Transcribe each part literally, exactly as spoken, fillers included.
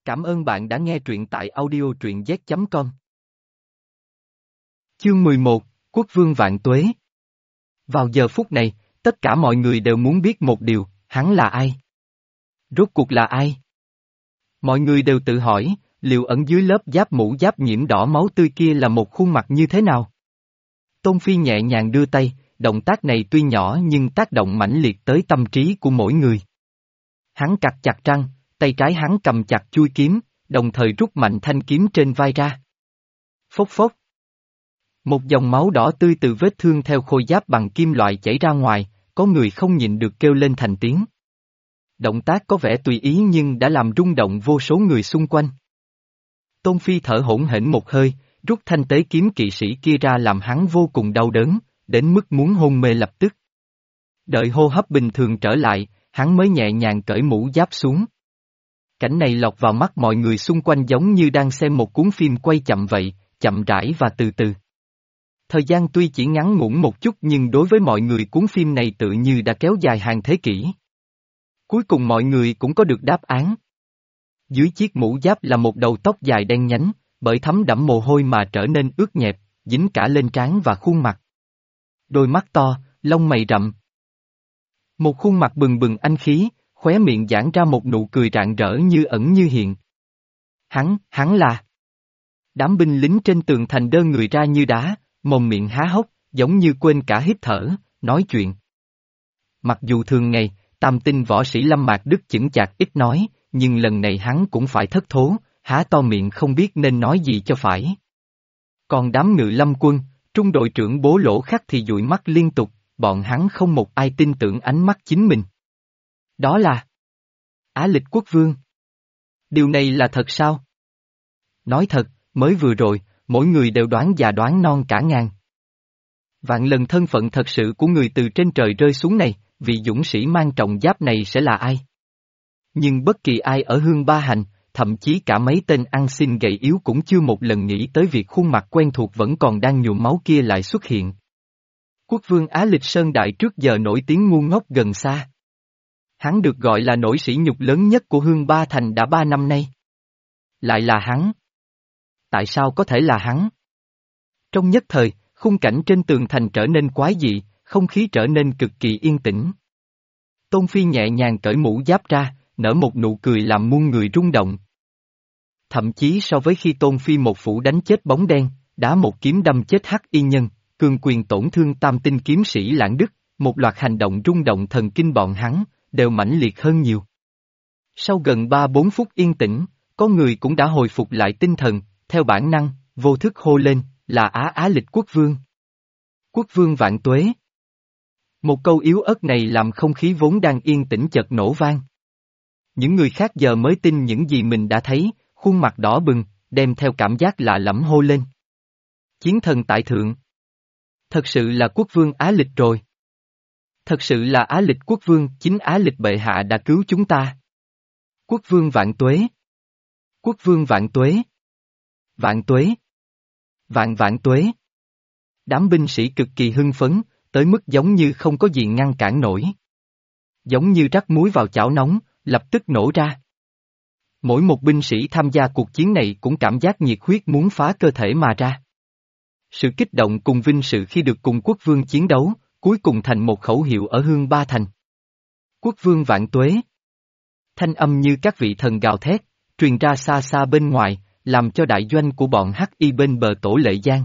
Cảm ơn bạn đã nghe truyện tại audio truyện z chấm com. Chương mười một, Quốc vương vạn tuế. Vào giờ phút này, tất cả mọi người đều muốn biết một điều, hắn là ai? Rốt cuộc là ai? Mọi người đều tự hỏi, liệu ẩn dưới lớp giáp mũ giáp nhiễm đỏ máu tươi kia là một khuôn mặt như thế nào? Tôn Phi nhẹ nhàng đưa tay, động tác này tuy nhỏ nhưng tác động mãnh liệt tới tâm trí của mỗi người. Hắn cặt chặt răng, tay trái hắn cầm chặt chuôi kiếm, đồng thời rút mạnh thanh kiếm trên vai ra. Phốc phốc. Một dòng máu đỏ tươi từ vết thương theo khôi giáp bằng kim loại chảy ra ngoài, có người không nhịn được kêu lên thành tiếng. Động tác có vẻ tùy ý nhưng đã làm rung động vô số người xung quanh. Tôn Phi thở hổn hển một hơi, rút thanh tế kiếm kỵ sĩ kia ra làm hắn vô cùng đau đớn, đến mức muốn hôn mê lập tức. Đợi hô hấp bình thường trở lại, hắn mới nhẹ nhàng cởi mũ giáp xuống. Cảnh này lọt vào mắt mọi người xung quanh giống như đang xem một cuốn phim quay chậm vậy, chậm rãi và từ từ. Thời gian tuy chỉ ngắn ngủn một chút nhưng đối với mọi người cuốn phim này tự như đã kéo dài hàng thế kỷ. Cuối cùng mọi người cũng có được đáp án. Dưới chiếc mũ giáp là một đầu tóc dài đen nhánh, bởi thấm đẫm mồ hôi mà trở nên ướt nhẹp, dính cả lên trán và khuôn mặt. Đôi mắt to, lông mày rậm. Một khuôn mặt bừng bừng anh khí, khóe miệng giãn ra một nụ cười rạng rỡ như ẩn như hiện. Hắn, hắn là... Đám binh lính trên tường thành đơ người ra như đá, mồm miệng há hốc, giống như quên cả hít thở, nói chuyện. Mặc dù thường ngày, tam tinh võ sĩ Lâm Mạc Đức chững chạc ít nói, nhưng lần này hắn cũng phải thất thố, há to miệng không biết nên nói gì cho phải. Còn đám ngự lâm quân, trung đội trưởng Bố Lỗ Khắc thì dụi mắt liên tục, bọn hắn không một ai tin tưởng ánh mắt chính mình. Đó là Á Lịch quốc vương. Điều này là thật sao? Nói thật, mới vừa rồi, mỗi người đều đoán già đoán non cả ngàn. Vạn lần thân phận thật sự của người từ trên trời rơi xuống này, vị dũng sĩ mang trọng giáp này sẽ là ai? Nhưng bất kỳ ai ở Hương Ba Hành, thậm chí cả mấy tên ăn xin gầy yếu cũng chưa một lần nghĩ tới việc khuôn mặt quen thuộc vẫn còn đang nhuộm máu kia lại xuất hiện. Quốc vương Á Lịch Sơn Đại trước giờ nổi tiếng ngu ngốc gần xa. Hắn được gọi là nổi sỉ nhục lớn nhất của Hương Ba Thành đã ba năm nay. Lại là hắn. Tại sao có thể là hắn? Trong nhất thời, khung cảnh trên tường thành trở nên quái dị, không khí trở nên cực kỳ yên tĩnh. Tôn Phi nhẹ nhàng cởi mũ giáp ra, nở một nụ cười làm muôn người rung động. Thậm chí so với khi Tôn Phi một phủ đánh chết bóng đen, đá một kiếm đâm chết hắc y nhân, cường quyền tổn thương tam tinh kiếm sĩ Lãng Đức, một loạt hành động rung động thần kinh bọn hắn, đều mãnh liệt hơn nhiều. Sau gần ba bốn phút yên tĩnh, có người cũng đã hồi phục lại tinh thần, theo bản năng, vô thức hô lên, là Á Á Lịch quốc vương. Quốc vương vạn tuế. Một câu yếu ớt này làm không khí vốn đang yên tĩnh chợt nổ vang. Những người khác giờ mới tin những gì mình đã thấy, khuôn mặt đỏ bừng, đem theo cảm giác lạ lẫm hô lên. Chiến thần tại thượng. Thật sự là quốc vương Á Lịch rồi. Thật sự là Á Lịch quốc vương, chính Á Lịch bệ hạ đã cứu chúng ta. Quốc vương vạn tuế. Quốc vương vạn tuế. Vạn tuế. Vạn vạn tuế. Đám binh sĩ cực kỳ hưng phấn, tới mức giống như không có gì ngăn cản nổi. Giống như rắc muối vào chảo nóng, lập tức nổ ra. Mỗi một binh sĩ tham gia cuộc chiến này cũng cảm giác nhiệt huyết muốn phá cơ thể mà ra. Sự kích động cùng vinh sự khi được cùng quốc vương chiến đấu, cuối cùng thành một khẩu hiệu ở Hương Ba Thành. Quốc vương vạn tuế. Thanh âm như các vị thần gào thét, truyền ra xa xa bên ngoài, làm cho đại doanh của bọn hắc y bên bờ Tổ Lệ Giang.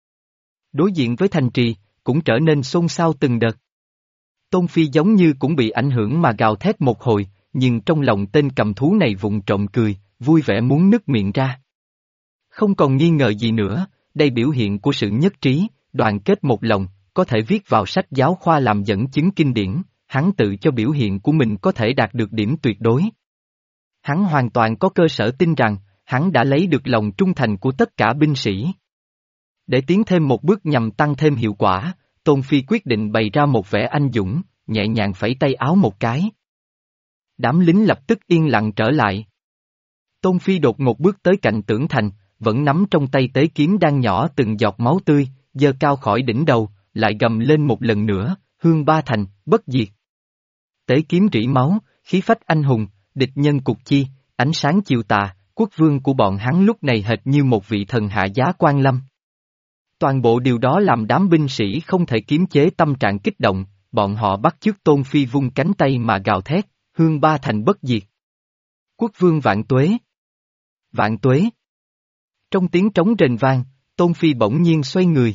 Đối diện với thành trì, cũng trở nên xôn xao từng đợt. Tôn Phi giống như cũng bị ảnh hưởng mà gào thét một hồi, nhưng trong lòng tên cầm thú này vụng trộm cười, vui vẻ muốn nứt miệng ra. Không còn nghi ngờ gì nữa, đây biểu hiện của sự nhất trí, đoàn kết một lòng, có thể viết vào sách giáo khoa làm dẫn chứng kinh điển, hắn tự cho biểu hiện của mình có thể đạt được điểm tuyệt đối. Hắn hoàn toàn có cơ sở tin rằng, hắn đã lấy được lòng trung thành của tất cả binh sĩ. Để tiến thêm một bước nhằm tăng thêm hiệu quả, Tôn Phi quyết định bày ra một vẻ anh dũng, nhẹ nhàng phẩy tay áo một cái. Đám lính lập tức yên lặng trở lại. Tôn Phi đột ngột bước tới cạnh tường thành, vẫn nắm trong tay tế kiếm đang nhỏ từng giọt máu tươi, giơ cao khỏi đỉnh đầu, lại gầm lên một lần nữa, Hương Ba Thành, bất diệt. Tế kiếm rỉ máu, khí phách anh hùng, địch nhân cục chi, ánh sáng chiều tà, quốc vương của bọn hắn lúc này hệt như một vị thần hạ giá quan lâm. Toàn bộ điều đó làm đám binh sĩ không thể kiềm chế tâm trạng kích động, bọn họ bắt chước Tôn Phi vung cánh tay mà gào thét, hương ba thành bất diệt. Quốc vương vạn tuế! Vạn tuế! Trong tiếng trống rền vang, Tôn Phi bỗng nhiên xoay người.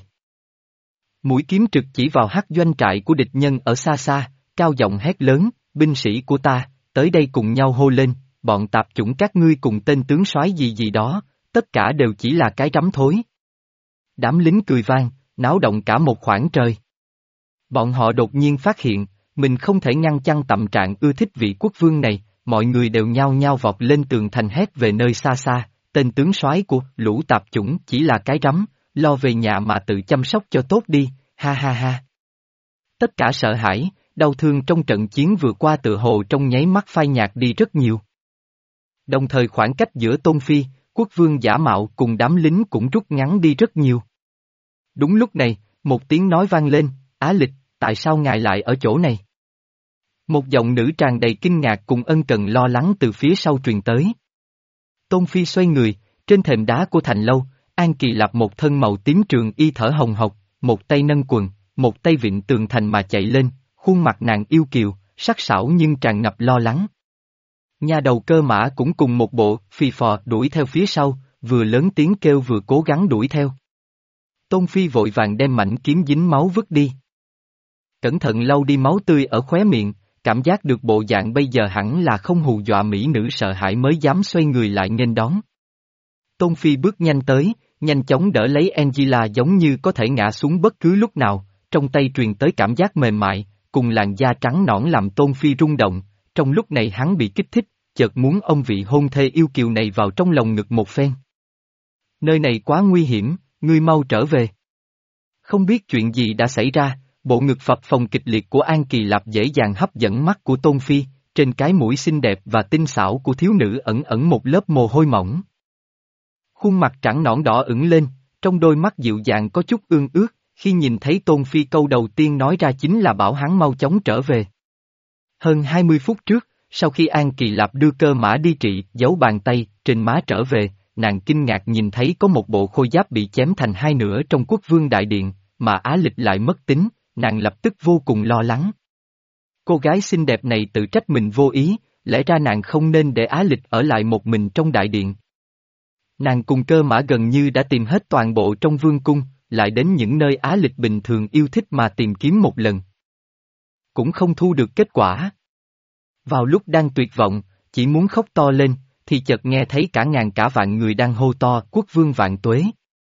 Mũi kiếm trực chỉ vào hắc doanh trại của địch nhân ở xa xa, cao giọng hét lớn, binh sĩ của ta, tới đây cùng nhau hô lên, bọn tạp chủng các ngươi cùng tên tướng soái gì gì đó, tất cả đều chỉ là cái rắm thối. Đám lính cười vang, náo động cả một khoảng trời. Bọn họ đột nhiên phát hiện, mình không thể ngăn chặn tâm trạng ưa thích vị quốc vương này, mọi người đều nhao nhao vọt lên tường thành hét về nơi xa xa, tên tướng soái của lũ tạp chủng chỉ là cái rắm, lo về nhà mà tự chăm sóc cho tốt đi, ha ha ha. Tất cả sợ hãi, đau thương trong trận chiến vừa qua tựa hồ trong nháy mắt phai nhạt đi rất nhiều. Đồng thời khoảng cách giữa Tôn Phi, quốc vương giả mạo cùng đám lính cũng rút ngắn đi rất nhiều. Đúng lúc này, một tiếng nói vang lên, Á Lịch, tại sao ngài lại ở chỗ này? Một giọng nữ tràn đầy kinh ngạc cùng ân cần lo lắng từ phía sau truyền tới. Tôn Phi xoay người, trên thềm đá của thành lâu, An Kỳ Lạp một thân màu tím trường y thở hồng hộc, một tay nâng quần, một tay vịn tường thành mà chạy lên, khuôn mặt nàng yêu kiều, sắc sảo nhưng tràn ngập lo lắng. Nhà đầu Cơ Mã cũng cùng một bộ, phì phò đuổi theo phía sau, vừa lớn tiếng kêu vừa cố gắng đuổi theo. Tôn Phi vội vàng đem mảnh kiếm dính máu vứt đi. Cẩn thận lau đi máu tươi ở khóe miệng, cảm giác được bộ dạng bây giờ hẳn là không hù dọa mỹ nữ sợ hãi mới dám xoay người lại nghênh đón. Tôn Phi bước nhanh tới, nhanh chóng đỡ lấy Angela giống như có thể ngã xuống bất cứ lúc nào, trong tay truyền tới cảm giác mềm mại, cùng làn da trắng nõn làm Tôn Phi rung động, trong lúc này hắn bị kích thích, chợt muốn ôm vị hôn thê yêu kiều này vào trong lòng ngực một phen. Nơi này quá nguy hiểm, ngươi mau trở về. Không biết chuyện gì đã xảy ra, bộ ngực phập phồng kịch liệt của An Kỳ Lạp dễ dàng hấp dẫn mắt của Tôn Phi, trên cái mũi xinh đẹp và tinh xảo của thiếu nữ ẩn ẩn một lớp mồ hôi mỏng. Khuôn mặt trắng nõn đỏ ửng lên, trong đôi mắt dịu dàng có chút ương ướt, khi nhìn thấy Tôn Phi câu đầu tiên nói ra chính là bảo hắn mau chóng trở về. Hơn hai mươi phút trước, sau khi An Kỳ Lạp đưa Cơ Mã đi trị, giấu bàn tay, trên má trở về, nàng kinh ngạc nhìn thấy có một bộ khôi giáp bị chém thành hai nửa trong quốc vương đại điện, mà Á Lịch lại mất tính, nàng lập tức vô cùng lo lắng. Cô gái xinh đẹp này tự trách mình vô ý, lẽ ra nàng không nên để Á Lịch ở lại một mình trong đại điện. Nàng cùng Cơ Mã gần như đã tìm hết toàn bộ trong vương cung, lại đến những nơi Á Lịch bình thường yêu thích mà tìm kiếm một lần. Cũng không thu được kết quả. Vào lúc đang tuyệt vọng, chỉ muốn khóc to lên, thì chợt nghe thấy cả ngàn cả vạn người đang hô to quốc vương vạn tuế.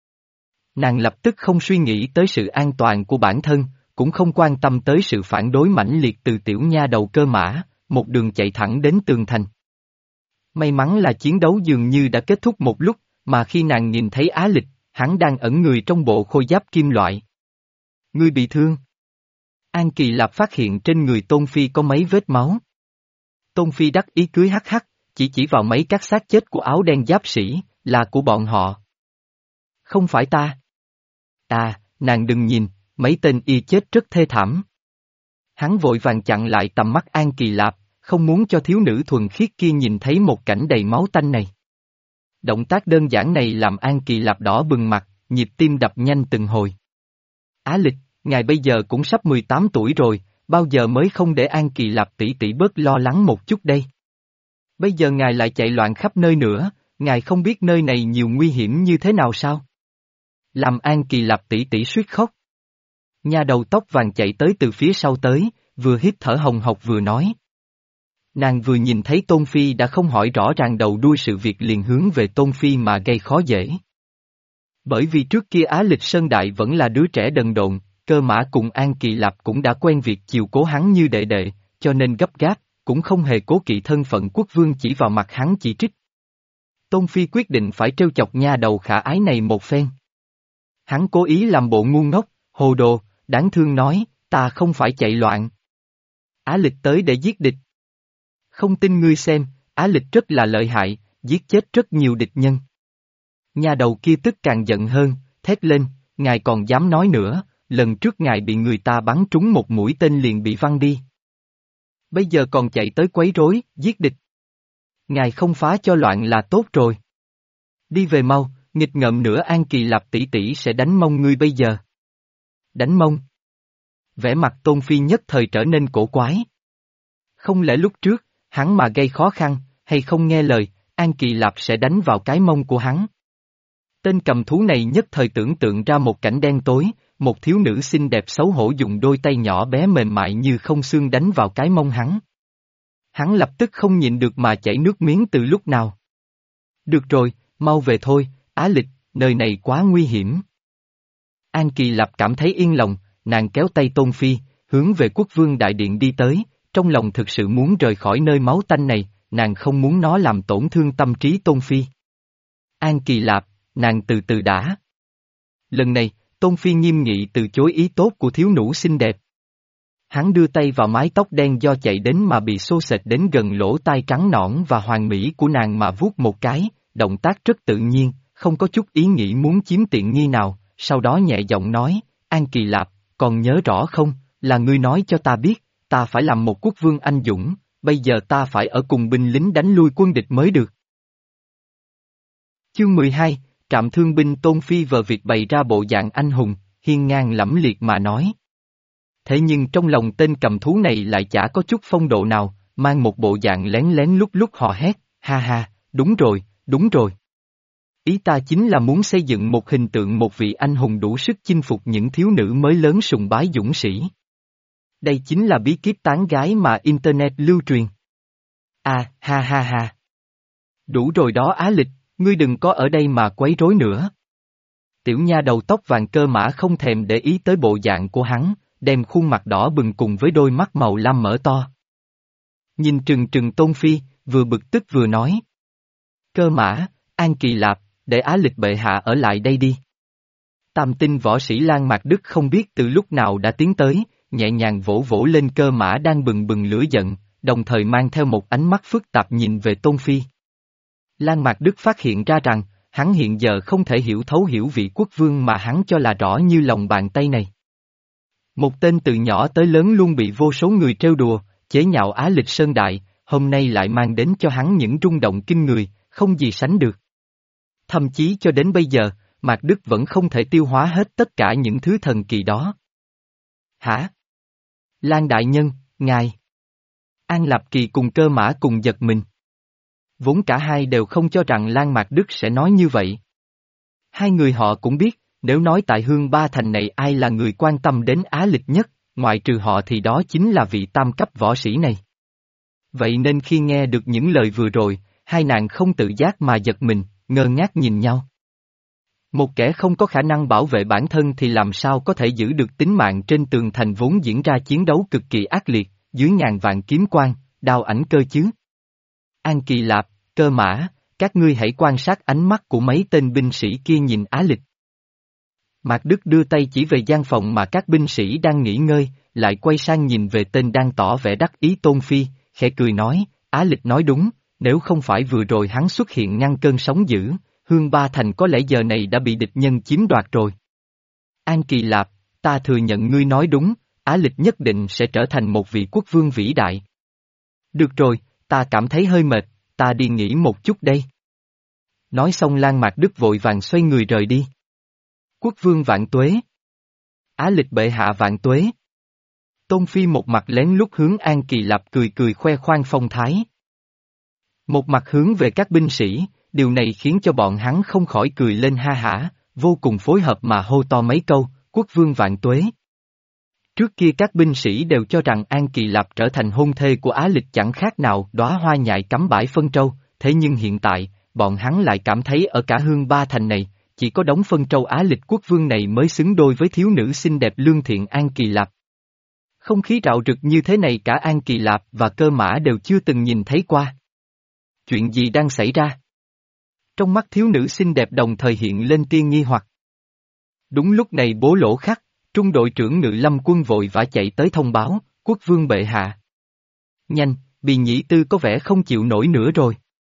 Nàng lập tức không suy nghĩ tới sự an toàn của bản thân, cũng không quan tâm tới sự phản đối mãnh liệt từ tiểu nha đầu Cơ Mã, một đường chạy thẳng đến tường thành. May mắn là chiến đấu dường như đã kết thúc một lúc, mà khi nàng nhìn thấy Á Lịch, hắn đang ẩn người trong bộ khôi giáp kim loại. Ngươi bị thương. An Kỳ Lạp phát hiện trên người Tôn Phi có mấy vết máu. Tôn Phi đắc ý cưới hắc hắc, chỉ chỉ vào mấy các xác chết của áo đen giáp sĩ, là của bọn họ. Không phải ta. À, nàng đừng nhìn, mấy tên y chết rất thê thảm. Hắn vội vàng chặn lại tầm mắt An Kỳ Lạp, không muốn cho thiếu nữ thuần khiết kia nhìn thấy một cảnh đầy máu tanh này. Động tác đơn giản này làm An Kỳ Lạp đỏ bừng mặt, nhịp tim đập nhanh từng hồi. Á Lịch, ngài bây giờ cũng sắp mười tám tuổi rồi, bao giờ mới không để An Kỳ Lạp tỷ tỷ bớt lo lắng một chút đây. Bây giờ ngài lại chạy loạn khắp nơi nữa, ngài không biết nơi này nhiều nguy hiểm như thế nào sao? Làm An Kỳ Lạp tỷ tỷ suýt khóc. Nhà đầu tóc vàng chạy tới từ phía sau tới, vừa hít thở hồng hộc vừa nói. Nàng vừa nhìn thấy Tôn Phi đã không hỏi rõ ràng đầu đuôi sự việc liền hướng về Tôn Phi mà gây khó dễ. Bởi vì trước kia Á Lịch Sơn Đại vẫn là đứa trẻ đần độn, Cơ Mã cùng An Kỳ Lạp cũng đã quen việc chiều cố hắn như đệ đệ, cho nên gấp gáp, cũng không hề cố kỵ thân phận quốc vương chỉ vào mặt hắn chỉ trích. Tôn Phi quyết định phải trêu chọc nha đầu khả ái này một phen. Hắn cố ý làm bộ ngu ngốc, hồ đồ, đáng thương nói, ta không phải chạy loạn. Á Lịch tới để giết địch. Không tin ngươi xem, Á Lịch rất là lợi hại, giết chết rất nhiều địch nhân. Nhà đầu kia tức càng giận hơn, thét lên, ngài còn dám nói nữa, lần trước ngài bị người ta bắn trúng một mũi tên liền bị văng đi. Bây giờ còn chạy tới quấy rối, giết địch. Ngài không phá cho loạn là tốt rồi. Đi về mau, nghịch ngợm nữa An Kỳ Lạp tỷ tỷ sẽ đánh mông ngươi bây giờ. Đánh mông? Vẻ mặt Tôn Phi nhất thời trở nên cổ quái. Không lẽ lúc trước, hắn mà gây khó khăn, hay không nghe lời, An Kỳ Lạp sẽ đánh vào cái mông của hắn? Tên cầm thú này nhất thời tưởng tượng ra một cảnh đen tối, một thiếu nữ xinh đẹp xấu hổ dùng đôi tay nhỏ bé mềm mại như không xương đánh vào cái mông hắn. Hắn lập tức không nhịn được mà chảy nước miếng từ lúc nào. Được rồi, mau về thôi, Á Lịch, nơi này quá nguy hiểm. An Kỳ Lạp cảm thấy yên lòng, nàng kéo tay Tôn Phi, hướng về Quốc Vương Đại Điện đi tới, trong lòng thực sự muốn rời khỏi nơi máu tanh này, nàng không muốn nó làm tổn thương tâm trí Tôn Phi. An Kỳ Lạp, nàng từ từ đã. Lần này, Tôn Phi nghiêm nghị từ chối ý tốt của thiếu nữ xinh đẹp. Hắn đưa tay vào mái tóc đen do chạy đến mà bị xô xệch đến gần lỗ tai trắng nõn và hoàn mỹ của nàng mà vuốt một cái, động tác rất tự nhiên, không có chút ý nghĩ muốn chiếm tiện nghi nào, sau đó nhẹ giọng nói, An Kỳ Lạp, còn nhớ rõ không, là ngươi nói cho ta biết, ta phải làm một quốc vương anh dũng, bây giờ ta phải ở cùng binh lính đánh lui quân địch mới được. Chương mười hai, Trạm Thương binh Tôn Phi vờ việc bày ra bộ dạng anh hùng, hiên ngang lẫm liệt mà nói. Thế nhưng trong lòng tên cầm thú này lại chả có chút phong độ nào, mang một bộ dạng lén lén lúc lúc hò hét, ha ha, đúng rồi, đúng rồi. Ý ta chính là muốn xây dựng một hình tượng một vị anh hùng đủ sức chinh phục những thiếu nữ mới lớn sùng bái dũng sĩ. Đây chính là bí kíp tán gái mà Internet lưu truyền. À, ha ha ha. Đủ rồi đó Á Lịch, ngươi đừng có ở đây mà quấy rối nữa. Tiểu nha đầu tóc vàng Cơ Mã không thèm để ý tới bộ dạng của hắn, đem khuôn mặt đỏ bừng cùng với đôi mắt màu lam mở to. Nhìn trừng trừng Tôn Phi, vừa bực tức vừa nói. Cơ Mã, An Kỳ Lạp, để Á Lịch bệ hạ ở lại đây đi. Tam tinh võ sĩ Lan Mạc Đức không biết từ lúc nào đã tiến tới, nhẹ nhàng vỗ vỗ lên Cơ Mã đang bừng bừng lửa giận, đồng thời mang theo một ánh mắt phức tạp nhìn về Tôn Phi. Lan Mạc Đức phát hiện ra rằng, hắn hiện giờ không thể hiểu thấu hiểu vị quốc vương mà hắn cho là rõ như lòng bàn tay này. Một tên từ nhỏ tới lớn luôn bị vô số người trêu đùa, chế nhạo Á Lịch Sơn Đại, hôm nay lại mang đến cho hắn những rung động kinh người, không gì sánh được. Thậm chí cho đến bây giờ, Mạc Đức vẫn không thể tiêu hóa hết tất cả những thứ thần kỳ đó. Hả? Lan Đại Nhân, ngài. An Lạp Kỳ cùng Cơ Mã cùng giật mình. Vốn cả hai đều không cho rằng Lan Mạc Đức sẽ nói như vậy. Hai người họ cũng biết, nếu nói tại Hương Ba Thành này ai là người quan tâm đến Á Lịch nhất, ngoại trừ họ thì đó chính là vị tam cấp võ sĩ này. Vậy nên khi nghe được những lời vừa rồi, hai nàng không tự giác mà giật mình, ngơ ngác nhìn nhau. Một kẻ không có khả năng bảo vệ bản thân thì làm sao có thể giữ được tính mạng trên tường thành vốn diễn ra chiến đấu cực kỳ ác liệt, dưới ngàn vạn kiếm quang, đao ảnh cơ chứ. An Kỳ Lạp, Cơ Mã, các ngươi hãy quan sát ánh mắt của mấy tên binh sĩ kia nhìn Á Lịch. Mạc Đức đưa tay chỉ về gian phòng mà các binh sĩ đang nghỉ ngơi, lại quay sang nhìn về tên đang tỏ vẻ đắc ý Tôn Phi, khẽ cười nói, Á Lịch nói đúng, nếu không phải vừa rồi hắn xuất hiện ngăn cơn sóng dữ, Hương Ba Thành có lẽ giờ này đã bị địch nhân chiếm đoạt rồi. An Kỳ Lạp, ta thừa nhận ngươi nói đúng, Á Lịch nhất định sẽ trở thành một vị quốc vương vĩ đại. Được rồi, ta cảm thấy hơi mệt, ta đi nghỉ một chút đây. Nói xong Lan Mạc Đức vội vàng xoay người rời đi. Quốc vương vạn tuế. Á Lịch bệ hạ vạn tuế. Tôn Phi một mặt lén lút hướng An Kỳ Lạp cười cười khoe khoang phong thái. Một mặt hướng về các binh sĩ, điều này khiến cho bọn hắn không khỏi cười lên ha hả, vô cùng phối hợp mà hô to mấy câu, quốc vương vạn tuế. Trước kia các binh sĩ đều cho rằng An Kỳ Lạp trở thành hôn thê của Á Lịch chẳng khác nào đóa hoa nhài cắm bãi phân trâu, thế nhưng hiện tại, bọn hắn lại cảm thấy ở cả Hương Ba Thành này, chỉ có đống phân trâu Á Lịch quốc vương này mới xứng đôi với thiếu nữ xinh đẹp lương thiện An Kỳ Lạp. Không khí rạo rực như thế này cả An Kỳ Lạp và Cơ Mã đều chưa từng nhìn thấy qua. Chuyện gì đang xảy ra? Trong mắt thiếu nữ xinh đẹp đồng thời hiện lên tia nghi hoặc. Đúng lúc này Bố Lỗ Khắc, trung đội trưởng Ngự Lâm quân vội vã chạy tới thông báo, quốc vương bệ hạ. Nhanh, Bì Nhĩ Tư có vẻ không chịu nổi nữa rồi.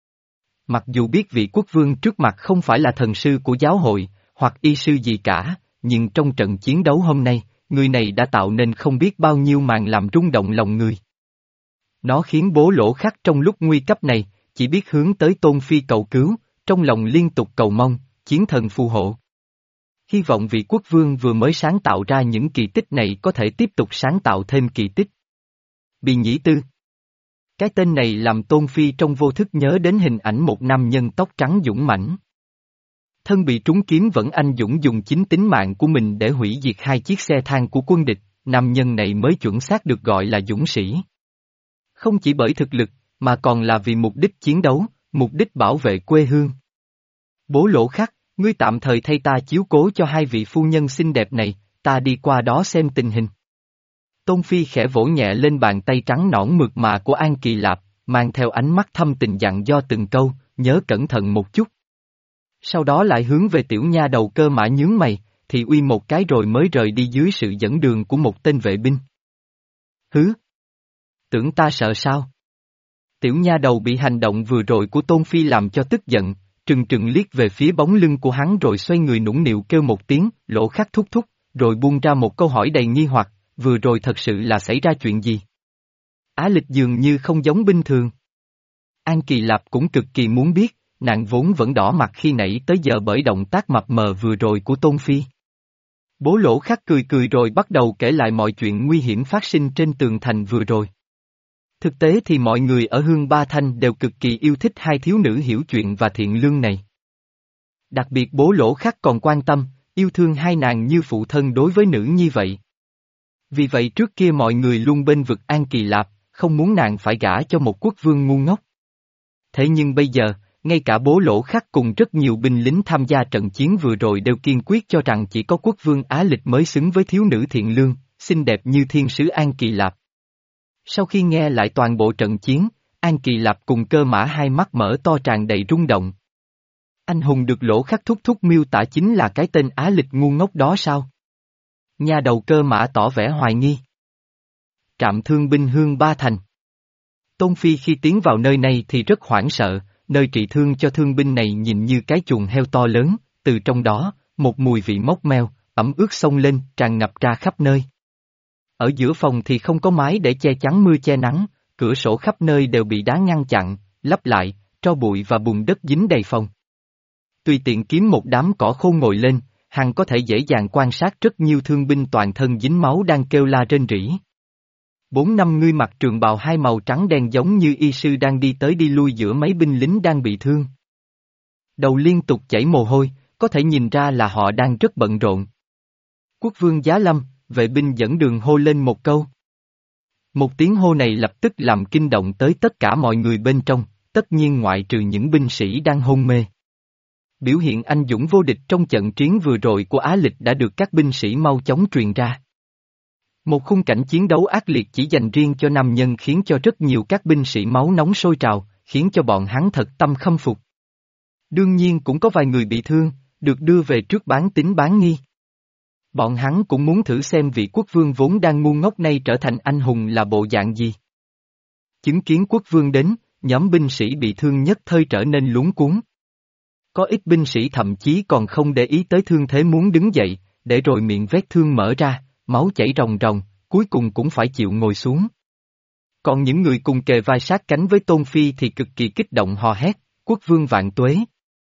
Mặc dù biết vị quốc vương trước mặt không phải là thần sư của giáo hội, hoặc y sư gì cả, nhưng trong trận chiến đấu hôm nay, người này đã tạo nên không biết bao nhiêu màn làm rung động lòng người. Nó khiến Bố Lỗ Khắc trong lúc nguy cấp này, chỉ biết hướng tới Tôn Phi cầu cứu, trong lòng liên tục cầu mong, chiến thần phù hộ. Hy vọng vị quốc vương vừa mới sáng tạo ra những kỳ tích này có thể tiếp tục sáng tạo thêm kỳ tích. Bì Nhĩ Tư. Cái tên này làm Tôn Phi trong vô thức nhớ đến hình ảnh một nam nhân tóc trắng dũng mãnh. Thân bị trúng kiếm vẫn anh dũng dùng chính tính mạng của mình để hủy diệt hai chiếc xe thang của quân địch, nam nhân này mới chuẩn xác được gọi là dũng sĩ. Không chỉ bởi thực lực, mà còn là vì mục đích chiến đấu, mục đích bảo vệ quê hương. Bố Lỗ Khắc, ngươi tạm thời thay ta chiếu cố cho hai vị phu nhân xinh đẹp này, ta đi qua đó xem tình hình. Tôn Phi khẽ vỗ nhẹ lên bàn tay trắng nõn mượt mà của An Kỳ Lạp, mang theo ánh mắt thâm tình dặn do từng câu, nhớ cẩn thận một chút. Sau đó lại hướng về tiểu nha đầu Cơ Mã nhướng mày, thì uy một cái rồi mới rời đi dưới sự dẫn đường của một tên vệ binh. Hứ! Tưởng ta sợ sao? Tiểu nha đầu bị hành động vừa rồi của Tôn Phi làm cho tức giận, trừng trừng liếc về phía bóng lưng của hắn rồi xoay người nũng nịu kêu một tiếng, Lỗ Khắc thúc thúc, rồi buông ra một câu hỏi đầy nghi hoặc, vừa rồi thật sự là xảy ra chuyện gì? Á Lịch dường như không giống bình thường. An Kỳ Lạp cũng cực kỳ muốn biết, nàng vốn vẫn đỏ mặt khi nãy tới giờ bởi động tác mập mờ vừa rồi của Tôn Phi. Bố Lỗ Khắc cười cười rồi bắt đầu kể lại mọi chuyện nguy hiểm phát sinh trên tường thành vừa rồi. Thực tế thì mọi người ở Hương Ba Thanh đều cực kỳ yêu thích hai thiếu nữ hiểu chuyện và thiện lương này. Đặc biệt bố Lỗ Khắc còn quan tâm, yêu thương hai nàng như phụ thân đối với nữ nhi vậy. Vì vậy trước kia mọi người luôn bênh vực An Kỳ Lạp, không muốn nàng phải gả cho một quốc vương ngu ngốc. Thế nhưng bây giờ, ngay cả bố Lỗ Khắc cùng rất nhiều binh lính tham gia trận chiến vừa rồi đều kiên quyết cho rằng chỉ có quốc vương Á Lịch mới xứng với thiếu nữ thiện lương, xinh đẹp như thiên sứ An Kỳ Lạp. Sau khi nghe lại toàn bộ trận chiến, An Kỳ Lạp cùng Cơ Mã hai mắt mở to tràn đầy rung động. Anh hùng được Lỗ Khắc thúc thúc miêu tả chính là cái tên Á Lịch ngu ngốc đó sao? Nha đầu Cơ Mã tỏ vẻ hoài nghi. Trạm thương binh Hương Ba Thành. Tôn Phi khi tiến vào nơi này thì rất hoảng sợ, nơi trị thương cho thương binh này nhìn như cái chuồng heo to lớn, từ trong đó, một mùi vị mốc meo, ẩm ướt xông lên, tràn ngập ra khắp nơi. Ở giữa phòng thì không có mái để che chắn mưa che nắng, cửa sổ khắp nơi đều bị đá ngăn chặn, lấp lại, tro bụi và bùn đất dính đầy phòng. Tùy tiện kiếm một đám cỏ khô ngồi lên, hắn có thể dễ dàng quan sát rất nhiều thương binh toàn thân dính máu đang kêu la rên rỉ. Bốn năm người mặc trường bào hai màu trắng đen giống như y sư đang đi tới đi lui giữa mấy binh lính đang bị thương. Đầu liên tục chảy mồ hôi, có thể nhìn ra là họ đang rất bận rộn. Quốc vương Giá Lâm, vệ binh dẫn đường hô lên một câu. Một tiếng hô này lập tức làm kinh động tới tất cả mọi người bên trong, tất nhiên ngoại trừ những binh sĩ đang hôn mê. Biểu hiện anh dũng vô địch trong trận chiến vừa rồi của Á Lịch đã được các binh sĩ mau chóng truyền ra. Một khung cảnh chiến đấu ác liệt chỉ dành riêng cho nam nhân khiến cho rất nhiều các binh sĩ máu nóng sôi trào, khiến cho bọn hắn thật tâm khâm phục. Đương nhiên cũng có vài người bị thương, được đưa về trước bán tín bán nghi. Bọn hắn cũng muốn thử xem vị quốc vương vốn đang ngu ngốc này trở thành anh hùng là bộ dạng gì. Chứng kiến quốc vương đến, nhóm binh sĩ bị thương nhất thời trở nên luống cuống. Có ít binh sĩ thậm chí còn không để ý tới thương thế muốn đứng dậy, để rồi miệng vết thương mở ra, máu chảy ròng ròng, cuối cùng cũng phải chịu ngồi xuống. Còn những người cùng kề vai sát cánh với Tôn Phi thì cực kỳ kích động hò hét, quốc vương vạn tuế.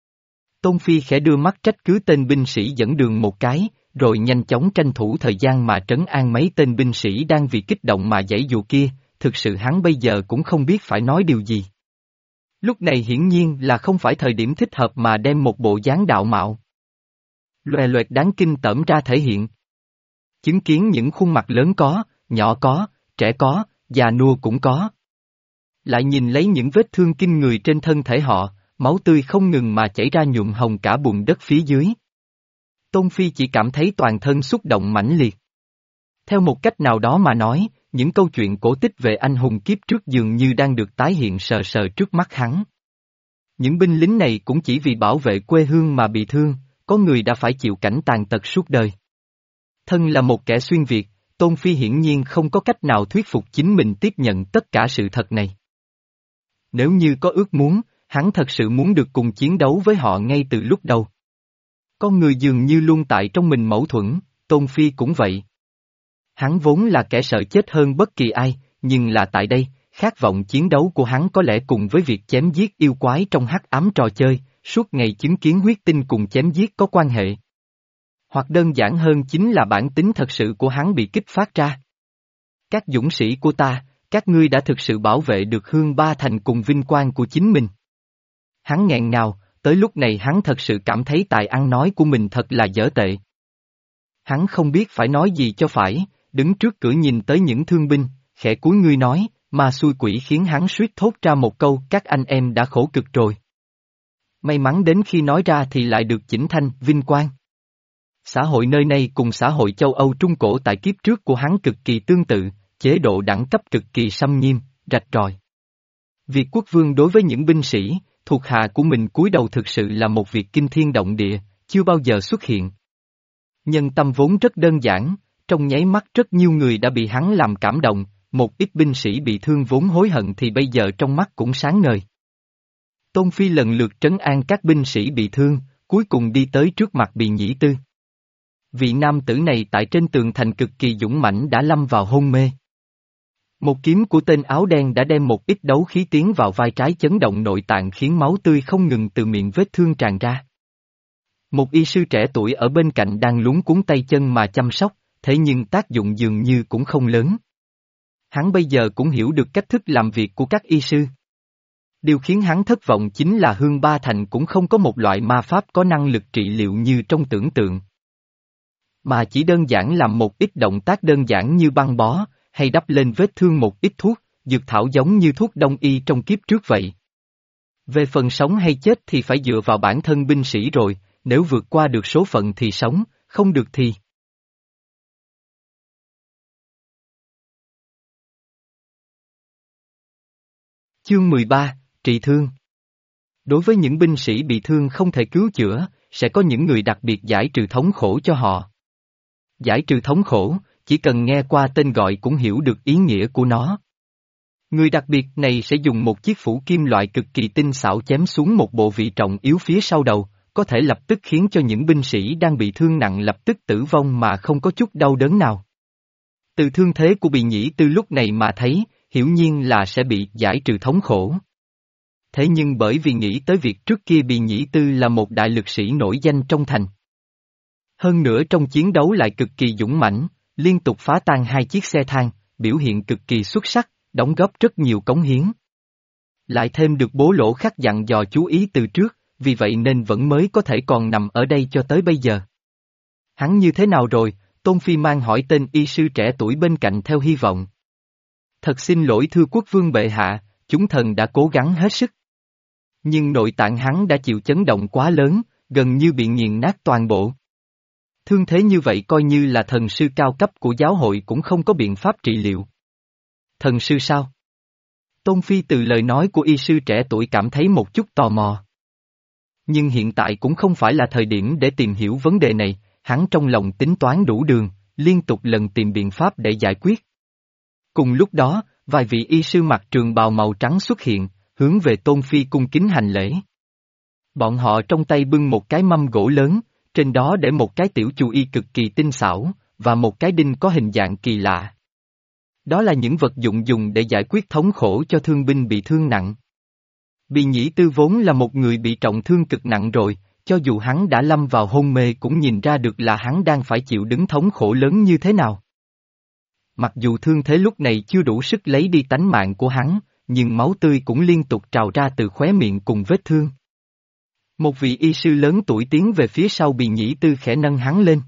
Tôn Phi khẽ đưa mắt trách cứ tên binh sĩ dẫn đường một cái, rồi nhanh chóng tranh thủ thời gian mà trấn an mấy tên binh sĩ đang vì kích động mà giãy giụa kia, thực sự hắn bây giờ cũng không biết phải nói điều gì. Lúc này hiển nhiên là không phải thời điểm thích hợp mà đem một bộ dáng đạo mạo loè loẹt đáng kinh tởm ra thể hiện. Chứng kiến những khuôn mặt lớn có, nhỏ có, trẻ có, già nua cũng có. Lại nhìn lấy những vết thương kinh người trên thân thể họ, máu tươi không ngừng mà chảy ra nhuộm hồng cả bùn đất phía dưới. Tôn Phi chỉ cảm thấy toàn thân xúc động mãnh liệt. Theo một cách nào đó mà nói, những câu chuyện cổ tích về anh hùng kiếp trước dường như đang được tái hiện sờ sờ trước mắt hắn. Những binh lính này cũng chỉ vì bảo vệ quê hương mà bị thương, có người đã phải chịu cảnh tàn tật suốt đời. Thân là một kẻ xuyên Việt, Tôn Phi hiển nhiên không có cách nào thuyết phục chính mình tiếp nhận tất cả sự thật này. Nếu như có ước muốn, hắn thật sự muốn được cùng chiến đấu với họ ngay từ lúc đầu. Con người dường như luôn tại trong mình mâu thuẫn, Tôn Phi cũng vậy. Hắn vốn là kẻ sợ chết hơn bất kỳ ai, nhưng là tại đây, khát vọng chiến đấu của hắn có lẽ cùng với việc chém giết yêu quái trong hắc ám trò chơi, suốt ngày chứng kiến huyết tinh cùng chém giết có quan hệ. Hoặc đơn giản hơn chính là bản tính thật sự của hắn bị kích phát ra. Các dũng sĩ của ta, các ngươi đã thực sự bảo vệ được Hương Ba Thành cùng vinh quang của chính mình. Hắn nghẹn ngào, tới lúc này hắn thật sự cảm thấy tài ăn nói của mình thật là dở tệ. Hắn không biết phải nói gì cho phải, đứng trước cửa nhìn tới những thương binh, khẽ cúi người nói, mà xui quỷ khiến hắn suýt thốt ra một câu các anh em đã khổ cực rồi. May mắn đến khi nói ra thì lại được chỉnh thanh, vinh quang. Xã hội nơi này cùng xã hội châu Âu Trung Cổ tại kiếp trước của hắn cực kỳ tương tự, chế độ đẳng cấp cực kỳ xâm nghiêm, rạch ròi. Việc quốc vương đối với những binh sĩ, thuộc hạ của mình cúi đầu thực sự là một việc kinh thiên động địa, chưa bao giờ xuất hiện. Nhân tâm vốn rất đơn giản, trong nháy mắt rất nhiều người đã bị hắn làm cảm động, một ít binh sĩ bị thương vốn hối hận thì bây giờ trong mắt cũng sáng ngời. Tôn Phi lần lượt trấn an các binh sĩ bị thương, cuối cùng đi tới trước mặt Bì Nhĩ Tư. Vị nam tử này tại trên tường thành cực kỳ dũng mãnh đã lâm vào hôn mê. Một kiếm của tên áo đen đã đem một ít đấu khí tiến vào vai trái chấn động nội tạng khiến máu tươi không ngừng từ miệng vết thương tràn ra. Một y sư trẻ tuổi ở bên cạnh đang luống cuống tay chân mà chăm sóc, thế nhưng tác dụng dường như cũng không lớn. Hắn bây giờ cũng hiểu được cách thức làm việc của các y sư. Điều khiến hắn thất vọng chính là Hương Ba Thành cũng không có một loại ma pháp có năng lực trị liệu như trong tưởng tượng. Mà chỉ đơn giản làm một ít động tác đơn giản như băng bó, hay đắp lên vết thương một ít thuốc, dược thảo giống như thuốc đông y trong kiếp trước vậy. Về phần sống hay chết thì phải dựa vào bản thân binh sĩ rồi, nếu vượt qua được số phận thì sống, không được thì. Chương mười ba, trị thương. Đối với những binh sĩ bị thương không thể cứu chữa, sẽ có những người đặc biệt giải trừ thống khổ cho họ. Giải trừ thống khổ, chỉ cần nghe qua tên gọi cũng hiểu được ý nghĩa của nó. Người đặc biệt này sẽ dùng một chiếc phủ kim loại cực kỳ tinh xảo chém xuống một bộ vị trọng yếu phía sau đầu, có thể lập tức khiến cho những binh sĩ đang bị thương nặng lập tức tử vong mà không có chút đau đớn nào. Từ thương thế của Bì Nhĩ Tư lúc này mà thấy, hiển nhiên là sẽ bị giải trừ thống khổ. Thế nhưng bởi vì nghĩ tới việc trước kia Bì Nhĩ Tư là một đại lực sĩ nổi danh trong thành. Hơn nữa trong chiến đấu lại cực kỳ dũng mãnh, liên tục phá tan hai chiếc xe thang, biểu hiện cực kỳ xuất sắc, đóng góp rất nhiều cống hiến. Lại thêm được bố lỗ khắc dặn dò chú ý từ trước, vì vậy nên vẫn mới có thể còn nằm ở đây cho tới bây giờ. Hắn như thế nào rồi? Tôn Phi mang hỏi tên y sư trẻ tuổi bên cạnh theo hy vọng. Thật xin lỗi thưa quốc vương bệ hạ, chúng thần đã cố gắng hết sức. Nhưng nội tạng hắn đã chịu chấn động quá lớn, gần như bị nghiền nát toàn bộ. Thương thế như vậy coi như là thần sư cao cấp của giáo hội cũng không có biện pháp trị liệu. Thần sư sao? Tôn Phi từ lời nói của y sư trẻ tuổi cảm thấy một chút tò mò. Nhưng hiện tại cũng không phải là thời điểm để tìm hiểu vấn đề này, hắn trong lòng tính toán đủ đường, liên tục lần tìm biện pháp để giải quyết. Cùng lúc đó, vài vị y sư mặc trường bào màu trắng xuất hiện, hướng về Tôn Phi cung kính hành lễ. Bọn họ trong tay bưng một cái mâm gỗ lớn, trên đó để một cái tiểu chu y cực kỳ tinh xảo, và một cái đinh có hình dạng kỳ lạ. Đó là những vật dụng dùng để giải quyết thống khổ cho thương binh bị thương nặng. Bì Nhĩ Tư vốn là một người bị trọng thương cực nặng rồi, cho dù hắn đã lâm vào hôn mê cũng nhìn ra được là hắn đang phải chịu đựng thống khổ lớn như thế nào. Mặc dù thương thế lúc này chưa đủ sức lấy đi tánh mạng của hắn, nhưng máu tươi cũng liên tục trào ra từ khóe miệng cùng vết thương. Một vị y sư lớn tuổi tiến về phía sau Bì Nhĩ Tư khẽ nâng hắn lên.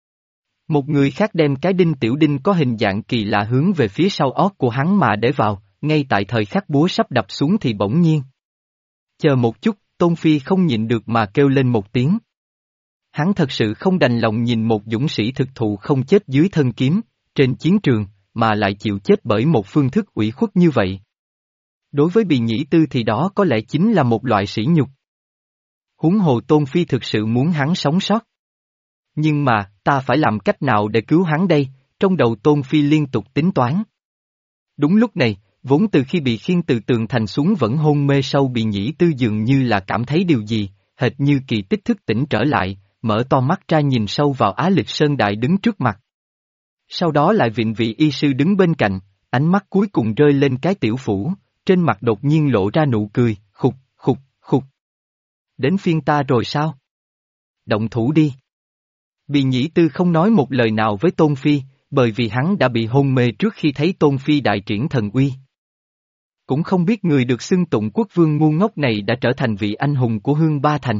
Một người khác đem cái đinh tiểu đinh có hình dạng kỳ lạ hướng về phía sau ót của hắn mà để vào, ngay tại thời khắc búa sắp đập xuống thì bỗng nhiên. Chờ một chút, Tôn Phi không nhịn được mà kêu lên một tiếng. Hắn thật sự không đành lòng nhìn một dũng sĩ thực thụ không chết dưới thân kiếm, trên chiến trường, mà lại chịu chết bởi một phương thức ủy khuất như vậy. Đối với Bì Nhĩ Tư thì đó có lẽ chính là một loại sỉ nhục. Huống hồ Tôn Phi thực sự muốn hắn sống sót. Nhưng mà, ta phải làm cách nào để cứu hắn đây, trong đầu Tôn Phi liên tục tính toán. Đúng lúc này, vốn từ khi bị khiêng từ tường thành xuống vẫn hôn mê sâu Bì Nhĩ Tư dường như là cảm thấy điều gì, hệt như kỳ tích thức tỉnh trở lại, mở to mắt ra nhìn sâu vào Á Lịch Sơn Đại đứng trước mặt. Sau đó lại vịn vị y sư đứng bên cạnh, ánh mắt cuối cùng rơi lên cái tiểu phủ, trên mặt đột nhiên lộ ra nụ cười, khục, khục, khục. Đến phiên ta rồi sao? Động thủ đi. Bì Nhĩ Tư không nói một lời nào với Tôn Phi, bởi vì hắn đã bị hôn mê trước khi thấy Tôn Phi đại triển thần uy. Cũng không biết người được xưng tụng quốc vương ngu ngốc này đã trở thành vị anh hùng của Hương Ba Thành.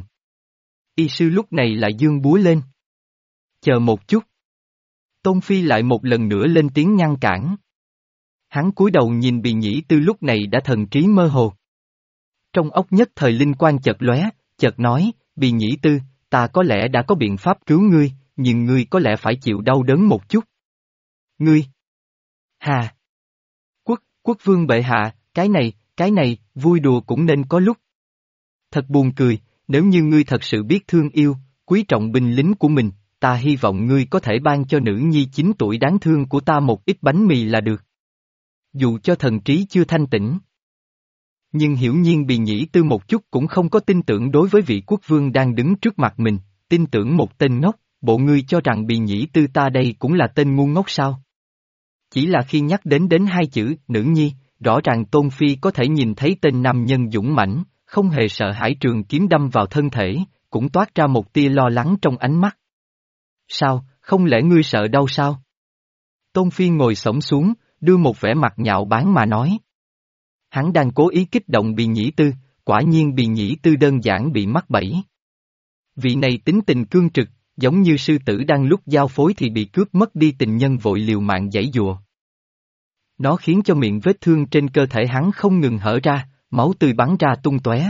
Y sư lúc này lại giương búa lên. Chờ một chút. Tôn Phi lại một lần nữa lên tiếng ngăn cản. Hắn cúi đầu nhìn Bì Nhĩ Tư lúc này đã thần trí mơ hồ. Trong óc nhất thời linh quang chợt lóe, chợt nói, Bì Nhĩ Tư, ta có lẽ đã có biện pháp cứu ngươi, nhưng ngươi có lẽ phải chịu đau đớn một chút. Ngươi! Hà! Quốc, quốc vương bệ hạ, cái này, cái này, vui đùa cũng nên có lúc. Thật buồn cười, nếu như ngươi thật sự biết thương yêu, quý trọng binh lính của mình, ta hy vọng ngươi có thể ban cho nữ nhi chín tuổi đáng thương của ta một ít bánh mì là được. Dù cho thần trí chưa thanh tĩnh. Nhưng hiển nhiên Bì Nhĩ Tư một chút cũng không có tin tưởng đối với vị quốc vương đang đứng trước mặt mình, tin tưởng một tên ngốc, bộ ngươi cho rằng Bì Nhĩ Tư ta đây cũng là tên ngu ngốc sao? Chỉ là khi nhắc đến đến hai chữ, nữ nhi, rõ ràng Tôn Phi có thể nhìn thấy tên nam nhân dũng mãnh, không hề sợ hãi trường kiếm đâm vào thân thể, cũng toát ra một tia lo lắng trong ánh mắt. Sao, không lẽ ngươi sợ đau sao? Tôn Phi ngồi xổm xuống, đưa một vẻ mặt nhạo báng mà nói. Hắn đang cố ý kích động Bì Nhĩ Tư, quả nhiên Bì Nhĩ Tư đơn giản bị mắc bẫy. Vị này tính tình cương trực, giống như sư tử đang lúc giao phối thì bị cướp mất đi tình nhân vội liều mạng giãy giụa. Nó khiến cho miệng vết thương trên cơ thể hắn không ngừng hở ra, máu tươi bắn ra tung tóe.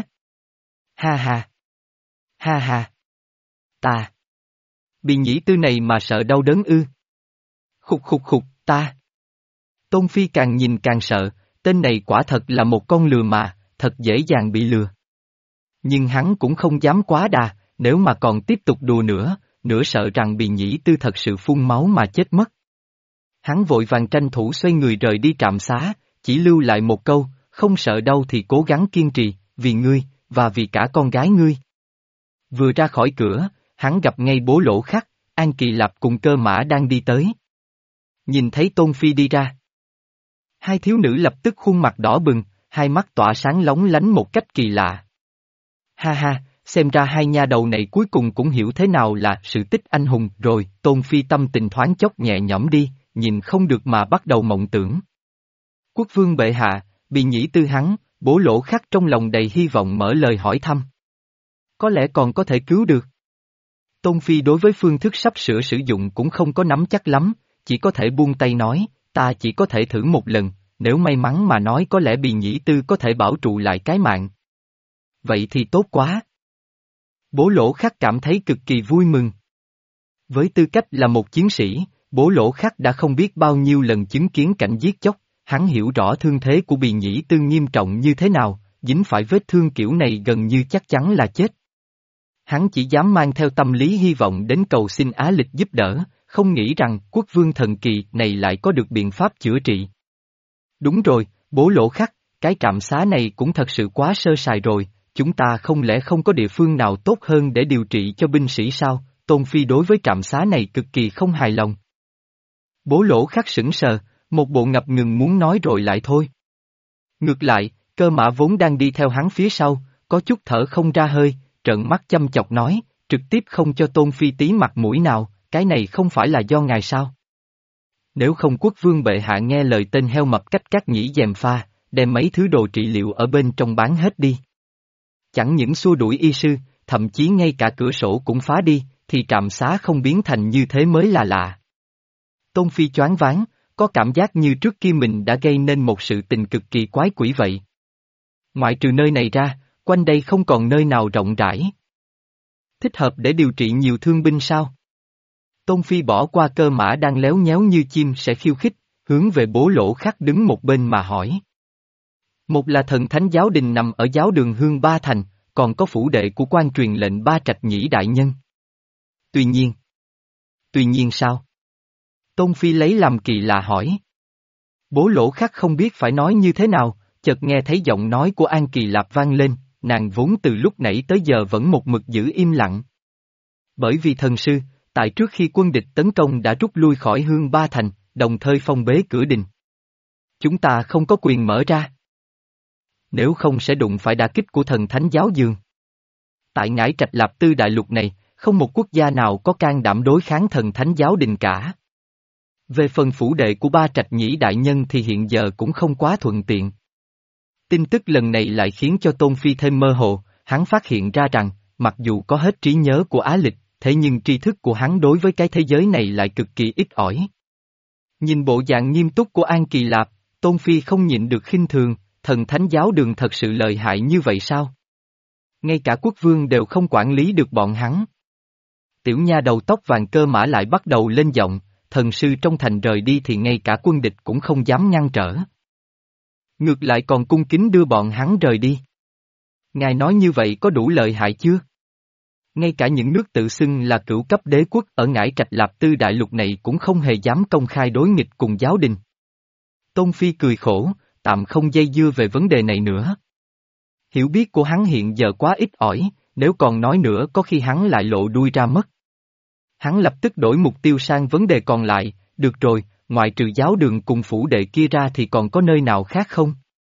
Ha ha! Ha ha! Ta! Bì Nhĩ Tư này mà sợ đau đớn ư? Khục khục khục, ta! Tôn Phi càng nhìn càng sợ, tên này quả thật là một con lừa mà, thật dễ dàng bị lừa. Nhưng hắn cũng không dám quá đà, nếu mà còn tiếp tục đùa nữa, nửa sợ rằng Bì Nhĩ Tư thật sự phun máu mà chết mất. Hắn vội vàng tranh thủ xoay người rời đi trạm xá, chỉ lưu lại một câu, không sợ đâu thì cố gắng kiên trì, vì ngươi, và vì cả con gái ngươi. Vừa ra khỏi cửa, hắn gặp ngay Bố Lỗ Khắc, An Kỳ Lạp cùng Cơ Mã đang đi tới. Nhìn thấy Tôn Phi đi ra. Hai thiếu nữ lập tức khuôn mặt đỏ bừng, hai mắt tỏa sáng lóng lánh một cách kỳ lạ. Ha ha, xem ra hai nha đầu này cuối cùng cũng hiểu thế nào là sự tích anh hùng rồi, Tôn Phi tâm tình thoáng chốc nhẹ nhõm đi, nhìn không được mà bắt đầu mộng tưởng. Quốc vương bệ hạ, Bì Nhĩ Tư hắn, Bố Lỗ Khắc trong lòng đầy hy vọng mở lời hỏi thăm. Có lẽ còn có thể cứu được. Tôn Phi đối với phương thức sắp sửa sử dụng cũng không có nắm chắc lắm, chỉ có thể buông tay nói, ta chỉ có thể thử một lần, nếu may mắn mà nói có lẽ Bì Nhĩ Tư có thể bảo trụ lại cái mạng. Vậy thì tốt quá. Bố Lỗ Khắc cảm thấy cực kỳ vui mừng. Với tư cách là một chiến sĩ, Bố Lỗ Khắc đã không biết bao nhiêu lần chứng kiến cảnh giết chóc, hắn hiểu rõ thương thế của Bì Nhĩ Tư nghiêm trọng như thế nào, dính phải vết thương kiểu này gần như chắc chắn là chết. Hắn chỉ dám mang theo tâm lý hy vọng đến cầu xin Á Lịch giúp đỡ, không nghĩ rằng quốc vương thần kỳ này lại có được biện pháp chữa trị. Đúng rồi, Bố Lỗ Khắc, cái trạm xá này cũng thật sự quá sơ sài rồi, chúng ta không lẽ không có địa phương nào tốt hơn để điều trị cho binh sĩ sao? Tôn Phi đối với trạm xá này cực kỳ không hài lòng. Bố Lỗ Khắc sững sờ, một bộ ngập ngừng muốn nói rồi lại thôi. Ngược lại, Cơ Mã vốn đang đi theo hắn phía sau, có chút thở không ra hơi, trợn mắt chăm chọc nói, trực tiếp không cho Tôn Phi tí mặt mũi nào, cái này không phải là do ngài sao? Nếu không quốc vương bệ hạ nghe lời tên heo mập cách cắt nhĩ dèm pha, đem mấy thứ đồ trị liệu ở bên trong bán hết đi. Chẳng những xua đuổi y sư, thậm chí ngay cả cửa sổ cũng phá đi, thì trạm xá không biến thành như thế mới là lạ. Tôn Phi choáng váng, có cảm giác như trước kia mình đã gây nên một sự tình cực kỳ quái quỷ vậy. Ngoại trừ nơi này ra, quanh đây không còn nơi nào rộng rãi. Thích hợp để điều trị nhiều thương binh sao? Tôn Phi bỏ qua Cơ Mã đang léo nhéo như chim sẽ khiêu khích, hướng về Bố Lỗ Khắc đứng một bên mà hỏi. Một là thần thánh giáo đình nằm ở giáo đường Hương Ba Thành, còn có phủ đệ của quan truyền lệnh Ba Trạch Nhĩ đại nhân. Tuy nhiên. Tuy nhiên sao? Tôn Phi lấy làm kỳ lạ hỏi. Bố Lỗ Khắc không biết phải nói như thế nào, chợt nghe thấy giọng nói của An Kỳ Lạp vang lên, nàng vốn từ lúc nãy tới giờ vẫn một mực giữ im lặng. Bởi vì thần sư, tại trước khi quân địch tấn công đã rút lui khỏi Hương Ba Thành, đồng thời phong bế cửa đình. Chúng ta không có quyền mở ra. Nếu không sẽ đụng phải đả kích của thần thánh giáo dường. tại Ngải Trạch Lạp Tư đại lục này, không một quốc gia nào có can đảm đối kháng thần thánh giáo đình cả. Về phần phủ đệ của Ba Trạch Nhĩ đại nhân thì hiện giờ cũng không quá thuận tiện. Tin tức lần này lại khiến cho Tôn Phi thêm mơ hồ, hắn phát hiện ra rằng, mặc dù có hết trí nhớ của Á Lịch, thế nhưng tri thức của hắn đối với cái thế giới này lại cực kỳ ít ỏi. Nhìn bộ dạng nghiêm túc của An Kỳ Lạp, Tôn Phi không nhịn được khinh thường, thần thánh giáo đường thật sự lợi hại như vậy sao? Ngay cả quốc vương đều không quản lý được bọn hắn. Tiểu nha đầu tóc vàng Cơ Mã lại bắt đầu lên giọng, thần sư trong thành rời đi thì ngay cả quân địch cũng không dám ngăn trở. Ngược lại còn cung kính đưa bọn hắn rời đi. Ngài nói như vậy có đủ lợi hại chưa? Ngay cả những nước tự xưng là cửu cấp đế quốc ở Ngải Trạch Lạp Tư đại lục này cũng không hề dám công khai đối nghịch cùng giáo đình. Tôn Phi cười khổ, tạm không dây dưa về vấn đề này nữa. Hiểu biết của hắn hiện giờ quá ít ỏi, nếu còn nói nữa có khi hắn lại lộ đuôi ra mất. Hắn lập tức đổi mục tiêu sang vấn đề còn lại, được rồi, ngoại trừ giáo đường cùng phủ đệ kia ra thì còn có nơi nào khác không?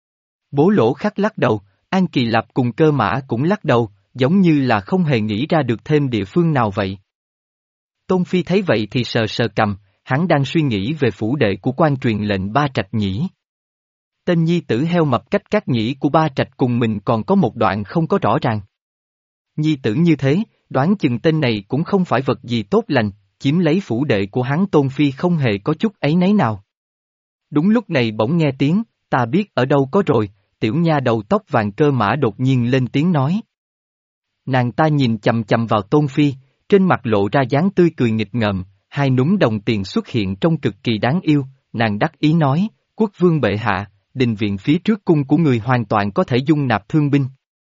Bố Lỗ Khắc lắc đầu, An Kỳ Lạp cùng Cơ Mã cũng lắc đầu, giống như là không hề nghĩ ra được thêm địa phương nào vậy. Tôn Phi thấy vậy thì sờ sờ cầm, hắn đang suy nghĩ về phủ đệ của quan truyền lệnh Ba Trạch Nhĩ. Tên nhi tử heo mập cách các nhĩ của Ba Trạch cùng mình còn có một đoạn không có rõ ràng. Nhi tử như thế, đoán chừng tên này cũng không phải vật gì tốt lành, chiếm lấy phủ đệ của hắn. Tôn Phi không hề có chút áy náy nào. Đúng lúc này bỗng nghe tiếng, ta biết ở đâu có rồi, tiểu nha đầu tóc vàng Cơ Mã đột nhiên lên tiếng nói. Nàng ta nhìn chầm chầm vào Tôn Phi, trên mặt lộ ra dáng tươi cười nghịch ngợm, hai núm đồng tiền xuất hiện trông cực kỳ đáng yêu, nàng đắc ý nói, quốc vương bệ hạ, đình viện phía trước cung của người hoàn toàn có thể dung nạp thương binh.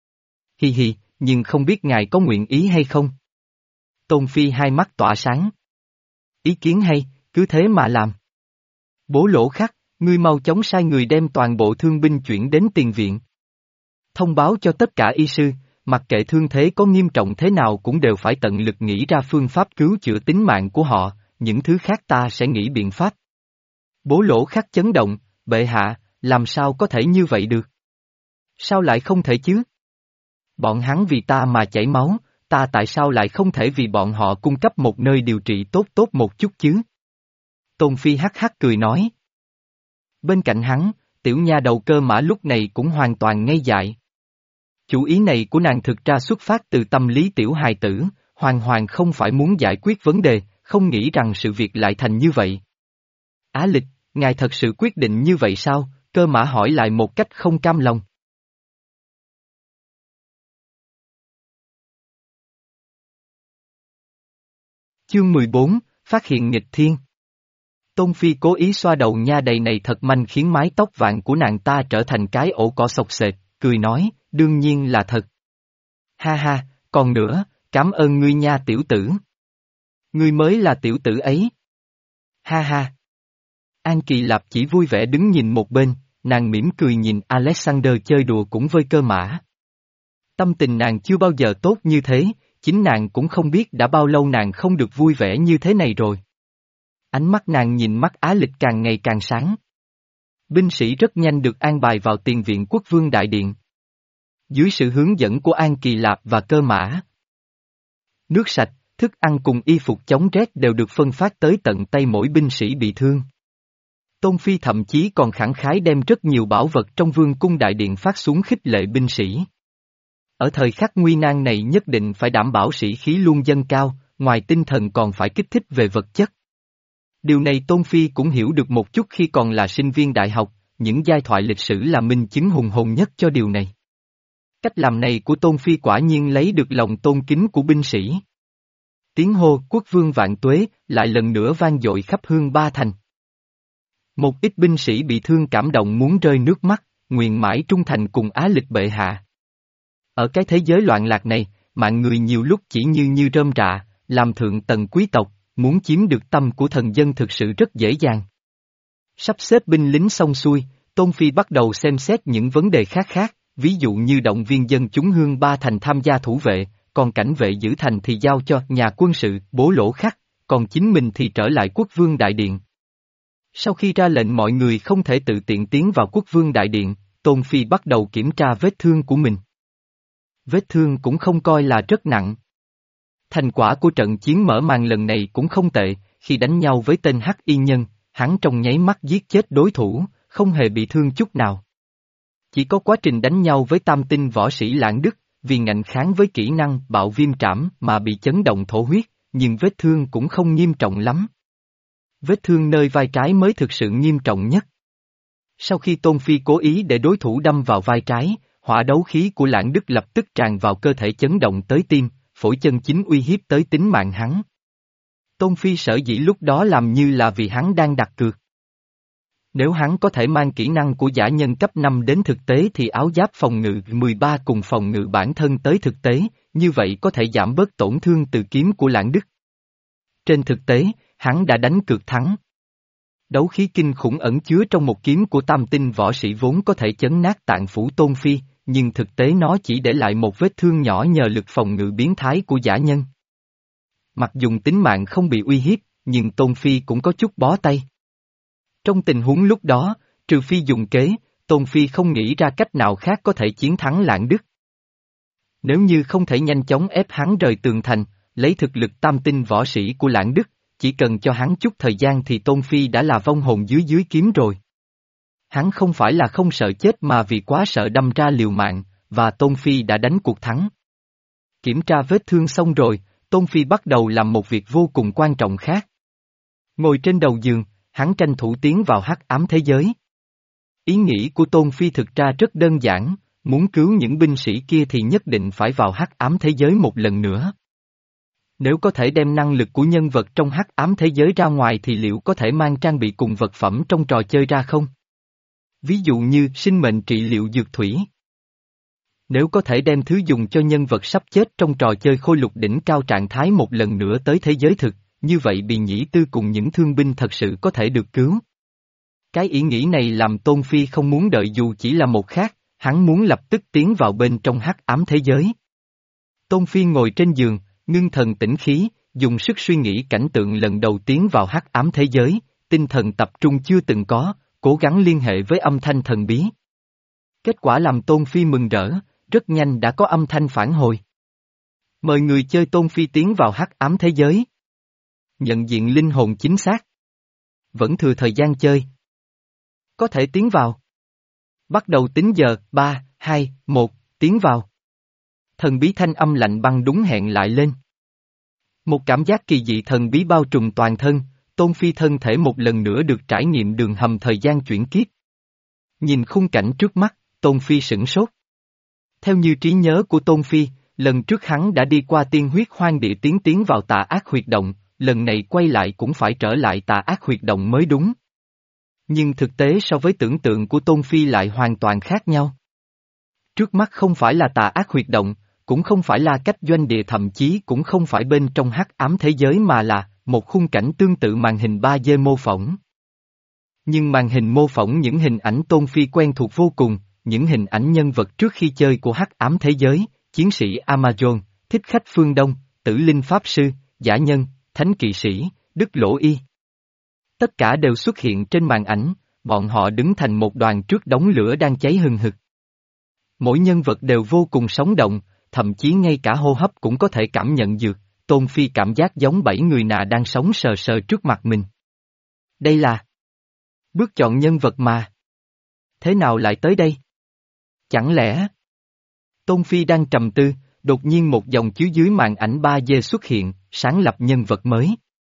Hi hi, nhưng không biết ngài có nguyện ý hay không? Tôn Phi hai mắt tỏa sáng. Ý kiến hay, cứ thế mà làm. Bố Lỗ Khắc, ngươi mau chóng sai người đem toàn bộ thương binh chuyển đến tiền viện. Thông báo cho tất cả y sư, mặc kệ thương thế có nghiêm trọng thế nào cũng đều phải tận lực nghĩ ra phương pháp cứu chữa tính mạng của họ, những thứ khác ta sẽ nghĩ biện pháp. Bố Lỗ Khắc chấn động, bệ hạ, làm sao có thể như vậy được? Sao lại không thể chứ? Bọn hắn vì ta mà chảy máu, ta tại sao lại không thể vì bọn họ cung cấp một nơi điều trị tốt tốt một chút chứ? Tôn Phi hắc hắc cười nói. Bên cạnh hắn, tiểu nha đầu Cơ Mã lúc này cũng hoàn toàn ngây dại. Chủ ý này của nàng thực ra xuất phát từ tâm lý tiểu hài tử, hoàn hoàn không phải muốn giải quyết vấn đề, không nghĩ rằng sự việc lại thành như vậy. Á Lịch, ngài thật sự quyết định như vậy sao? Cơ Mã hỏi lại một cách không cam lòng. Chương mười bốn, Phát hiện nghịch thiên. Tôn Phi cố ý xoa đầu nha đầy này thật manh khiến mái tóc vàng của nàng ta trở thành cái ổ cỏ sộc sệt, cười nói, đương nhiên là thật. Ha ha, còn nữa, cảm ơn ngươi nha tiểu tử. Ngươi mới là tiểu tử ấy. Ha ha. An Kỳ Lạp chỉ vui vẻ đứng nhìn một bên, nàng mỉm cười nhìn Alexander chơi đùa cũng với Cơ Mã. Tâm tình nàng chưa bao giờ tốt như thế, chính nàng cũng không biết đã bao lâu nàng không được vui vẻ như thế này rồi. Ánh mắt nàng nhìn mắt Á Lịch càng ngày càng sáng. Binh sĩ rất nhanh được an bài vào tiền viện quốc vương đại điện. Dưới sự hướng dẫn của An Kỳ Lạp và Cơ Mã. Nước sạch, thức ăn cùng y phục chống rét đều được phân phát tới tận tay mỗi binh sĩ bị thương. Tôn Phi thậm chí còn khẳng khái đem rất nhiều bảo vật trong vương cung đại điện phát xuống khích lệ binh sĩ. Ở thời khắc nguy nan này nhất định phải đảm bảo sĩ khí luôn dâng cao, ngoài tinh thần còn phải kích thích về vật chất. Điều này Tôn Phi cũng hiểu được một chút khi còn là sinh viên đại học, những giai thoại lịch sử là minh chứng hùng hồn nhất cho điều này. Cách làm này của Tôn Phi quả nhiên lấy được lòng tôn kính của binh sĩ. Tiếng hô quốc vương vạn tuế lại lần nữa vang dội khắp Hương Ba Thành. Một ít binh sĩ bị thương cảm động muốn rơi nước mắt, nguyện mãi trung thành cùng Á Lịch bệ hạ. Ở cái thế giới loạn lạc này, mạng người nhiều lúc chỉ như như rơm rạ, làm thượng tầng quý tộc, muốn chiếm được tâm của thần dân thực sự rất dễ dàng. Sắp xếp binh lính xong xuôi, Tôn Phi bắt đầu xem xét những vấn đề khác khác, ví dụ như động viên dân chúng Hương Ba Thành tham gia thủ vệ, còn cảnh vệ giữ thành thì giao cho nhà quân sự, Bố Lỗ Khắc, còn chính mình thì trở lại quốc vương đại điện. Sau khi ra lệnh mọi người không thể tự tiện tiến vào quốc vương đại điện, Tôn Phi bắt đầu kiểm tra vết thương của mình. vết thương cũng không coi là rất nặng. Thành quả của trận chiến mở màn lần này cũng không tệ, khi đánh nhau với tên Hắc Y Nhân, hắn trong nháy mắt giết chết đối thủ, không hề bị thương chút nào. Chỉ có quá trình đánh nhau với tam tinh võ sĩ Lãng Đức, vì ngạnh kháng với kỹ năng bạo viêm trảm mà bị chấn động thổ huyết, nhưng vết thương cũng không nghiêm trọng lắm. Vết thương nơi vai trái mới thực sự nghiêm trọng nhất. Sau khi Tôn Phi cố ý để đối thủ đâm vào vai trái, hỏa đấu khí của Lãng Đức lập tức tràn vào cơ thể chấn động tới tim, phổi chân chính uy hiếp tới tính mạng hắn. Tôn Phi sở dĩ lúc đó làm như là vì hắn đang đặt cược. Nếu hắn có thể mang kỹ năng của giả nhân cấp năm đến thực tế thì áo giáp phòng ngự mười ba cùng phòng ngự bản thân tới thực tế, như vậy có thể giảm bớt tổn thương từ kiếm của Lãng Đức. Trên thực tế, hắn đã đánh cược thắng. Đấu khí kinh khủng ẩn chứa trong một kiếm của tam tinh võ sĩ vốn có thể chấn nát tạng phủ Tôn Phi, nhưng thực tế nó chỉ để lại một vết thương nhỏ nhờ lực phòng ngự biến thái của giả nhân. Mặc dùng tính mạng không bị uy hiếp, nhưng Tôn Phi cũng có chút bó tay. Trong tình huống lúc đó, trừ phi dùng kế, Tôn Phi không nghĩ ra cách nào khác có thể chiến thắng Lãng Đức. Nếu như không thể nhanh chóng ép hắn rời tường thành, lấy thực lực tam tinh võ sĩ của Lãng Đức, chỉ cần cho hắn chút thời gian thì Tôn Phi đã là vong hồn dưới dưới kiếm rồi. Hắn không phải là không sợ chết mà vì quá sợ đâm ra liều mạng, và Tôn Phi đã đánh cuộc thắng. Kiểm tra vết thương xong rồi, Tôn Phi bắt đầu làm một việc vô cùng quan trọng khác. Ngồi trên đầu giường, hắn tranh thủ tiến vào hắc ám thế giới. Ý nghĩ của Tôn Phi thực ra rất đơn giản, muốn cứu những binh sĩ kia thì nhất định phải vào hắc ám thế giới một lần nữa. Nếu có thể đem năng lực của nhân vật trong hắc ám thế giới ra ngoài thì liệu có thể mang trang bị cùng vật phẩm trong trò chơi ra không? Ví dụ như sinh mệnh trị liệu dược thủy. Nếu có thể đem thứ dùng cho nhân vật sắp chết trong trò chơi khôi lục đỉnh cao trạng thái một lần nữa tới thế giới thực, như vậy Bì Nhĩ Tư cùng những thương binh thật sự có thể được cứu. Cái ý nghĩ này làm Tôn Phi không muốn đợi dù chỉ là một khác, hắn muốn lập tức tiến vào bên trong hắc ám thế giới. Tôn Phi ngồi trên giường, ngưng thần tĩnh khí, dùng sức suy nghĩ cảnh tượng lần đầu tiến vào hắc ám thế giới, tinh thần tập trung chưa từng có, cố gắng liên hệ với âm thanh thần bí. Kết quả làm Tôn Phi mừng rỡ, rất nhanh đã có âm thanh phản hồi. Mời người chơi Tôn Phi tiến vào hắc ám thế giới. Nhận diện linh hồn chính xác. Vẫn thừa thời gian chơi. Có thể tiến vào. Bắt đầu tính giờ, ba, hai, một, tiến vào. Thần bí thanh âm lạnh băng đúng hẹn lại lên. Một cảm giác kỳ dị thần bí bao trùm toàn thân, Tôn Phi thân thể một lần nữa được trải nghiệm đường hầm thời gian chuyển kiếp. Nhìn khung cảnh trước mắt, Tôn Phi sửng sốt. Theo như trí nhớ của Tôn Phi, lần trước hắn đã đi qua tiên huyết hoang địa tiến tiến vào tà ác huyệt động, lần này quay lại cũng phải trở lại tà ác huyệt động mới đúng. Nhưng thực tế so với tưởng tượng của Tôn Phi lại hoàn toàn khác nhau. Trước mắt không phải là tà ác huyệt động, cũng không phải là cách doanh địa, thậm chí cũng không phải bên trong hắc ám thế giới mà là một khung cảnh tương tự màn hình ba D mô phỏng. Nhưng màn hình mô phỏng những hình ảnh Tôn Phi quen thuộc vô cùng, những hình ảnh nhân vật trước khi chơi của hắc ám thế giới, chiến sĩ Amazon, thích khách phương Đông, tử linh pháp sư, giả nhân, thánh kỵ sĩ, đức lỗ y. Tất cả đều xuất hiện trên màn ảnh, bọn họ đứng thành một đoàn trước đống lửa đang cháy hừng hực. Mỗi nhân vật đều vô cùng sống động, thậm chí ngay cả hô hấp cũng có thể cảm nhận được, Tôn Phi cảm giác giống bảy người nạ đang sống sờ sờ trước mặt mình. Đây là bước chọn nhân vật mà. Thế nào lại tới đây? Chẳng lẽ... Tôn Phi đang trầm tư, đột nhiên một dòng chiếu dưới màn ảnh ba D xuất hiện, sáng lập nhân vật mới.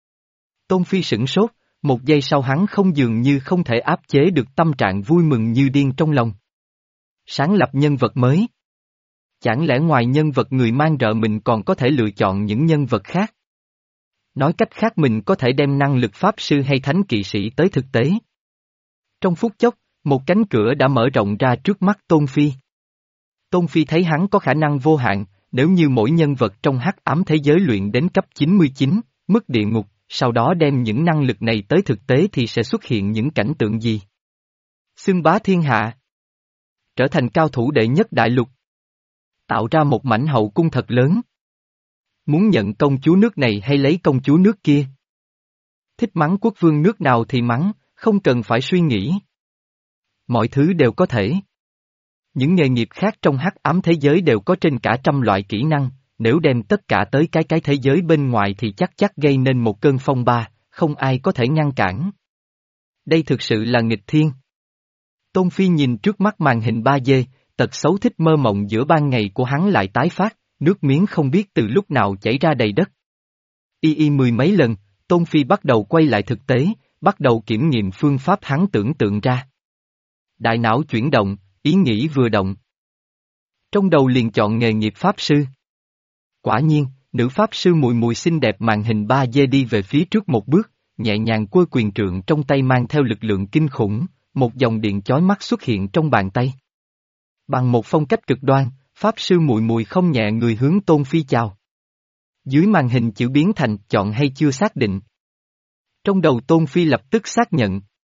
Tôn Phi sửng sốt, một giây sau hắn không dường như không thể áp chế được tâm trạng vui mừng như điên trong lòng. Sáng lập nhân vật mới. Chẳng lẽ ngoài nhân vật người mang rợ mình còn có thể lựa chọn những nhân vật khác? Nói cách khác mình có thể đem năng lực pháp sư hay thánh kỵ sĩ tới thực tế. Trong phút chốc, một cánh cửa đã mở rộng ra trước mắt Tôn Phi. Tôn Phi thấy hắn có khả năng vô hạn, nếu như mỗi nhân vật trong hắc ám thế giới luyện đến cấp chín mươi chín, mức địa ngục, sau đó đem những năng lực này tới thực tế thì sẽ xuất hiện những cảnh tượng gì? Xưng bá thiên hạ. Trở thành cao thủ đệ nhất đại lục. Tạo ra một mảnh hậu cung thật lớn. Muốn nhận công chúa nước này hay lấy công chúa nước kia? Thích mắng quốc vương nước nào thì mắng, không cần phải suy nghĩ. Mọi thứ đều có thể. Những nghề nghiệp khác trong hắc ám thế giới đều có trên cả trăm loại kỹ năng, nếu đem tất cả tới cái cái thế giới bên ngoài thì chắc chắc gây nên một cơn phong ba, không ai có thể ngăn cản. Đây thực sự là nghịch thiên. Tôn Phi nhìn trước mắt màn hình ba D, tật xấu thích mơ mộng giữa ban ngày của hắn lại tái phát, nước miếng không biết từ lúc nào chảy ra đầy đất. Y y mười mấy lần, Tôn Phi bắt đầu quay lại thực tế, bắt đầu kiểm nghiệm phương pháp hắn tưởng tượng ra. Đại não chuyển động, ý nghĩ vừa động. Trong đầu liền chọn nghề nghiệp pháp sư. Quả nhiên, nữ pháp sư mùi mùi xinh đẹp màn hình ba D đi về phía trước một bước, nhẹ nhàng quơ quyền trượng trong tay mang theo lực lượng kinh khủng, một dòng điện chói mắt xuất hiện trong bàn tay. Bằng một phong cách cực đoan, pháp sư mùi mùi không nhẹ người hướng Tôn Phi chào. Dưới màn hình chữ biến thành chọn hay chưa xác định. Trong đầu Tôn Phi lập tức xác nhận.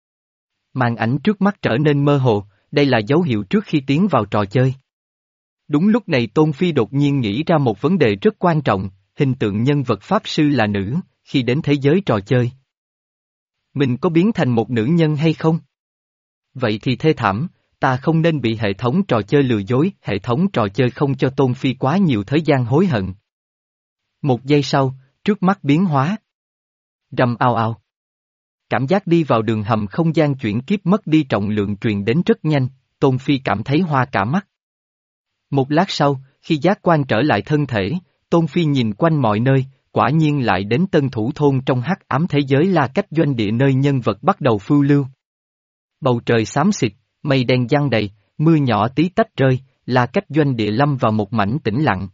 Màn ảnh trước mắt trở nên mơ hồ, đây là dấu hiệu trước khi tiến vào trò chơi. Đúng lúc này Tôn Phi đột nhiên nghĩ ra một vấn đề rất quan trọng, hình tượng nhân vật pháp sư là nữ, khi đến thế giới trò chơi. Mình có biến thành một nữ nhân hay không? Vậy thì thê thảm, ta không nên bị hệ thống trò chơi lừa dối, hệ thống trò chơi không cho Tôn Phi quá nhiều thời gian hối hận. Một giây sau, trước mắt biến hóa. Rầm ào ào. Cảm giác đi vào đường hầm không gian chuyển kiếp mất đi trọng lượng truyền đến rất nhanh, Tôn Phi cảm thấy hoa cả mắt. Một lát sau, khi giác quan trở lại thân thể, Tôn Phi nhìn quanh mọi nơi, quả nhiên lại đến Tân Thủ Thôn trong hắc ám thế giới La Cách doanh địa nơi nhân vật bắt đầu phiêu lưu. Bầu trời xám xịt, mây đen giăng đầy, mưa nhỏ tí tách rơi, La Cách doanh địa lâm vào một mảnh tĩnh lặng.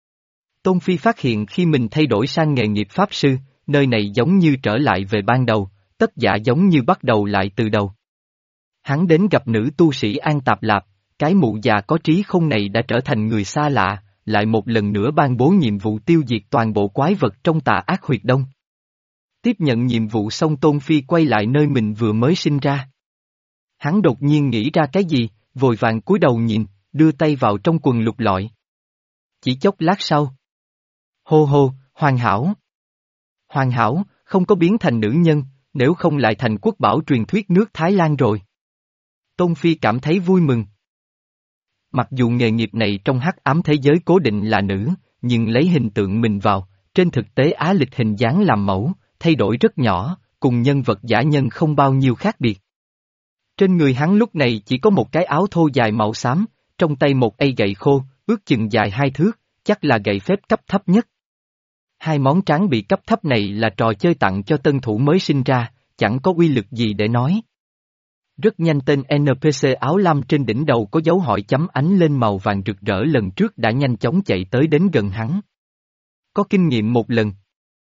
Tôn Phi phát hiện khi mình thay đổi sang nghề nghiệp pháp sư, nơi này giống như trở lại về ban đầu, tất giả giống như bắt đầu lại từ đầu. Hắn đến gặp nữ tu sĩ An Tạp Lạp, cái mụ già có trí không này đã trở thành người xa lạ, lại một lần nữa ban bố nhiệm vụ tiêu diệt toàn bộ quái vật trong tà ác huyệt đông. Tiếp nhận nhiệm vụ xong Tôn Phi quay lại nơi mình vừa mới sinh ra. Hắn đột nhiên nghĩ ra cái gì, vội vàng cúi đầu nhìn, đưa tay vào trong quần lục lọi. Chỉ chốc lát sau. Hô hô, hoàn hảo. Hoàn hảo, không có biến thành nữ nhân, nếu không lại thành quốc bảo truyền thuyết nước Thái Lan rồi. Tôn Phi cảm thấy vui mừng. Mặc dù nghề nghiệp này trong hắc ám thế giới cố định là nữ, nhưng lấy hình tượng mình vào, trên thực tế Á Lịch hình dáng làm mẫu, thay đổi rất nhỏ, cùng nhân vật giả nhân không bao nhiêu khác biệt. Trên người hắn lúc này chỉ có một cái áo thô dài màu xám, trong tay một cây gậy khô, ước chừng dài hai thước, chắc là gậy phép cấp thấp nhất. Hai món tráng bị cấp thấp này là trò chơi tặng cho tân thủ mới sinh ra, chẳng có uy lực gì để nói. Rất nhanh tên en pê xê áo lam trên đỉnh đầu có dấu hỏi chấm ánh lên màu vàng rực rỡ lần trước đã nhanh chóng chạy tới đến gần hắn. Có kinh nghiệm một lần.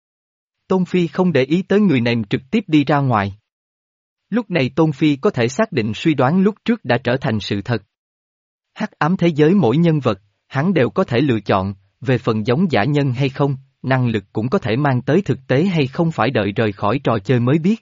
Tôn Phi không để ý tới người này trực tiếp đi ra ngoài. Lúc này Tôn Phi có thể xác định suy đoán lúc trước đã trở thành sự thật. Hắc ám thế giới mỗi nhân vật, hắn đều có thể lựa chọn, về phần giống giả nhân hay không, năng lực cũng có thể mang tới thực tế hay không phải đợi rời khỏi trò chơi mới biết.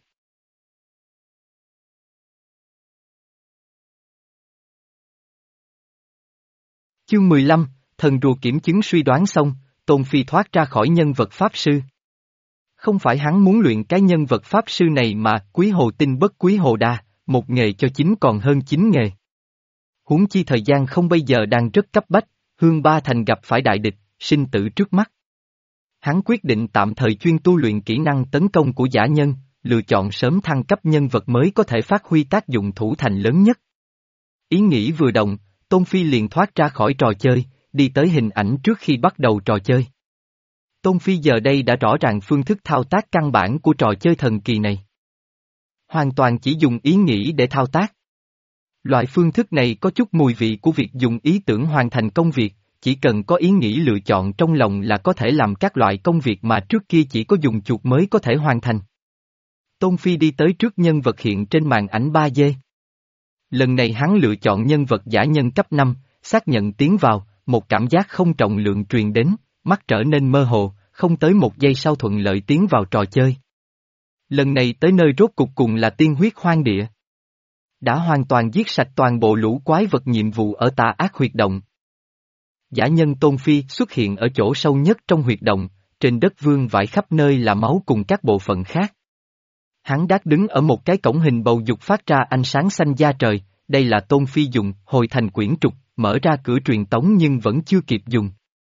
Chương mười lăm, thần rùa kiểm chứng suy đoán xong, Tôn Phi thoát ra khỏi nhân vật pháp sư. Không phải hắn muốn luyện cái nhân vật pháp sư này mà quý hồ tinh bất quý hồ đa, một nghề cho chín còn hơn chín nghề. Huống chi thời gian không bây giờ đang rất cấp bách, Hương Ba Thành gặp phải đại địch, sinh tử trước mắt. Hắn quyết định tạm thời chuyên tu luyện kỹ năng tấn công của giả nhân, lựa chọn sớm thăng cấp nhân vật mới có thể phát huy tác dụng thủ thành lớn nhất. Ý nghĩ vừa động, Tôn Phi liền thoát ra khỏi trò chơi, đi tới hình ảnh trước khi bắt đầu trò chơi. Tôn Phi giờ đây đã rõ ràng phương thức thao tác căn bản của trò chơi thần kỳ này. Hoàn toàn chỉ dùng ý nghĩ để thao tác. Loại phương thức này có chút mùi vị của việc dùng ý tưởng hoàn thành công việc, chỉ cần có ý nghĩ lựa chọn trong lòng là có thể làm các loại công việc mà trước kia chỉ có dùng chuột mới có thể hoàn thành. Tôn Phi đi tới trước nhân vật hiện trên màn ảnh ba D. Lần này hắn lựa chọn nhân vật giả nhân cấp năm, xác nhận tiến vào, một cảm giác không trọng lượng truyền đến, mắt trở nên mơ hồ, không tới một giây sau thuận lợi tiến vào trò chơi. Lần này tới nơi rốt cục cùng là tiên huyết hoang địa. Đã hoàn toàn giết sạch toàn bộ lũ quái vật nhiệm vụ ở tà ác huyệt động. Giả nhân Tôn Phi xuất hiện ở chỗ sâu nhất trong huyệt động, trên đất vương vãi khắp nơi là máu cùng các bộ phận khác. Hắn đát đứng ở một cái cổng hình bầu dục phát ra ánh sáng xanh da trời, đây là Tôn Phi dùng hồi thành quyển trục, mở ra cửa truyền tống nhưng vẫn chưa kịp dùng.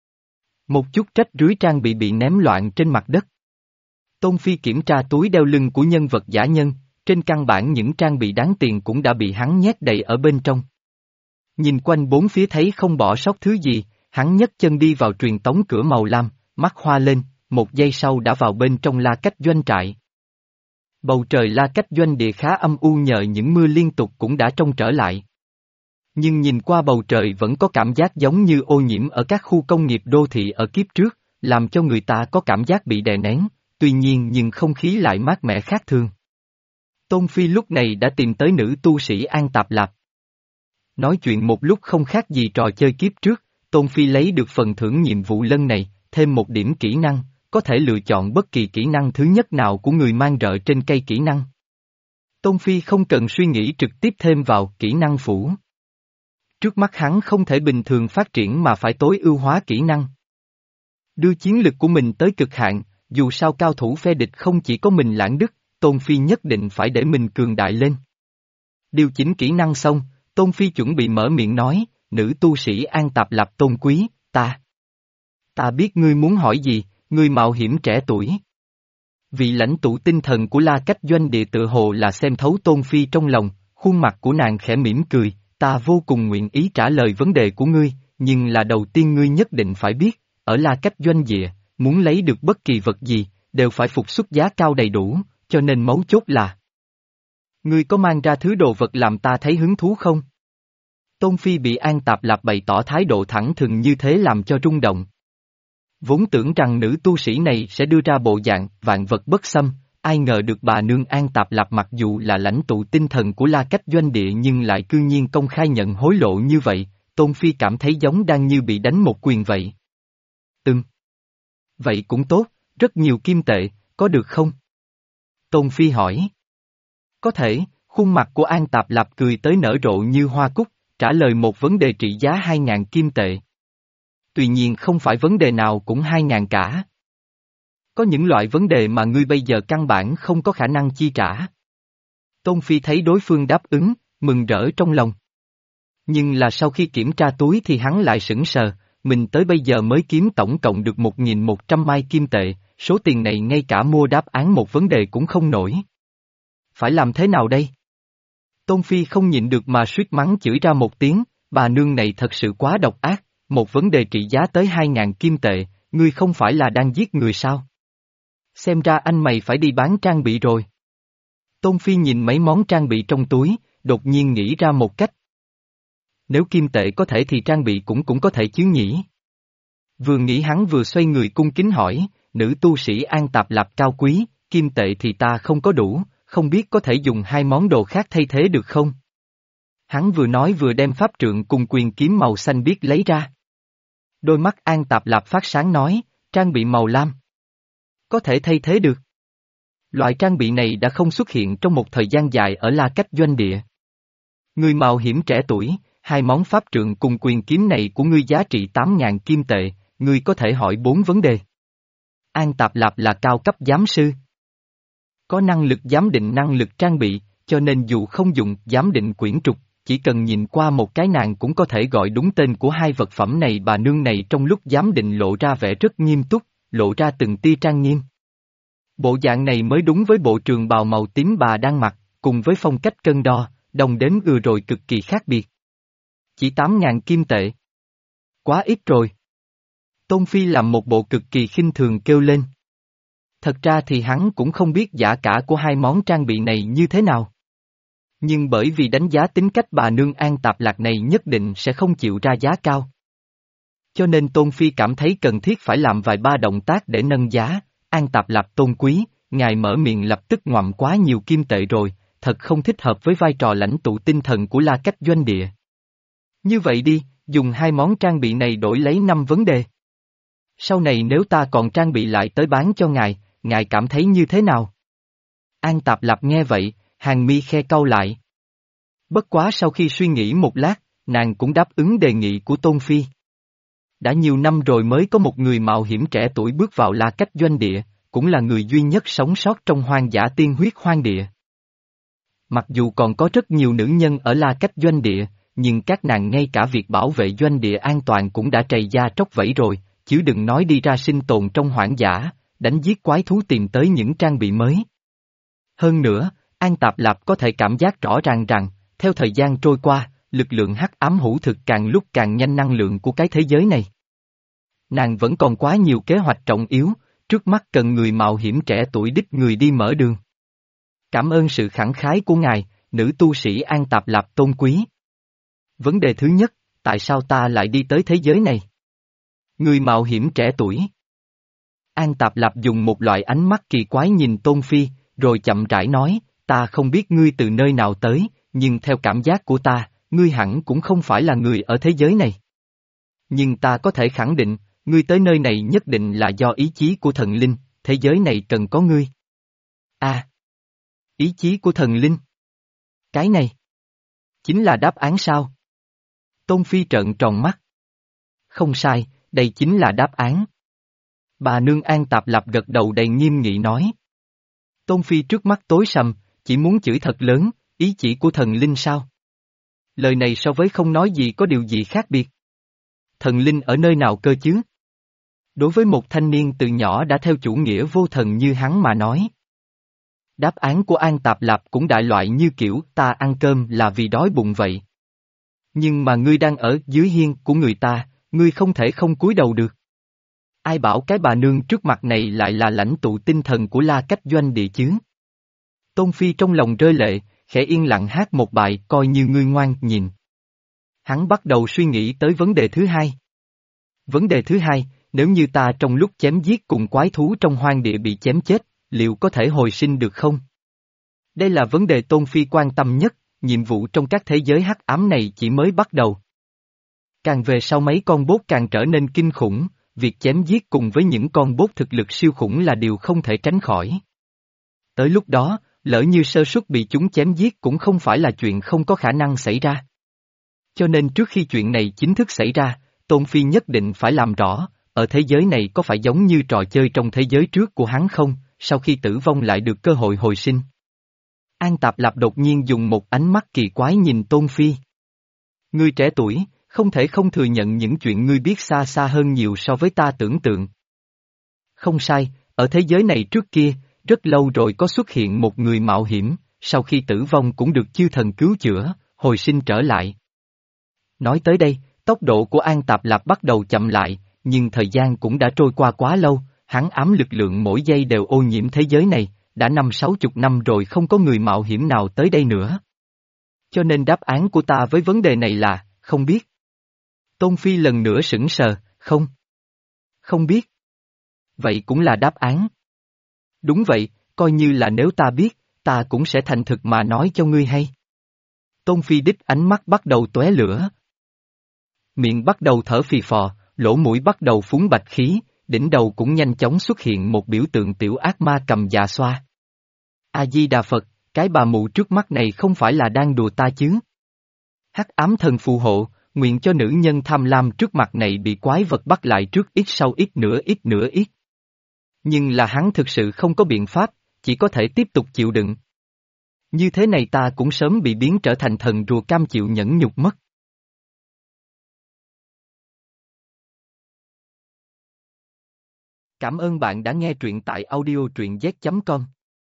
Một chút trách rưới trang bị bị ném loạn trên mặt đất. Tôn Phi kiểm tra túi đeo lưng của nhân vật giả nhân, trên căn bản những trang bị đáng tiền cũng đã bị hắn nhét đầy ở bên trong. Nhìn quanh bốn phía thấy không bỏ sót thứ gì, hắn nhấc chân đi vào truyền tống cửa màu lam, mắt hoa lên, một giây sau đã vào bên trong La Cách doanh trại. Bầu trời La Cách doanh địa khá âm u nhờ những mưa liên tục cũng đã trong trở lại. Nhưng nhìn qua bầu trời vẫn có cảm giác giống như ô nhiễm ở các khu công nghiệp đô thị ở kiếp trước, làm cho người ta có cảm giác bị đè nén, tuy nhiên nhưng không khí lại mát mẻ khác thường. Tôn Phi lúc này đã tìm tới nữ tu sĩ An Tạp Lạp. Nói chuyện một lúc không khác gì trò chơi kiếp trước, Tôn Phi lấy được phần thưởng nhiệm vụ lần này, thêm một điểm kỹ năng, có thể lựa chọn bất kỳ kỹ năng thứ nhất nào của người mang rợ trên cây kỹ năng. Tôn Phi không cần suy nghĩ trực tiếp thêm vào kỹ năng phủ. Trước mắt hắn không thể bình thường phát triển mà phải tối ưu hóa kỹ năng. Đưa chiến lực của mình tới cực hạn, dù sao cao thủ phe địch không chỉ có mình Lãng Đức, Tôn Phi nhất định phải để mình cường đại lên. Điều chỉnh kỹ năng xong, Tôn Phi chuẩn bị mở miệng nói, nữ tu sĩ An Tạp Lạp Tôn Quý, ta. Ta biết ngươi muốn hỏi gì, ngươi mạo hiểm trẻ tuổi. Vị lãnh tụ tinh thần của La Cách doanh địa tự hồ là xem thấu Tôn Phi trong lòng, khuôn mặt của nàng khẽ mỉm cười, ta vô cùng nguyện ý trả lời vấn đề của ngươi, nhưng là đầu tiên ngươi nhất định phải biết, ở La Cách doanh địa, muốn lấy được bất kỳ vật gì, đều phải phục xuất giá cao đầy đủ, cho nên mấu chốt là. Ngươi có mang ra thứ đồ vật làm ta thấy hứng thú không? Tôn Phi bị An Tạp Lạp bày tỏ thái độ thẳng thừng như thế làm cho rung động. Vốn tưởng rằng nữ tu sĩ này sẽ đưa ra bộ dạng vạn vật bất xâm, ai ngờ được bà nương An Tạp Lạp mặc dù là lãnh tụ tinh thần của La Cách doanh địa nhưng lại cư nhiên công khai nhận hối lộ như vậy, Tôn Phi cảm thấy giống đang như bị đánh một quyền vậy. Ừm. Vậy cũng tốt, rất nhiều kim tệ, có được không? Tôn Phi hỏi. Có thể, khuôn mặt của An Tạp Lạp cười tới nở rộ như hoa cúc, trả lời một vấn đề trị giá hai ngàn kim tệ. Tuy nhiên không phải vấn đề nào cũng hai ngàn cả. Có những loại vấn đề mà ngươi bây giờ căn bản không có khả năng chi trả. Tôn Phi thấy đối phương đáp ứng, mừng rỡ trong lòng. Nhưng là sau khi kiểm tra túi thì hắn lại sững sờ, mình tới bây giờ mới kiếm tổng cộng được một nghìn một trăm mai kim tệ, số tiền này ngay cả mua đáp án một vấn đề cũng không nổi. Phải làm thế nào đây? Tôn Phi không nhịn được mà suýt mắng chửi ra một tiếng, bà nương này thật sự quá độc ác, một vấn đề trị giá tới hai ngàn kim tệ, ngươi không phải là đang giết người sao? Xem ra anh mày phải đi bán trang bị rồi. Tôn Phi nhìn mấy món trang bị trong túi, đột nhiên nghĩ ra một cách. Nếu kim tệ có thể thì trang bị cũng cũng có thể chứ nhỉ? Vừa nghĩ hắn vừa xoay người cung kính hỏi, nữ tu sĩ An Tạp Lạp cao quý, kim tệ thì ta không có đủ, không biết có thể dùng hai món đồ khác thay thế được không? Hắn vừa nói vừa đem pháp trượng cùng quyền kiếm màu xanh biếc lấy ra. Đôi mắt An Tạp Lạp phát sáng nói, trang bị màu lam. Có thể thay thế được. Loại trang bị này đã không xuất hiện trong một thời gian dài ở La Cách doanh địa. Người mạo hiểm trẻ tuổi, hai món pháp trượng cùng quyền kiếm này của ngươi giá trị tám ngàn kim tệ, ngươi có thể hỏi bốn vấn đề. An Tạp Lạp là cao cấp giám sư. Có năng lực giám định năng lực trang bị, cho nên dù không dùng giám định quyển trục, chỉ cần nhìn qua một cái nàng cũng có thể gọi đúng tên của hai vật phẩm này. Bà nương này trong lúc giám định lộ ra vẻ rất nghiêm túc, lộ ra từng tia trang nghiêm. Bộ dạng này mới đúng với bộ trường bào màu tím bà đang mặc, cùng với phong cách cân đo, đồng đếm vừa rồi cực kỳ khác biệt. Chỉ tám ngàn kim tệ. Quá ít rồi. Tôn Phi làm một bộ cực kỳ khinh thường kêu lên. Thật ra thì hắn cũng không biết giá cả của hai món trang bị này như thế nào. Nhưng bởi vì đánh giá tính cách bà nương An Tạp Lạc này nhất định sẽ không chịu ra giá cao. Cho nên Tôn Phi cảm thấy cần thiết phải làm vài ba động tác để nâng giá. An Tạp Lạp tôn quý, ngài mở miệng lập tức ngoạm quá nhiều kim tệ rồi, thật không thích hợp với vai trò lãnh tụ tinh thần của La Cách doanh địa. Như vậy đi, dùng hai món trang bị này đổi lấy năm vấn đề. Sau này nếu ta còn trang bị lại tới bán cho ngài, ngài cảm thấy như thế nào? An Tạp Lạp nghe vậy, hàng mi khe cau lại. Bất quá sau khi suy nghĩ một lát, nàng cũng đáp ứng đề nghị của Tôn Phi. Đã nhiều năm rồi mới có một người mạo hiểm trẻ tuổi bước vào La Cách doanh địa, cũng là người duy nhất sống sót trong hoang dã tiên huyết hoang địa. Mặc dù còn có rất nhiều nữ nhân ở La Cách doanh địa, nhưng các nàng ngay cả việc bảo vệ doanh địa an toàn cũng đã trầy da tróc vẫy rồi, chứ đừng nói đi ra sinh tồn trong hoang dã, đánh giết quái thú tìm tới những trang bị mới. Hơn nữa, An Tạp Lạp có thể cảm giác rõ ràng rằng, theo thời gian trôi qua, lực lượng hắc ám hữu thực càng lúc càng nhanh năng lượng của cái thế giới này. Nàng vẫn còn quá nhiều kế hoạch trọng yếu, trước mắt cần người mạo hiểm trẻ tuổi đích người đi mở đường. Cảm ơn sự khẳng khái của ngài, nữ tu sĩ An Tạp Lạp tôn quý. Vấn đề thứ nhất, tại sao ta lại đi tới thế giới này? Người mạo hiểm trẻ tuổi. An Tạp Lạp dùng một loại ánh mắt kỳ quái nhìn Tôn Phi, rồi chậm rãi nói, ta không biết ngươi từ nơi nào tới, nhưng theo cảm giác của ta, ngươi hẳn cũng không phải là người ở thế giới này. Nhưng ta có thể khẳng định, ngươi tới nơi này nhất định là do ý chí của thần linh, thế giới này cần có ngươi. À! Ý chí của thần linh? Cái này chính là đáp án sao? Tôn Phi trợn tròn mắt. Không sai, đây chính là đáp án. Bà nương An Tạp Lạp gật đầu đầy nghiêm nghị nói. Tôn Phi trước mắt tối sầm, chỉ muốn chửi thật lớn, ý chỉ của thần linh sao? Lời này so với không nói gì có điều gì khác biệt. Thần linh ở nơi nào cơ chứ? Đối với một thanh niên từ nhỏ đã theo chủ nghĩa vô thần như hắn mà nói. Đáp án của An Tạp Lạp cũng đại loại như kiểu ta ăn cơm là vì đói bụng vậy. Nhưng mà ngươi đang ở dưới hiên của người ta, ngươi không thể không cúi đầu được. Ai bảo cái bà nương trước mặt này lại là lãnh tụ tinh thần của La Cách doanh địa chứ? Tôn Phi trong lòng rơi lệ, khẽ yên lặng hát một bài coi như ngươi ngoan nhìn. Hắn bắt đầu suy nghĩ tới vấn đề thứ hai. Vấn đề thứ hai, nếu như ta trong lúc chém giết cùng quái thú trong hoang địa bị chém chết, liệu có thể hồi sinh được không? Đây là vấn đề Tôn Phi quan tâm nhất, nhiệm vụ trong các thế giới hắc ám này chỉ mới bắt đầu. Càng về sau mấy con bốt càng trở nên kinh khủng, việc chém giết cùng với những con bốt thực lực siêu khủng là điều không thể tránh khỏi. Tới lúc đó, lỡ như sơ suất bị chúng chém giết cũng không phải là chuyện không có khả năng xảy ra. Cho nên trước khi chuyện này chính thức xảy ra, Tôn Phi nhất định phải làm rõ, ở thế giới này có phải giống như trò chơi trong thế giới trước của hắn không, sau khi tử vong lại được cơ hội hồi sinh. An Tạp Lạp đột nhiên dùng một ánh mắt kỳ quái nhìn Tôn Phi. Ngươi trẻ tuổi, không thể không thừa nhận những chuyện ngươi biết xa xa hơn nhiều so với ta tưởng tượng. Không sai, ở thế giới này trước kia, rất lâu rồi có xuất hiện một người mạo hiểm, sau khi tử vong cũng được chư thần cứu chữa, hồi sinh trở lại. Nói tới đây, tốc độ của An Tạp Lạp bắt đầu chậm lại, nhưng thời gian cũng đã trôi qua quá lâu, hắn ám lực lượng mỗi giây đều ô nhiễm thế giới này, đã năm sáu chục năm rồi không có người mạo hiểm nào tới đây nữa. Cho nên đáp án của ta với vấn đề này là, không biết. Tôn Phi lần nữa sững sờ, không. Không biết. Vậy cũng là đáp án. Đúng vậy, coi như là nếu ta biết, ta cũng sẽ thành thực mà nói cho ngươi hay. Tôn Phi đích ánh mắt bắt đầu tóe lửa. Miệng bắt đầu thở phì phò, lỗ mũi bắt đầu phúng bạch khí, đỉnh đầu cũng nhanh chóng xuất hiện một biểu tượng tiểu ác ma cầm dạ xoa. A-di-đà Phật, cái bà mụ trước mắt này không phải là đang đùa ta chứ? Hắc ám thần phù hộ, nguyện cho nữ nhân tham lam trước mặt này bị quái vật bắt lại trước ít sau ít nữa ít nữa ít. Nhưng là hắn thực sự không có biện pháp, chỉ có thể tiếp tục chịu đựng. Như thế này ta cũng sớm bị biến trở thành thần rùa cam chịu nhẫn nhục mất. Cảm ơn bạn đã nghe truyện tại audio truyện z chấm com.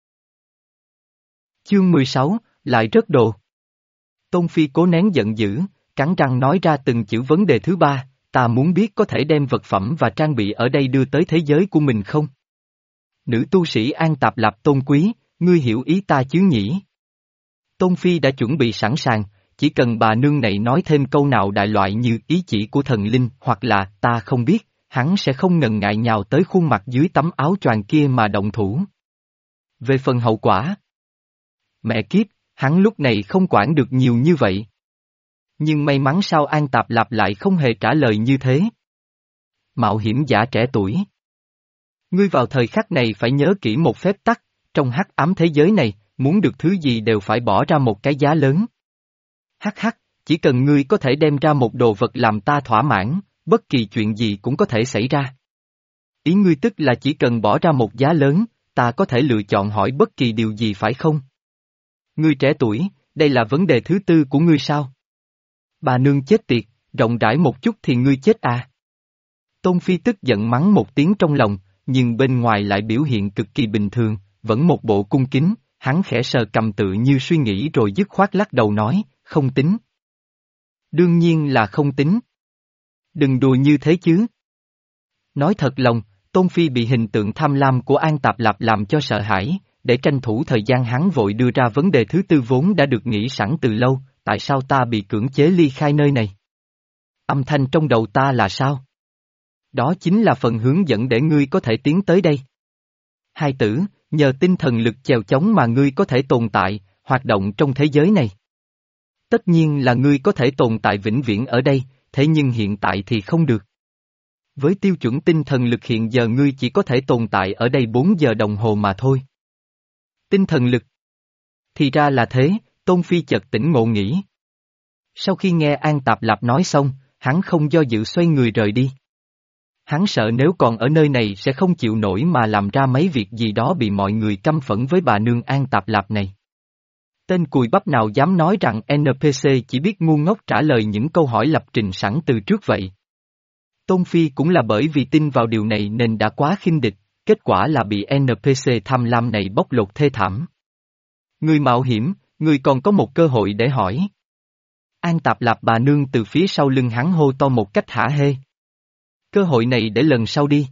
Chương mười sáu, lại rớt đồ. Tôn Phi cố nén giận dữ, cắn răng nói ra từng chữ vấn đề thứ ba, ta muốn biết có thể đem vật phẩm và trang bị ở đây đưa tới thế giới của mình không? Nữ tu sĩ An Tạp Lạp tôn quý, ngươi hiểu ý ta chứ nhỉ? Tôn Phi đã chuẩn bị sẵn sàng, chỉ cần bà nương này nói thêm câu nào đại loại như ý chỉ của thần linh hoặc là ta không biết, hắn sẽ không ngần ngại nhào tới khuôn mặt dưới tấm áo choàng kia mà động thủ. Về phần hậu quả, mẹ kiếp, hắn lúc này không quản được nhiều như vậy. Nhưng may mắn sao An Tạp Lạp lại không hề trả lời như thế. Mạo hiểm giả trẻ tuổi. Ngươi vào thời khắc này phải nhớ kỹ một phép tắc, trong hắc ám thế giới này, muốn được thứ gì đều phải bỏ ra một cái giá lớn. Hắc hắc, chỉ cần ngươi có thể đem ra một đồ vật làm ta thỏa mãn, bất kỳ chuyện gì cũng có thể xảy ra. Ý ngươi tức là chỉ cần bỏ ra một giá lớn, ta có thể lựa chọn hỏi bất kỳ điều gì phải không? Ngươi trẻ tuổi, đây là vấn đề thứ tư của ngươi sao? Bà nương chết tiệt, rộng rãi một chút thì ngươi chết à. Tôn Phi tức giận mắng một tiếng trong lòng, nhưng bên ngoài lại biểu hiện cực kỳ bình thường, vẫn một bộ cung kính, hắn khẽ sờ cầm tự như suy nghĩ rồi dứt khoát lắc đầu nói, không tính. Đương nhiên là không tính. Đừng đùa như thế chứ. Nói thật lòng, Tôn Phi bị hình tượng tham lam của An Tạp Lạp làm cho sợ hãi, để tranh thủ thời gian hắn vội đưa ra vấn đề thứ tư vốn đã được nghĩ sẵn từ lâu, tại sao ta bị cưỡng chế ly khai nơi này? Âm thanh trong đầu ta là sao? Đó chính là phần hướng dẫn để ngươi có thể tiến tới đây. Hai tử, nhờ tinh thần lực chèo chống mà ngươi có thể tồn tại, hoạt động trong thế giới này. Tất nhiên là ngươi có thể tồn tại vĩnh viễn ở đây, thế nhưng hiện tại thì không được. Với tiêu chuẩn tinh thần lực hiện giờ ngươi chỉ có thể tồn tại ở đây bốn giờ đồng hồ mà thôi. Tinh thần lực. Thì ra là thế, Tôn Phi chợt tỉnh ngộ nghĩ. Sau khi nghe An Tạp Lạp nói xong, hắn không do dự xoay người rời đi. Hắn sợ nếu còn ở nơi này sẽ không chịu nổi mà làm ra mấy việc gì đó bị mọi người căm phẫn với bà nương An Tạp Lạp này. Tên cùi bắp nào dám nói rằng en pê xê chỉ biết ngu ngốc trả lời những câu hỏi lập trình sẵn từ trước vậy. Tôn Phi cũng là bởi vì tin vào điều này nên đã quá khinh địch, kết quả là bị en pê xê tham lam này bóc lột thê thảm. Người mạo hiểm, người còn có một cơ hội để hỏi. An Tạp Lạp bà nương từ phía sau lưng hắn hô to một cách hả hê. Cơ hội này để lần sau đi.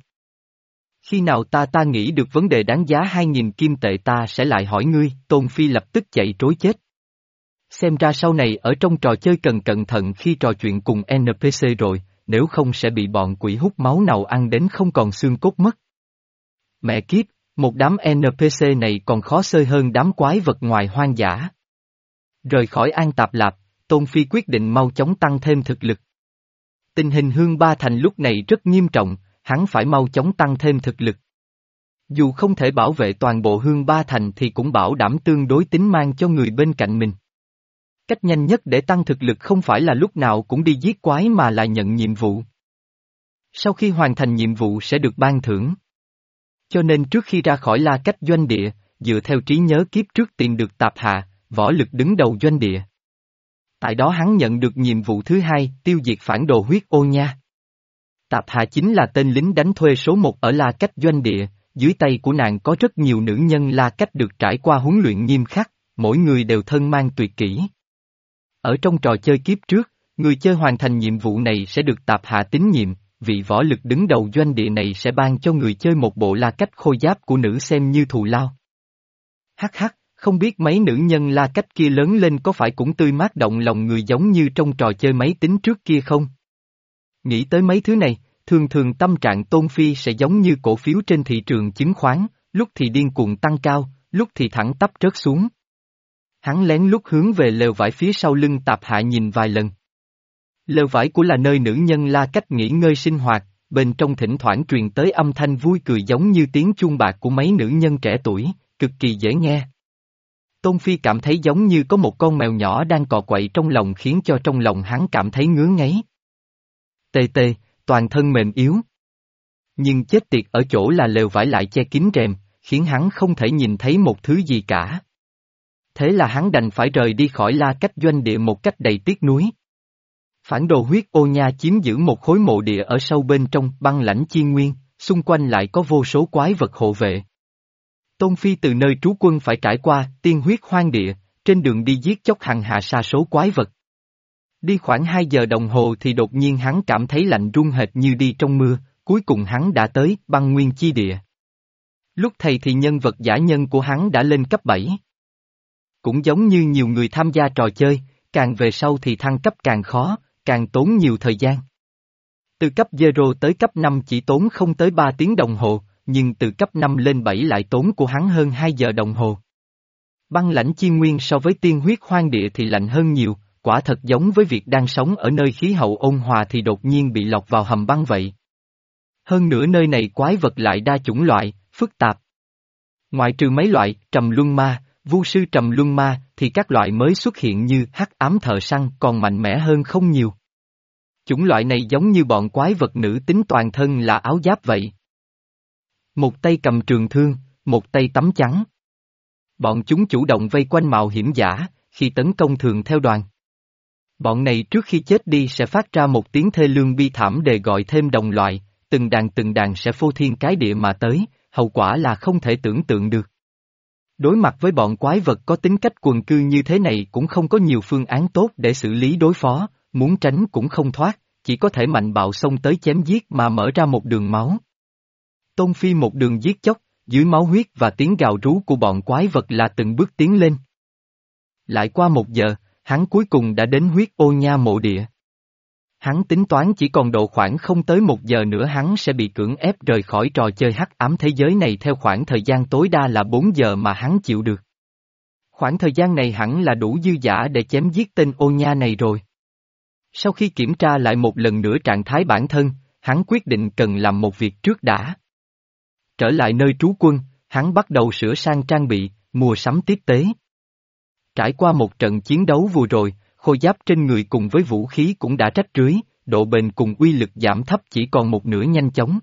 Khi nào ta ta nghĩ được vấn đề đáng giá hai nghìn kim tệ ta sẽ lại hỏi ngươi, Tôn Phi lập tức chạy trối chết. Xem ra sau này ở trong trò chơi cần cẩn thận khi trò chuyện cùng en pê xê rồi, nếu không sẽ bị bọn quỷ hút máu nào ăn đến không còn xương cốt mất. Mẹ kiếp, một đám en pê xê này còn khó xơi hơn đám quái vật ngoài hoang dã. Rời khỏi An Tạp Lạp, Tôn Phi quyết định mau chóng tăng thêm thực lực. Tình hình Hương Ba Thành lúc này rất nghiêm trọng, hắn phải mau chóng tăng thêm thực lực. Dù không thể bảo vệ toàn bộ Hương Ba Thành thì cũng bảo đảm tương đối tính mang cho người bên cạnh mình. Cách nhanh nhất để tăng thực lực không phải là lúc nào cũng đi giết quái mà là nhận nhiệm vụ. Sau khi hoàn thành nhiệm vụ sẽ được ban thưởng. Cho nên trước khi ra khỏi La Cách doanh địa, dựa theo trí nhớ kiếp trước tìm được Tạp Hà, võ lực đứng đầu doanh địa. Tại đó hắn nhận được nhiệm vụ thứ hai, tiêu diệt phản đồ huyết ô nha. Tạp Hà chính là tên lính đánh thuê số một ở La Cách doanh địa, dưới tay của nàng có rất nhiều nữ nhân La Cách được trải qua huấn luyện nghiêm khắc, mỗi người đều thân mang tuyệt kỹ. Ở trong trò chơi kiếp trước, người chơi hoàn thành nhiệm vụ này sẽ được Tạp Hà tín nhiệm, vị võ lực đứng đầu doanh địa này sẽ ban cho người chơi một bộ La Cách khôi giáp của nữ xem như thù lao. Hắc hắc, không biết mấy nữ nhân La Cách kia lớn lên có phải cũng tươi mát động lòng người giống như trong trò chơi máy tính trước kia không? Nghĩ tới mấy thứ này, thường thường tâm trạng Tôn Phi sẽ giống như cổ phiếu trên thị trường chứng khoán, lúc thì điên cuồng tăng cao, lúc thì thẳng tắp rớt xuống. Hắn lén lút hướng về lều vải phía sau lưng Tạp Hạ nhìn vài lần. Lều vải của là nơi nữ nhân La Cách nghỉ ngơi sinh hoạt, bên trong thỉnh thoảng truyền tới âm thanh vui cười giống như tiếng chuông bạc của mấy nữ nhân trẻ tuổi, cực kỳ dễ nghe. Tôn Phi cảm thấy giống như có một con mèo nhỏ đang cọ quậy trong lòng khiến cho trong lòng hắn cảm thấy ngứa ngáy. Tê tê, toàn thân mềm yếu. Nhưng chết tiệt ở chỗ là lều vải lại che kín rèm, khiến hắn không thể nhìn thấy một thứ gì cả. Thế là hắn đành phải rời đi khỏi La Cách doanh địa một cách đầy tiếc nuối. Phản đồ huyết ô nha chiếm giữ một khối mộ địa ở sâu bên trong băng lãnh chi nguyên, xung quanh lại có vô số quái vật hộ vệ. Tôn Phi từ nơi trú quân phải trải qua tiên huyết hoang địa, trên đường đi giết chóc hằng hạ sa số quái vật. Đi khoảng hai giờ đồng hồ thì đột nhiên hắn cảm thấy lạnh run hệt như đi trong mưa, cuối cùng hắn đã tới băng nguyên chi địa. Lúc thầy thì nhân vật giả nhân của hắn đã lên cấp bảy. Cũng giống như nhiều người tham gia trò chơi, càng về sau thì thăng cấp càng khó, càng tốn nhiều thời gian. Từ cấp zero tới cấp năm chỉ tốn không tới ba tiếng đồng hồ, nhưng từ cấp năm lên bảy lại tốn của hắn hơn hai giờ đồng hồ. Băng lãnh chi nguyên so với tiên huyết hoang địa thì lạnh hơn nhiều, quả thật giống với việc đang sống ở nơi khí hậu ôn hòa thì đột nhiên bị lọt vào hầm băng vậy. Hơn nữa nơi này quái vật lại đa chủng loại, phức tạp. Ngoại trừ mấy loại trầm luân ma, vu sư trầm luân ma thì các loại mới xuất hiện như hắc ám thợ săn còn mạnh mẽ hơn không nhiều. Chủng loại này giống như bọn quái vật nữ tính toàn thân là áo giáp vậy. Một tay cầm trường thương, một tay tấm chắn. Bọn chúng chủ động vây quanh mạo hiểm giả, khi tấn công thường theo đoàn. Bọn này trước khi chết đi sẽ phát ra một tiếng thê lương bi thảm để gọi thêm đồng loại, từng đàn từng đàn sẽ phô thiên cái địa mà tới, hậu quả là không thể tưởng tượng được. Đối mặt với bọn quái vật có tính cách quần cư như thế này cũng không có nhiều phương án tốt để xử lý đối phó, muốn tránh cũng không thoát, chỉ có thể mạnh bạo xông tới chém giết mà mở ra một đường máu. Tôn Phi một đường giết chóc, dưới máu huyết và tiếng gào rú của bọn quái vật là từng bước tiến lên. Lại qua một giờ, hắn cuối cùng đã đến huyết ô nha mộ địa. Hắn tính toán chỉ còn độ khoảng không tới một giờ nữa hắn sẽ bị cưỡng ép rời khỏi trò chơi hắc ám thế giới này theo khoảng thời gian tối đa là bốn giờ mà hắn chịu được. Khoảng thời gian này hẳn là đủ dư dả để chém giết tên ô nha này rồi. Sau khi kiểm tra lại một lần nữa trạng thái bản thân, hắn quyết định cần làm một việc trước đã. Trở lại nơi trú quân, hắn bắt đầu sửa sang trang bị, mua sắm tiếp tế. Trải qua một trận chiến đấu vừa rồi, khôi giáp trên người cùng với vũ khí cũng đã rách rưới, độ bền cùng uy lực giảm thấp chỉ còn một nửa nhanh chóng.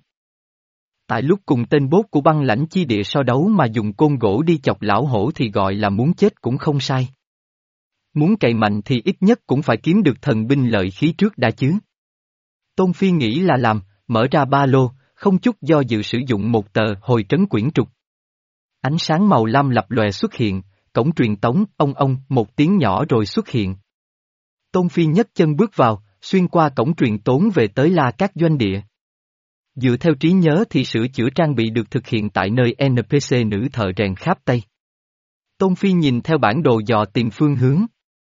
Tại lúc cùng tên bốt của băng lãnh chi địa so đấu mà dùng côn gỗ đi chọc lão hổ thì gọi là muốn chết cũng không sai. Muốn cày mạnh thì ít nhất cũng phải kiếm được thần binh lợi khí trước đã chứ. Tôn Phi nghĩ là làm, mở ra ba lô, không chút do dự sử dụng một tờ hồi trấn quyển trục. Ánh sáng màu lam lập lòe xuất hiện, cổng truyền tống, ông ông, một tiếng nhỏ rồi xuất hiện. Tôn Phi nhấc chân bước vào, xuyên qua cổng truyền tống về tới La Các doanh địa. Dựa theo trí nhớ thì sửa chữa trang bị được thực hiện tại nơi en pê xê nữ thợ rèn khắp Tây. Tôn Phi nhìn theo bản đồ dò tìm phương hướng.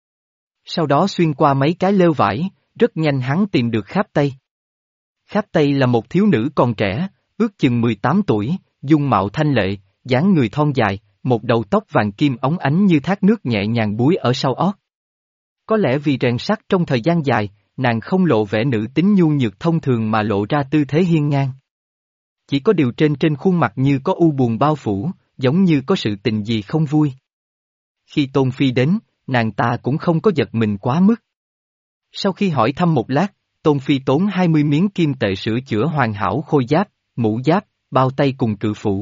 Sau đó xuyên qua mấy cái lêu vải, rất nhanh hắn tìm được khắp Tây. Khắp Tây là một thiếu nữ còn trẻ, ước chừng mười tám tuổi, dung mạo thanh lệ, dáng người thon dài, một đầu tóc vàng kim óng ánh như thác nước nhẹ nhàng búi ở sau ót. Có lẽ vì rèn sắt trong thời gian dài, nàng không lộ vẻ nữ tính nhu nhược thông thường mà lộ ra tư thế hiên ngang. Chỉ có điều trên trên khuôn mặt như có u buồn bao phủ, giống như có sự tình gì không vui. Khi Tôn Phi đến, nàng ta cũng không có giật mình quá mức. Sau khi hỏi thăm một lát, Tôn Phi tốn hai mươi miếng kim tệ sửa chữa hoàn hảo khôi giáp, mũ giáp, bao tay cùng cự phủ.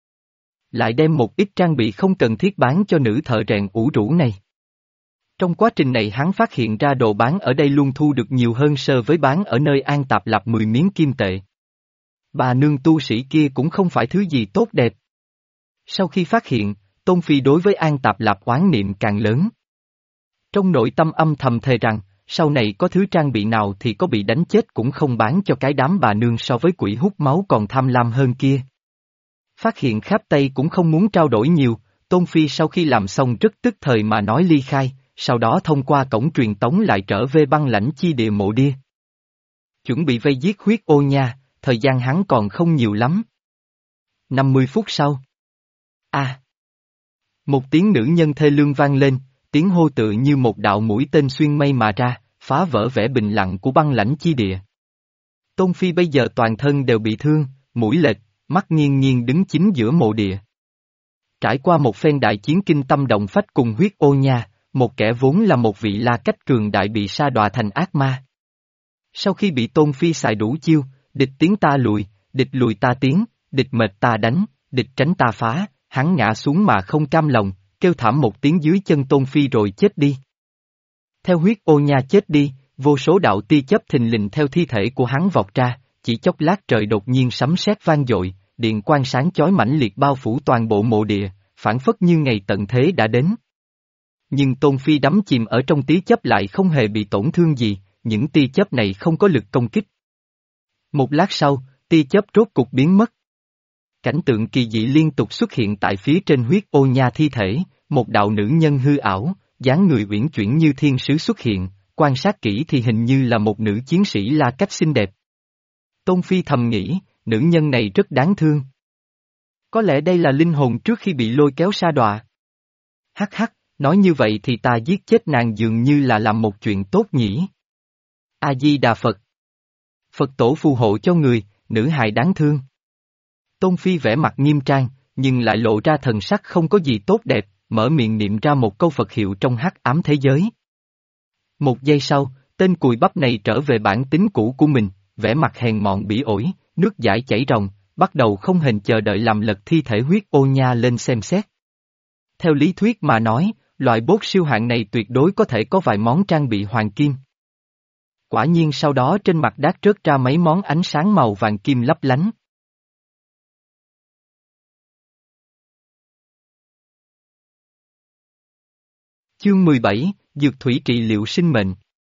Lại đem một ít trang bị không cần thiết bán cho nữ thợ rèn ủ rũ này. Trong quá trình này hắn phát hiện ra đồ bán ở đây luôn thu được nhiều hơn so với bán ở nơi An Tạp Lập mười miếng kim tệ. Bà nương tu sĩ kia cũng không phải thứ gì tốt đẹp. Sau khi phát hiện, Tôn Phi đối với An Tạp Lập oán niệm càng lớn. Trong nội tâm âm thầm thề rằng, sau này có thứ trang bị nào thì có bị đánh chết cũng không bán cho cái đám bà nương so với quỷ hút máu còn tham lam hơn kia. Phát hiện khắp Tây cũng không muốn trao đổi nhiều, Tôn Phi sau khi làm xong rất tức thời mà nói ly khai, sau đó thông qua cổng truyền tống lại trở về băng lãnh chi địa mộ đia. Chuẩn bị vây giết huyết ô nha, thời gian hắn còn không nhiều lắm. năm mươi phút sau. A. À. Một tiếng nữ nhân thê lương vang lên, tiếng hô tự như một đạo mũi tên xuyên mây mà ra, phá vỡ vẻ bình lặng của băng lãnh chi địa. Tôn Phi bây giờ toàn thân đều bị thương, mũi lệch, mắt nghiêng nghiêng đứng chính giữa mộ địa. Trải qua một phen đại chiến kinh tâm động phách cùng huyết ô nha, một kẻ vốn là một vị La Cách cường đại bị sa đọa thành ác ma. Sau khi bị Tôn Phi xài đủ chiêu, địch tiến ta lùi, địch lùi ta tiến, địch mệt ta đánh, địch tránh ta phá, hắn ngã xuống mà không cam lòng, kêu thảm một tiếng dưới chân Tôn Phi rồi chết đi. Theo huyết ô nha chết đi, vô số đạo tia chớp thình lình theo thi thể của hắn vọt ra, chỉ chốc lát trời đột nhiên sấm sét vang dội, điện quang sáng chói mãnh liệt bao phủ toàn bộ mộ địa, phảng phất như ngày tận thế đã đến. Nhưng Tôn Phi đắm chìm ở trong tia chớp lại không hề bị tổn thương gì, những tia chớp này không có lực công kích. Một lát sau, tia chớp rốt cục biến mất. Cảnh tượng kỳ dị liên tục xuất hiện tại phía trên huyết ô nha thi thể, một đạo nữ nhân hư ảo, dáng người uyển chuyển như thiên sứ xuất hiện, quan sát kỹ thì hình như là một nữ chiến sĩ La Cách xinh đẹp. Tôn Phi thầm nghĩ, nữ nhân này rất đáng thương. Có lẽ đây là linh hồn trước khi bị lôi kéo sa đọa. Hắc hắc, nói như vậy thì ta giết chết nàng dường như là làm một chuyện tốt nhỉ. A-di-đà Phật. Phật tổ phù hộ cho người, nữ hài đáng thương. Tôn Phi vẻ mặt nghiêm trang, nhưng lại lộ ra thần sắc không có gì tốt đẹp, mở miệng niệm ra một câu Phật hiệu trong hắc ám thế giới. Một giây sau, tên cùi bắp này trở về bản tính cũ của mình, vẻ mặt hèn mọn bỉ ổi, nước dãi chảy ròng, bắt đầu không hề chờ đợi làm lật thi thể huyết ô nha lên xem xét. Theo lý thuyết mà nói, loại bốt siêu hạng này tuyệt đối có thể có vài món trang bị hoàng kim. Quả nhiên sau đó trên mặt đát rớt ra mấy món ánh sáng màu vàng kim lấp lánh. Chương mười bảy, Dược thủy trị liệu sinh mệnh.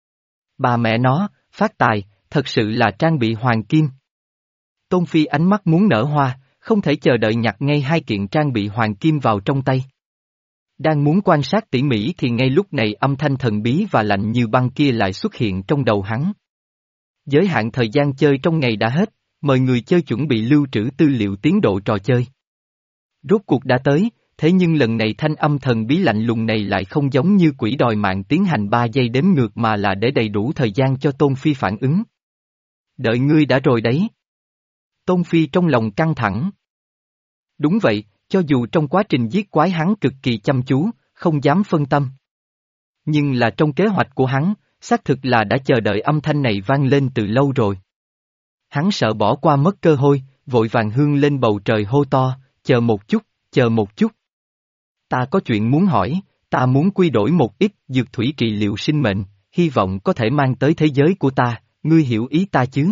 Bà mẹ nó, phát tài, thật sự là trang bị hoàng kim. Tôn Phi ánh mắt muốn nở hoa, không thể chờ đợi nhặt ngay hai kiện trang bị hoàng kim vào trong tay. Đang muốn quan sát tỉ mỉ thì ngay lúc này âm thanh thần bí và lạnh như băng kia lại xuất hiện trong đầu hắn. Giới hạn thời gian chơi trong ngày đã hết, mời người chơi chuẩn bị lưu trữ tư liệu tiến độ trò chơi. Rốt cuộc đã tới, thế nhưng lần này thanh âm thần bí lạnh lùng này lại không giống như quỷ đòi mạng tiến hành ba giây đếm ngược mà là để đầy đủ thời gian cho Tôn Phi phản ứng. Đợi ngươi đã rồi đấy. Tôn Phi trong lòng căng thẳng. Đúng vậy, cho dù trong quá trình giết quái hắn cực kỳ chăm chú, không dám phân tâm. Nhưng là trong kế hoạch của hắn, xác thực là đã chờ đợi âm thanh này vang lên từ lâu rồi. Hắn sợ bỏ qua mất cơ hội, vội vàng hương lên bầu trời hô to, chờ một chút, chờ một chút. Ta có chuyện muốn hỏi, ta muốn quy đổi một ít dược thủy trị liệu sinh mệnh, hy vọng có thể mang tới thế giới của ta, ngươi hiểu ý ta chứ?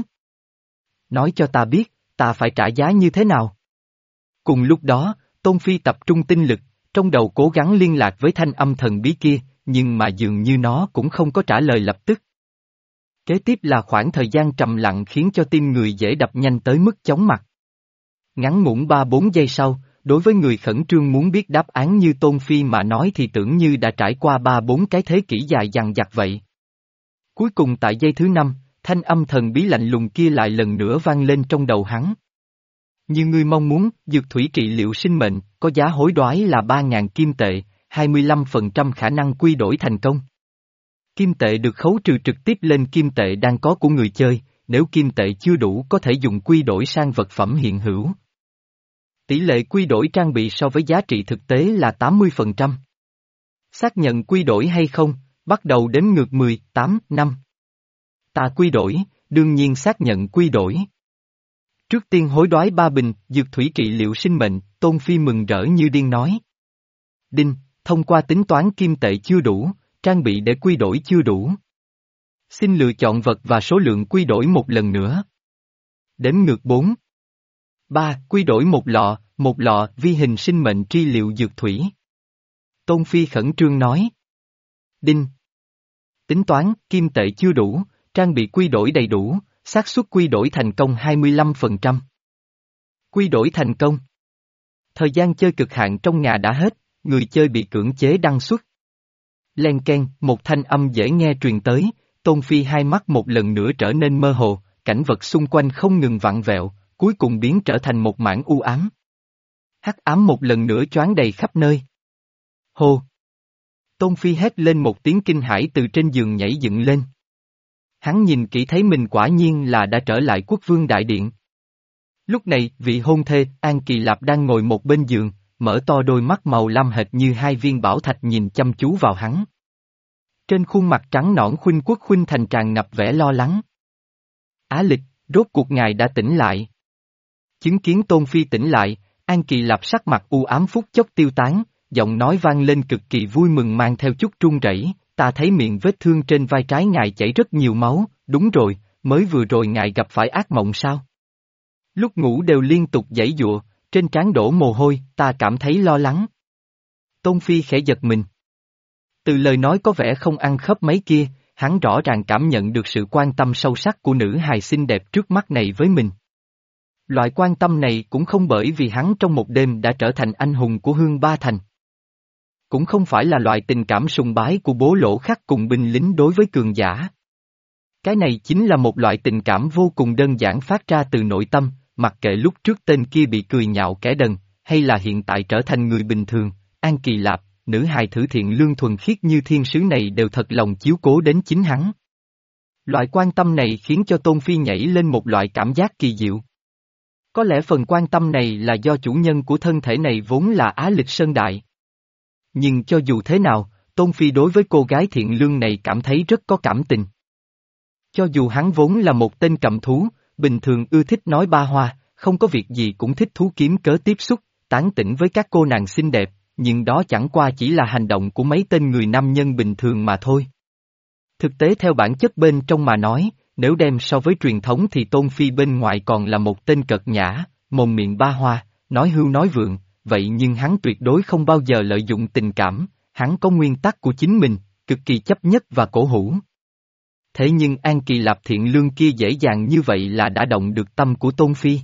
Nói cho ta biết, ta phải trả giá như thế nào? Cùng lúc đó, Tôn Phi tập trung tinh lực, trong đầu cố gắng liên lạc với thanh âm thần bí kia, nhưng mà dường như nó cũng không có trả lời lập tức. Kế tiếp là khoảng thời gian trầm lặng khiến cho tim người dễ đập nhanh tới mức chóng mặt. Ngắn ngủn ba bốn giây sau, đối với người khẩn trương muốn biết đáp án như Tôn Phi mà nói thì tưởng như đã trải qua ba bốn cái thế kỷ dài dằng dặc vậy. Cuối cùng tại giây thứ năm, thanh âm thần bí lạnh lùng kia lại lần nữa vang lên trong đầu hắn. Như ngươi mong muốn, dược thủy trị liệu sinh mệnh, có giá hối đoái là ba nghìn kim tệ, hai mươi lăm phần trăm khả năng quy đổi thành công. Kim tệ được khấu trừ trực tiếp lên kim tệ đang có của người chơi, nếu kim tệ chưa đủ có thể dùng quy đổi sang vật phẩm hiện hữu. Tỷ lệ quy đổi trang bị so với giá trị thực tế là tám mươi phần trăm. Xác nhận quy đổi hay không, bắt đầu đếm ngược mười, tám, năm. Ta quy đổi, đương nhiên xác nhận quy đổi. Trước tiên hối đoái ba bình, dược thủy trị liệu sinh mệnh, Tôn Phi mừng rỡ như điên nói. Đinh, thông qua tính toán kim tệ chưa đủ, trang bị để quy đổi chưa đủ. Xin lựa chọn vật và số lượng quy đổi một lần nữa. Đếm ngược bốn. ba. Quy đổi một lọ, một lọ vi hình sinh mệnh tri liệu dược thủy. Tôn Phi khẩn trương nói. Đinh. Tính toán, kim tệ chưa đủ, trang bị quy đổi đầy đủ, xác suất quy đổi thành công hai mươi lăm phần trăm. Quy đổi thành công. Thời gian chơi cực hạn trong nhà đã hết, người chơi bị cưỡng chế đăng xuất. Len keng, một thanh âm dễ nghe truyền tới, Tôn Phi hai mắt một lần nữa trở nên mơ hồ, cảnh vật xung quanh không ngừng vặn vẹo, cuối cùng biến trở thành một mảng u ám. Hắc ám một lần nữa choáng đầy khắp nơi. Hô! Tôn Phi hét lên một tiếng kinh hãi từ trên giường nhảy dựng lên. Hắn nhìn kỹ thấy mình quả nhiên là đã trở lại quốc vương đại điện. Lúc này, vị hôn thê, An Kỳ Lạp đang ngồi một bên giường, mở to đôi mắt màu lam hệt như hai viên bảo thạch nhìn chăm chú vào hắn. Trên khuôn mặt trắng nõn khuynh quốc khuynh thành tràn ngập vẻ lo lắng. Á Lịch, rốt cuộc ngài đã tỉnh lại. Chứng kiến Tôn Phi tỉnh lại, An Kỳ Lạp sắc mặt u ám phút chốc tiêu tán, giọng nói vang lên cực kỳ vui mừng mang theo chút run rẩy. Ta thấy miệng vết thương trên vai trái ngài chảy rất nhiều máu, đúng rồi, mới vừa rồi ngài gặp phải ác mộng sao? Lúc ngủ đều liên tục giãy giụa, trên trán đổ mồ hôi, ta cảm thấy lo lắng. Tôn Phi khẽ giật mình. Từ lời nói có vẻ không ăn khớp mấy kia, hắn rõ ràng cảm nhận được sự quan tâm sâu sắc của nữ hài xinh đẹp trước mắt này với mình. Loại quan tâm này cũng không bởi vì hắn trong một đêm đã trở thành anh hùng của Hương Ba Thành. Cũng không phải là loại tình cảm sùng bái của bố Lỗ Khắc cùng binh lính đối với cường giả. Cái này chính là một loại tình cảm vô cùng đơn giản phát ra từ nội tâm, mặc kệ lúc trước tên kia bị cười nhạo kẻ đần, hay là hiện tại trở thành người bình thường, An Kỳ Lạp, nữ hài thử thiện lương thuần khiết như thiên sứ này đều thật lòng chiếu cố đến chính hắn. Loại quan tâm này khiến cho Tôn Phi nhảy lên một loại cảm giác kỳ diệu. Có lẽ phần quan tâm này là do chủ nhân của thân thể này vốn là Á Lịch Sơn Đại. Nhưng cho dù thế nào, Tôn Phi đối với cô gái thiện lương này cảm thấy rất có cảm tình. Cho dù hắn vốn là một tên cầm thú, bình thường ưa thích nói ba hoa, không có việc gì cũng thích thú kiếm cớ tiếp xúc, tán tỉnh với các cô nàng xinh đẹp, nhưng đó chẳng qua chỉ là hành động của mấy tên người nam nhân bình thường mà thôi. Thực tế theo bản chất bên trong mà nói, nếu đem so với truyền thống thì Tôn Phi bên ngoài còn là một tên cợt nhã, mồm miệng ba hoa, nói hưu nói vượng, vậy nhưng hắn tuyệt đối không bao giờ lợi dụng tình cảm, hắn có nguyên tắc của chính mình, cực kỳ chấp nhất và cổ hủ. Thế nhưng An Kỳ Lạp thiện lương kia dễ dàng như vậy là đã động được tâm của Tôn Phi.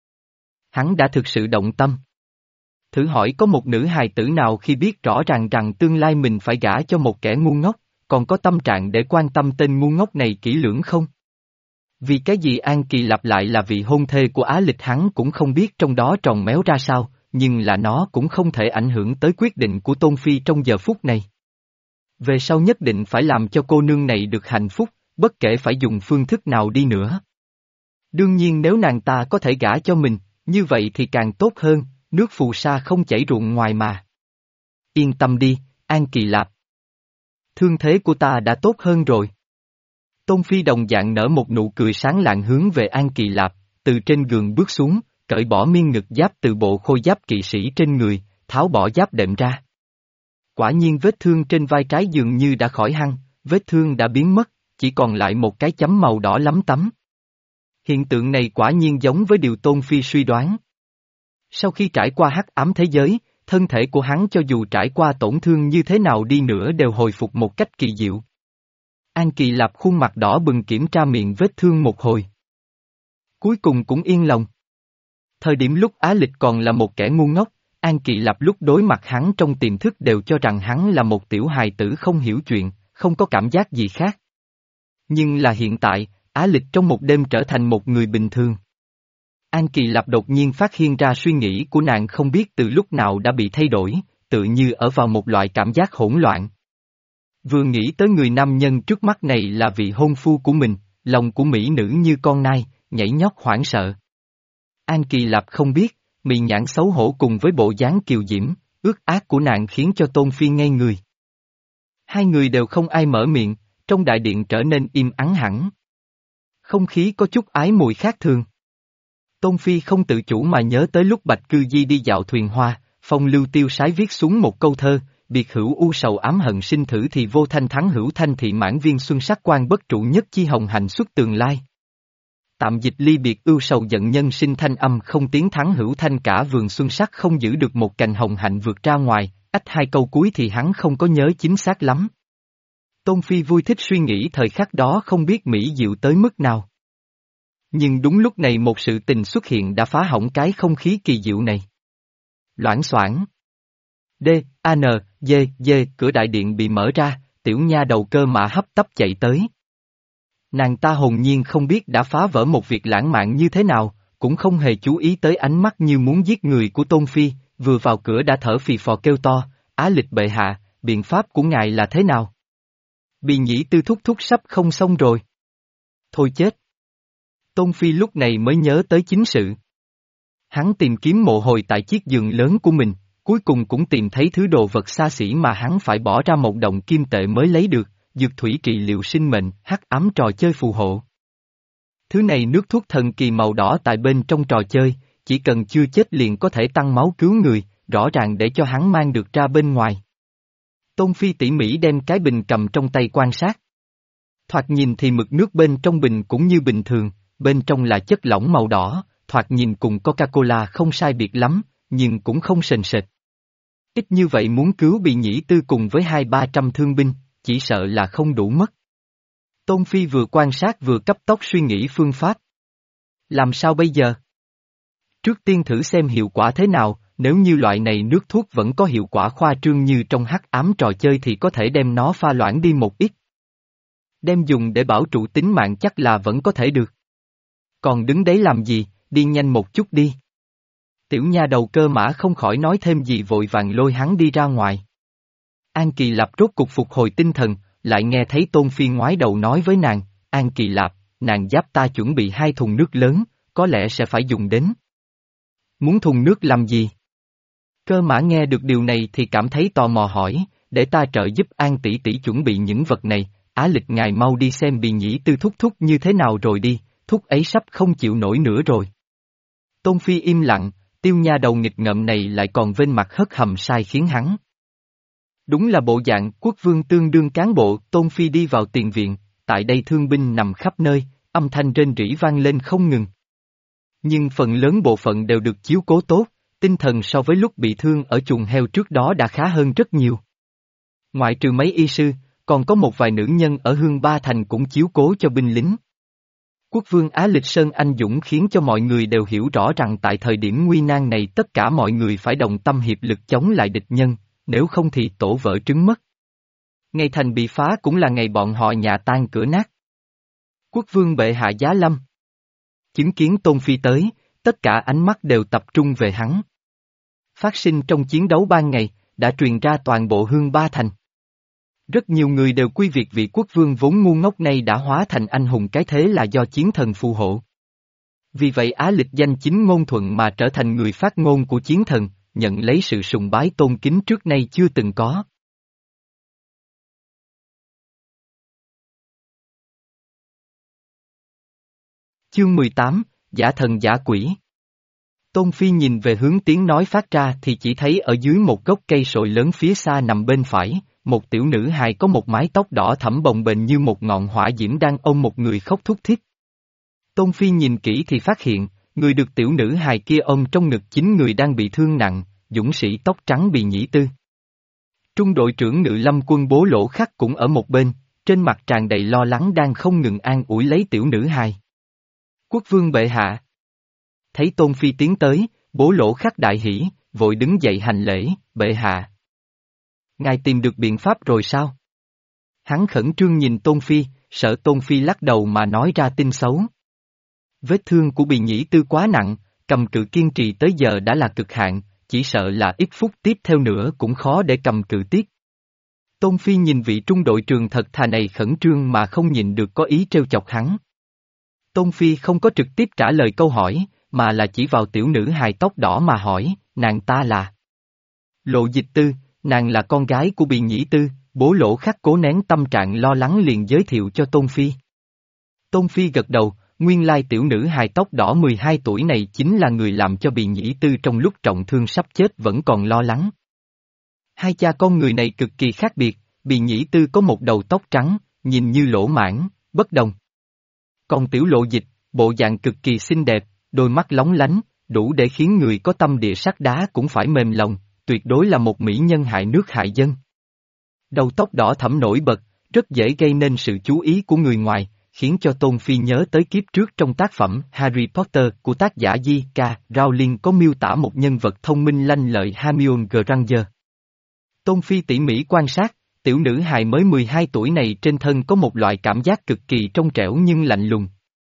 Hắn đã thực sự động tâm. Thử hỏi có một nữ hài tử nào khi biết rõ ràng rằng tương lai mình phải gả cho một kẻ ngu ngốc, còn có tâm trạng để quan tâm tên ngu ngốc này kỹ lưỡng không? Vì cái gì An Kỳ Lạp lại là vị hôn thê của Á Lịch hắn cũng không biết trong đó tròn méo ra sao, nhưng là nó cũng không thể ảnh hưởng tới quyết định của Tôn Phi trong giờ phút này. Về sau nhất định phải làm cho cô nương này được hạnh phúc, bất kể phải dùng phương thức nào đi nữa. Đương nhiên nếu nàng ta có thể gả cho mình, như vậy thì càng tốt hơn, nước phù sa không chảy ruộng ngoài mà. Yên tâm đi, An Kỳ Lạp. Thương thế của ta đã tốt hơn rồi. Tôn Phi đồng dạng nở một nụ cười sáng lạng hướng về An Kỳ Lạp, từ trên giường bước xuống, cởi bỏ miên ngực giáp từ bộ khôi giáp kỵ sĩ trên người, tháo bỏ giáp đệm ra. Quả nhiên vết thương trên vai trái dường như đã khỏi hăng, vết thương đã biến mất, chỉ còn lại một cái chấm màu đỏ lắm tấm. Hiện tượng này quả nhiên giống với điều Tôn Phi suy đoán. Sau khi trải qua hắc ám thế giới, thân thể của hắn cho dù trải qua tổn thương như thế nào đi nữa đều hồi phục một cách kỳ diệu. An Kỳ Lạp khuôn mặt đỏ bừng kiểm tra miệng vết thương một hồi. Cuối cùng cũng yên lòng. Thời điểm lúc Á Lịch còn là một kẻ ngu ngốc, An Kỳ Lạp lúc đối mặt hắn trong tiềm thức đều cho rằng hắn là một tiểu hài tử không hiểu chuyện, không có cảm giác gì khác. Nhưng là hiện tại, Á Lịch trong một đêm trở thành một người bình thường. An Kỳ Lạp đột nhiên phát hiện ra suy nghĩ của nàng không biết từ lúc nào đã bị thay đổi, tự như ở vào một loại cảm giác hỗn loạn. Vừa nghĩ tới người nam nhân trước mắt này là vị hôn phu của mình, lòng của mỹ nữ như con nai, nhảy nhót hoảng sợ. An Kỳ Lạp không biết, mị nhãn xấu hổ cùng với bộ dáng kiều diễm, ước ác của nàng khiến cho Tôn Phi ngây người. Hai người đều không ai mở miệng, trong đại điện trở nên im ắng hẳn. Không khí có chút ái mùi khác thường. Tôn Phi không tự chủ mà nhớ tới lúc Bạch Cư Di đi dạo thuyền hoa, phong lưu tiêu sái viết xuống một câu thơ, biệt hữu u sầu ám hận sinh thử thì vô thanh thắng hữu thanh thị mãn viên xuân sắc quan bất trụ nhất chi hồng hạnh xuất tường lai. Tạm dịch ly biệt ưu sầu giận nhân sinh thanh âm không tiếng thắng hữu thanh cả vườn xuân sắc không giữ được một cành hồng hạnh vượt ra ngoài, ách hai câu cuối thì hắn không có nhớ chính xác lắm. Tôn Phi vui thích suy nghĩ thời khắc đó không biết mỹ diệu tới mức nào. Nhưng đúng lúc này một sự tình xuất hiện đã phá hỏng cái không khí kỳ diệu này. Loảng xoảng. D, A N, D, D, cửa đại điện bị mở ra, tiểu nha đầu Cơ Mã hấp tấp chạy tới. Nàng ta hồn nhiên không biết đã phá vỡ một việc lãng mạn như thế nào, cũng không hề chú ý tới ánh mắt như muốn giết người của Tôn Phi, vừa vào cửa đã thở phì phò kêu to, Á Lịch bệ hạ, biện pháp của ngài là thế nào? Bì nhĩ tư thúc thúc sắp không xong rồi. Thôi chết. Tôn Phi lúc này mới nhớ tới chính sự. Hắn tìm kiếm mộ hồi tại chiếc giường lớn của mình, cuối cùng cũng tìm thấy thứ đồ vật xa xỉ mà hắn phải bỏ ra một đồng kim tệ mới lấy được, dược thủy trị liệu sinh mệnh, hắc ám trò chơi phù hộ. Thứ này nước thuốc thần kỳ màu đỏ tại bên trong trò chơi, chỉ cần chưa chết liền có thể tăng máu cứu người, rõ ràng để cho hắn mang được ra bên ngoài. Tôn Phi tỉ mỉ đem cái bình cầm trong tay quan sát. Thoạt nhìn thì mực nước bên trong bình cũng như bình thường, bên trong là chất lỏng màu đỏ, thoạt nhìn cùng Coca-Cola không sai biệt lắm, nhưng cũng không sền sệt. Ít như vậy muốn cứu Bì Nhĩ Tư cùng với hai ba trăm thương binh, chỉ sợ là không đủ mất. Tôn Phi vừa quan sát vừa cấp tốc suy nghĩ phương pháp. Làm sao bây giờ? Trước tiên thử xem hiệu quả thế nào, nếu như loại này nước thuốc vẫn có hiệu quả khoa trương như trong hắc ám trò chơi thì có thể đem nó pha loãng đi một ít. Đem dùng để bảo trụ tính mạng chắc là vẫn có thể được. Còn đứng đấy làm gì, đi nhanh một chút đi. Tiểu nha đầu Cơ Mã không khỏi nói thêm gì vội vàng lôi hắn đi ra ngoài. An Kỳ Lạp rốt cục phục hồi tinh thần, lại nghe thấy Tôn Phi ngoái đầu nói với nàng, An Kỳ Lạp, nàng giáp ta chuẩn bị hai thùng nước lớn, có lẽ sẽ phải dùng đến. Muốn thùng nước làm gì? Cơ Mã nghe được điều này thì cảm thấy tò mò hỏi, để ta trợ giúp An tỷ tỷ chuẩn bị những vật này, Á Lịch ngài mau đi xem Bì Nhĩ Tư thúc thúc như thế nào rồi đi, thúc ấy sắp không chịu nổi nữa rồi. Tôn Phi im lặng, Tiêu nha đầu nghịch ngợm này lại còn vênh mặt hất hàm sai khiến hắn. Đúng là bộ dạng quốc vương tương đương cán bộ. Tôn Phi đi vào tiền viện, tại đây thương binh nằm khắp nơi, âm thanh rên rỉ vang lên không ngừng. Nhưng phần lớn bộ phận đều được chiếu cố tốt, tinh thần so với lúc bị thương ở chuồng heo trước đó đã khá hơn rất nhiều. Ngoại trừ mấy y sư, còn có một vài nữ nhân ở Hương Ba Thành cũng chiếu cố cho binh lính. Quốc vương Á Lịch Sơn anh dũng khiến cho mọi người đều hiểu rõ rằng tại thời điểm nguy nan này tất cả mọi người phải đồng tâm hiệp lực chống lại địch nhân, nếu không thì tổ vỡ trứng mất. Ngày thành bị phá cũng là ngày bọn họ nhà tan cửa nát. Quốc vương bệ hạ giá lâm. Chứng kiến Tôn Phi tới, tất cả ánh mắt đều tập trung về hắn. Phát sinh trong chiến đấu ban ngày, đã truyền ra toàn bộ Hương Ba Thành. Rất nhiều người đều quy việc vị quốc vương vốn ngu ngốc này đã hóa thành anh hùng cái thế là do chiến thần phù hộ. Vì vậy Á Lịch danh chính ngôn thuận mà trở thành người phát ngôn của chiến thần, nhận lấy sự sùng bái tôn kính trước nay chưa từng có. Chương mười tám, Giả thần giả quỷ. Tôn Phi nhìn về hướng tiếng nói phát ra thì chỉ thấy ở dưới một gốc cây sồi lớn phía xa nằm bên phải, một tiểu nữ hài có một mái tóc đỏ thẫm bồng bềnh như một ngọn hỏa diễm đang ôm một người khóc thút thít. Tôn Phi nhìn kỹ thì phát hiện, người được tiểu nữ hài kia ôm trong ngực chính người đang bị thương nặng, dũng sĩ tóc trắng Bì Nhĩ Tư. Trung đội trưởng Ngự Lâm quân Bố Lỗ Khắc cũng ở một bên, trên mặt tràn đầy lo lắng đang không ngừng an ủi lấy tiểu nữ hài. Quốc vương bệ hạ. Thấy Tôn Phi tiến tới, Bố Lỗ Khắc đại hỉ, vội đứng dậy hành lễ, bệ hạ. Ngài tìm được biện pháp rồi sao? Hắn khẩn trương nhìn Tôn Phi, sợ Tôn Phi lắc đầu mà nói ra tin xấu. Vết thương của Bì Nhĩ Tư quá nặng, cầm cự kiên trì tới giờ đã là cực hạn, chỉ sợ là ít phút tiếp theo nữa cũng khó để cầm cự tiếp. Tôn Phi nhìn vị trung đội trưởng thật thà này khẩn trương mà không nhìn được có ý trêu chọc hắn. Tôn Phi không có trực tiếp trả lời câu hỏi, mà là chỉ vào tiểu nữ hài tóc đỏ mà hỏi, nàng ta là Lộ Dịch Tư, nàng là con gái của Bì Nhĩ Tư. Bố Lỗ Khắc cố nén tâm trạng lo lắng liền giới thiệu cho Tôn Phi. Tôn Phi gật đầu, nguyên lai tiểu nữ hài tóc đỏ mười hai tuổi này chính là người làm cho Bì Nhĩ Tư trong lúc trọng thương sắp chết vẫn còn lo lắng. Hai cha con người này cực kỳ khác biệt, Bì Nhĩ Tư có một đầu tóc trắng, nhìn như lỗ mãng, bất đồng. Còn tiểu Lộ Dịch, bộ dạng cực kỳ xinh đẹp, đôi mắt lóng lánh, đủ để khiến người có tâm địa sắt đá cũng phải mềm lòng, tuyệt đối là một mỹ nhân hại nước hại dân. Đầu tóc đỏ thẫm nổi bật, rất dễ gây nên sự chú ý của người ngoài, khiến cho Tôn Phi nhớ tới kiếp trước trong tác phẩm Harry Potter của tác giả J K. Rowling có miêu tả một nhân vật thông minh lanh lợi Hermione Granger. Tôn Phi tỉ mỉ quan sát, tiểu nữ hài mới mười hai tuổi này trên thân có một loại cảm giác cực kỳ trong trẻo nhưng lạnh lùng.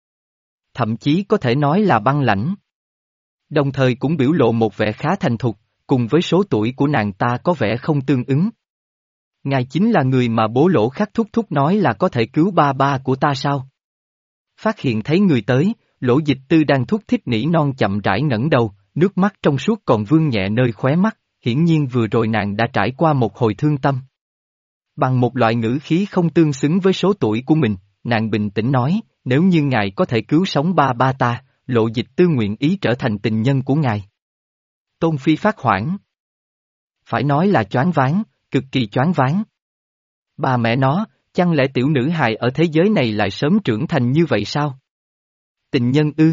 Thậm chí có thể nói là băng lãnh. Đồng thời cũng biểu lộ một vẻ khá thành thục, cùng với số tuổi của nàng ta có vẻ không tương ứng. Ngài chính là người mà Bố Lỗ Khắc thúc thúc nói là có thể cứu ba ba của ta sao? Phát hiện thấy người tới, Lỗ Dịch Tư đang thúc thích nỉ non chậm rãi ngẩng đầu, nước mắt trong suốt còn vương nhẹ nơi khóe mắt, hiển nhiên vừa rồi nàng đã trải qua một hồi thương tâm. Bằng một loại ngữ khí không tương xứng với số tuổi của mình, nàng bình tĩnh nói, nếu như ngài có thể cứu sống ba ba ta, Lộ Dịch Tư nguyện ý trở thành tình nhân của ngài. Tôn Phi phát hoảng. Phải nói là choáng váng, cực kỳ choáng váng. Bà mẹ nó, chẳng lẽ tiểu nữ hài ở thế giới này lại sớm trưởng thành như vậy sao? Tình nhân ư?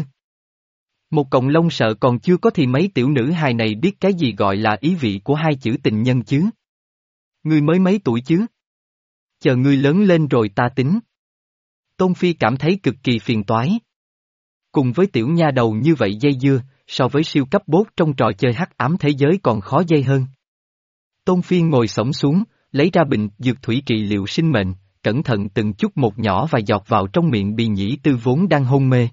Một cọng lông sợ còn chưa có thì mấy tiểu nữ hài này biết cái gì gọi là ý vị của hai chữ tình nhân chứ? Ngươi mới mấy tuổi chứ? Chờ ngươi lớn lên rồi ta tính. Tôn Phi cảm thấy cực kỳ phiền toái. Cùng với tiểu nha đầu như vậy dây dưa, so với siêu cấp bốt trong trò chơi hắc ám thế giới còn khó dây hơn. Tôn Phi ngồi xổm xuống, lấy ra bình dược thủy trị liệu sinh mệnh, cẩn thận từng chút một nhỏ và giọt vào trong miệng Bì Nhĩ Tư vốn đang hôn mê.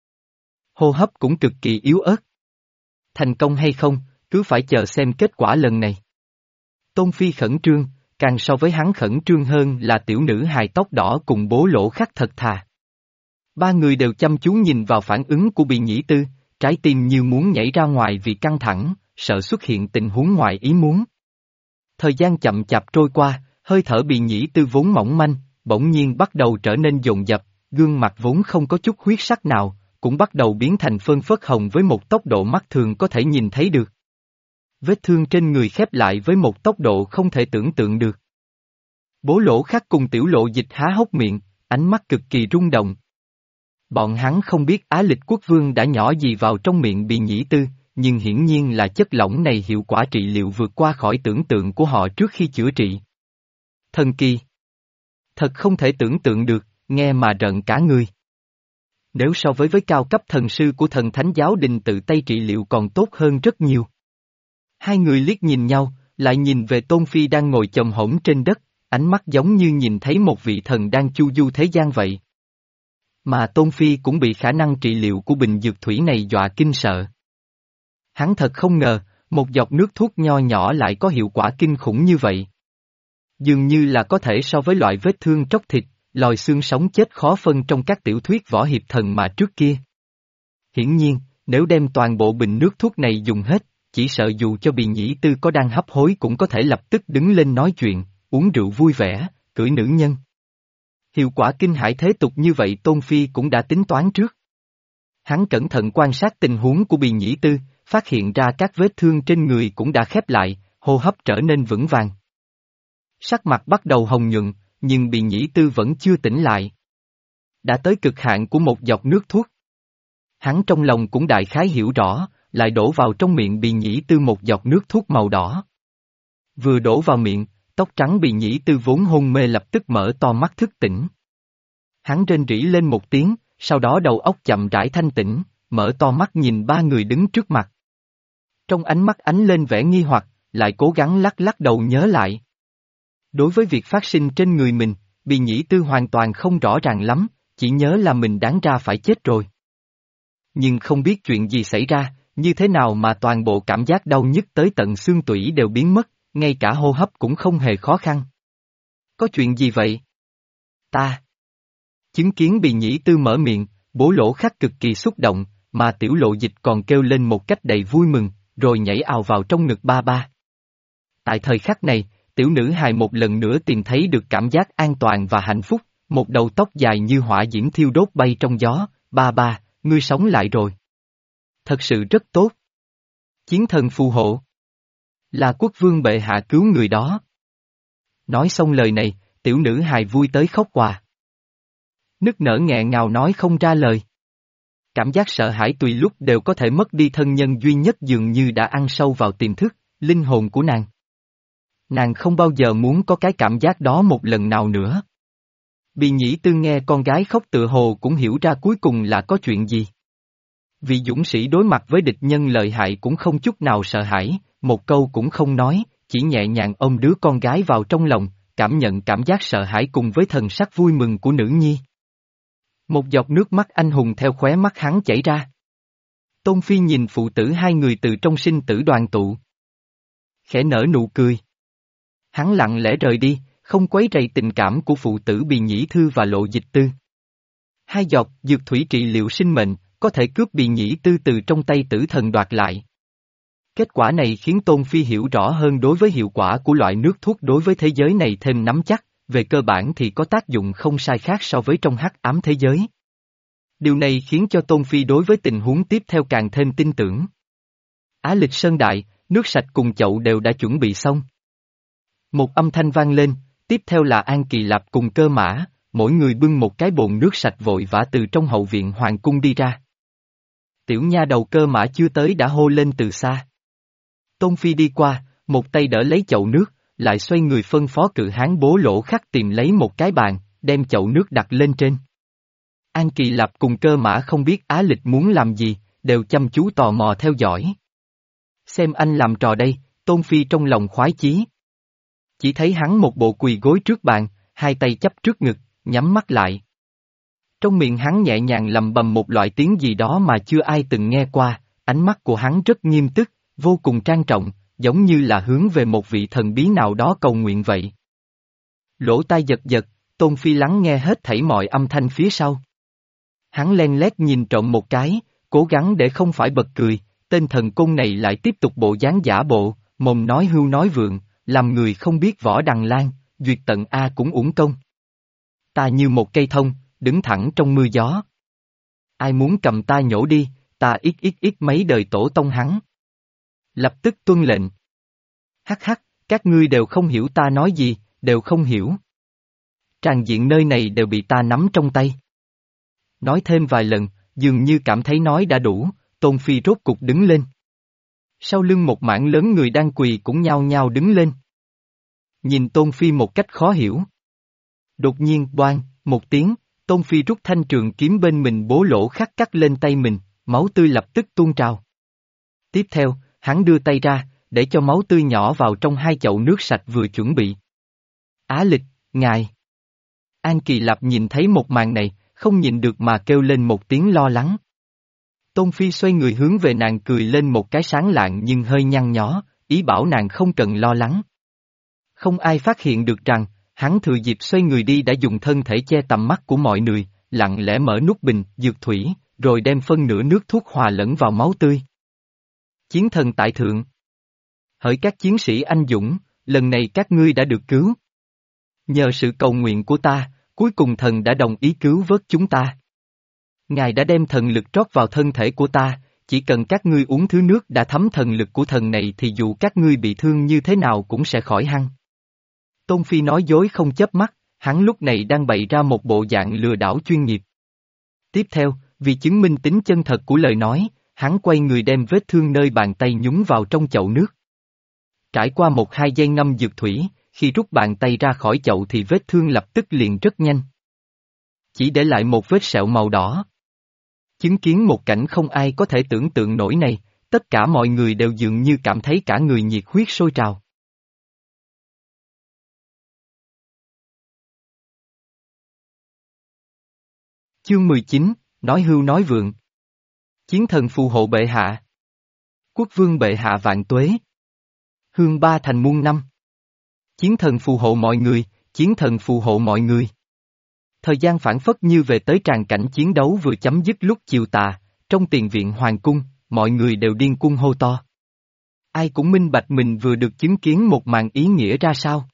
Hô hấp cũng cực kỳ yếu ớt. Thành công hay không, cứ phải chờ xem kết quả lần này. Tôn Phi khẩn trương, càng so với hắn khẩn trương hơn là tiểu nữ hài tóc đỏ cùng Bố Lỗ Khắc thật thà. Ba người đều chăm chú nhìn vào phản ứng của Bì Nhĩ Tư, trái tim như muốn nhảy ra ngoài vì căng thẳng, sợ xuất hiện tình huống ngoài ý muốn. Thời gian chậm chạp trôi qua, hơi thở Bì Nhĩ Tư vốn mỏng manh, bỗng nhiên bắt đầu trở nên dồn dập, gương mặt vốn không có chút huyết sắc nào, cũng bắt đầu biến thành phơn phớt hồng với một tốc độ mắt thường có thể nhìn thấy được. Vết thương trên người khép lại với một tốc độ không thể tưởng tượng được. Bố Lỗ Khắc cùng Tiểu Lộ Dịch há hốc miệng, ánh mắt cực kỳ rung động. Bọn hắn không biết Á Lịch Quốc Vương đã nhỏ gì vào trong miệng Bì Nhĩ Tư, nhưng hiển nhiên là chất lỏng này hiệu quả trị liệu vượt qua khỏi tưởng tượng của họ trước khi chữa trị. Thần kỳ! Thật không thể tưởng tượng được, nghe mà rợn cả người. Nếu so với với cao cấp thần sư của thần thánh giáo đình tự tay trị liệu còn tốt hơn rất nhiều. Hai người liếc nhìn nhau, lại nhìn về Tôn Phi đang ngồi chồm hổm trên đất, ánh mắt giống như nhìn thấy một vị thần đang chu du thế gian vậy. Mà Tôn Phi cũng bị khả năng trị liệu của bình dược thủy này dọa kinh sợ. Hắn thật không ngờ, một giọt nước thuốc nho nhỏ lại có hiệu quả kinh khủng như vậy. Dường như là có thể so với loại vết thương tróc thịt, lòi xương sống chết khó phân trong các tiểu thuyết võ hiệp thần mà trước kia. Hiển nhiên, nếu đem toàn bộ bình nước thuốc này dùng hết, chỉ sợ dù cho Bì Nhĩ Tư có đang hấp hối cũng có thể lập tức đứng lên nói chuyện, uống rượu vui vẻ, cưỡi nữ nhân. Hiệu quả kinh hãi thế tục như vậy Tôn Phi cũng đã tính toán trước. Hắn cẩn thận quan sát tình huống của Bì Nhĩ Tư, phát hiện ra các vết thương trên người cũng đã khép lại, hô hấp trở nên vững vàng. Sắc mặt bắt đầu hồng nhuận, nhưng Bì Nhĩ Tư vẫn chưa tỉnh lại. Đã tới cực hạn của một giọt nước thuốc. Hắn trong lòng cũng đại khái hiểu rõ, lại đổ vào trong miệng Bì Nhĩ Tư một giọt nước thuốc màu đỏ. Vừa đổ vào miệng, tóc trắng Bì Nhĩ Tư vốn hôn mê lập tức mở to mắt thức tỉnh. Hắn rên rỉ lên một tiếng, sau đó đầu óc chậm rãi thanh tỉnh, mở to mắt nhìn ba người đứng trước mặt. Trong ánh mắt ánh lên vẻ nghi hoặc, lại cố gắng lắc lắc đầu nhớ lại. Đối với việc phát sinh trên người mình, Bì Nhĩ Tư hoàn toàn không rõ ràng lắm, chỉ nhớ là mình đáng ra phải chết rồi. Nhưng không biết chuyện gì xảy ra, như thế nào mà toàn bộ cảm giác đau nhức tới tận xương tủy đều biến mất, ngay cả hô hấp cũng không hề khó khăn. Có chuyện gì vậy? Ta. Chứng kiến Bì Nhĩ Tư mở miệng, Bố Lỗ Khắc cực kỳ xúc động, mà Tiểu Lộ Dịch còn kêu lên một cách đầy vui mừng, rồi nhảy ào vào trong ngực ba ba. Tại thời khắc này, tiểu nữ hài một lần nữa tìm thấy được cảm giác an toàn và hạnh phúc, một đầu tóc dài như hỏa diễm thiêu đốt bay trong gió, ba ba, ngươi sống lại rồi. Thật sự rất tốt. Chiến thần phù hộ. Là quốc vương bệ hạ cứu người đó. Nói xong lời này, tiểu nữ hài vui tới khóc hòa. Nức nở nghẹn ngào nói không ra lời. Cảm giác sợ hãi tùy lúc đều có thể mất đi thân nhân duy nhất dường như đã ăn sâu vào tiềm thức, linh hồn của nàng. Nàng không bao giờ muốn có cái cảm giác đó một lần nào nữa. Bì Nhĩ Tư nghe con gái khóc tựa hồ cũng hiểu ra cuối cùng là có chuyện gì. Vị dũng sĩ đối mặt với địch nhân lợi hại cũng không chút nào sợ hãi, một câu cũng không nói, chỉ nhẹ nhàng ôm đứa con gái vào trong lòng, cảm nhận cảm giác sợ hãi cùng với thần sắc vui mừng của nữ nhi. Một giọt nước mắt anh hùng theo khóe mắt hắn chảy ra. Tôn Phi nhìn phụ tử hai người từ trong sinh tử đoàn tụ. Khẽ nở nụ cười. Hắn lặng lẽ rời đi, không quấy rầy tình cảm của phụ tử Bì Nhĩ Thư và Lộ Dịch Tư. Hai giọt dược thủy trị liệu sinh mệnh, có thể cướp Bì Nhĩ Tư từ trong tay tử thần đoạt lại. Kết quả này khiến Tôn Phi hiểu rõ hơn đối với hiệu quả của loại nước thuốc đối với thế giới này thêm nắm chắc, về cơ bản thì có tác dụng không sai khác so với trong hắc ám thế giới. Điều này khiến cho Tôn Phi đối với tình huống tiếp theo càng thêm tin tưởng. Á Lịch Sơn Đại, nước sạch cùng chậu đều đã chuẩn bị xong. Một âm thanh vang lên, tiếp theo là An Kỳ Lạp cùng Cơ Mã, mỗi người bưng một cái bồn nước sạch vội vã từ trong hậu viện hoàng cung đi ra. Tiểu nha đầu Cơ Mã chưa tới đã hô lên từ xa. Tôn Phi đi qua, một tay đỡ lấy chậu nước, lại xoay người phân phó cự hán Bố Lỗ Khắc tìm lấy một cái bàn, đem chậu nước đặt lên trên. An Kỳ Lạp cùng Cơ Mã không biết Á Lịch muốn làm gì, đều chăm chú tò mò theo dõi. Xem anh làm trò đây, Tôn Phi trong lòng khoái chí. Chỉ thấy hắn một bộ quỳ gối trước bàn, hai tay chắp trước ngực, nhắm mắt lại. Trong miệng hắn nhẹ nhàng lầm bầm một loại tiếng gì đó mà chưa ai từng nghe qua, ánh mắt của hắn rất nghiêm túc, vô cùng trang trọng, giống như là hướng về một vị thần bí nào đó cầu nguyện vậy. Lỗ tai giật giật, Tôn Phi lắng nghe hết thảy mọi âm thanh phía sau. Hắn len lét nhìn trộm một cái, cố gắng để không phải bật cười, tên thần côn này lại tiếp tục bộ dáng giả bộ, mồm nói hưu nói vượng, làm người không biết võ đằng lan, duyệt tận A cũng uổng công. Ta như một cây thông, đứng thẳng trong mưa gió. ai muốn cầm ta nhổ đi, ta ít ít ít mấy đời tổ tông hắn. Lập tức tuân lệnh. Hắc hắc, các ngươi đều không hiểu ta nói gì, đều không hiểu. Tràng diện nơi này đều bị ta nắm trong tay. Nói thêm vài lần, dường như cảm thấy nói đã đủ, Tôn Phi rốt cục đứng lên. Sau lưng một mảng lớn người đang quỳ cũng nhao nhao đứng lên. Nhìn Tôn Phi một cách khó hiểu. Đột nhiên, boang, một tiếng, Tôn Phi rút thanh trường kiếm bên mình bố lỗ khắc cắt lên tay mình, máu tươi lập tức tuôn trào. Tiếp theo, hắn đưa tay ra, để cho máu tươi nhỏ vào trong hai chậu nước sạch vừa chuẩn bị. Á Lịch, ngài. An Kỳ Lạp nhìn thấy một màn này, không nhịn được mà kêu lên một tiếng lo lắng. Tôn Phi xoay người hướng về nàng cười lên một cái sáng lạng nhưng hơi nhăn nhó, ý bảo nàng không cần lo lắng. Không ai phát hiện được rằng, hắn thừa dịp xoay người đi đã dùng thân thể che tầm mắt của mọi người, lặng lẽ mở nút bình, dược thủy, rồi đem phân nửa nước thuốc hòa lẫn vào máu tươi. Chiến thần tại thượng. Hỡi các chiến sĩ anh dũng, lần này các ngươi đã được cứu. Nhờ sự cầu nguyện của ta, cuối cùng thần đã đồng ý cứu vớt chúng ta. Ngài đã đem thần lực trót vào thân thể của ta, chỉ cần các ngươi uống thứ nước đã thấm thần lực của thần này thì dù các ngươi bị thương như thế nào cũng sẽ khỏi hăng. Tôn Phi nói dối không chớp mắt, hắn lúc này đang bày ra một bộ dạng lừa đảo chuyên nghiệp. Tiếp theo, vì chứng minh tính chân thật của lời nói, hắn quay người đem vết thương nơi bàn tay nhúng vào trong chậu nước. Trải qua một hai giây ngâm dược thủy, khi rút bàn tay ra khỏi chậu thì vết thương lập tức liền rất nhanh. Chỉ để lại một vết sẹo màu đỏ. Chứng kiến một cảnh không ai có thể tưởng tượng nổi này, tất cả mọi người đều dường như cảm thấy cả người nhiệt huyết sôi trào. Chương mười chín, nói hưu nói vượng. Chiến thần phù hộ bệ hạ. Quốc vương bệ hạ vạn tuế. Hương ba thành muôn năm. Chiến thần phù hộ mọi người, chiến thần phù hộ mọi người. Thời gian phảng phất như về tới tràng cảnh chiến đấu vừa chấm dứt lúc chiều tà, trong tiền viện hoàng cung, mọi người đều điên cuồng hô to. Ai cũng minh bạch mình vừa được chứng kiến một màn ý nghĩa ra sao.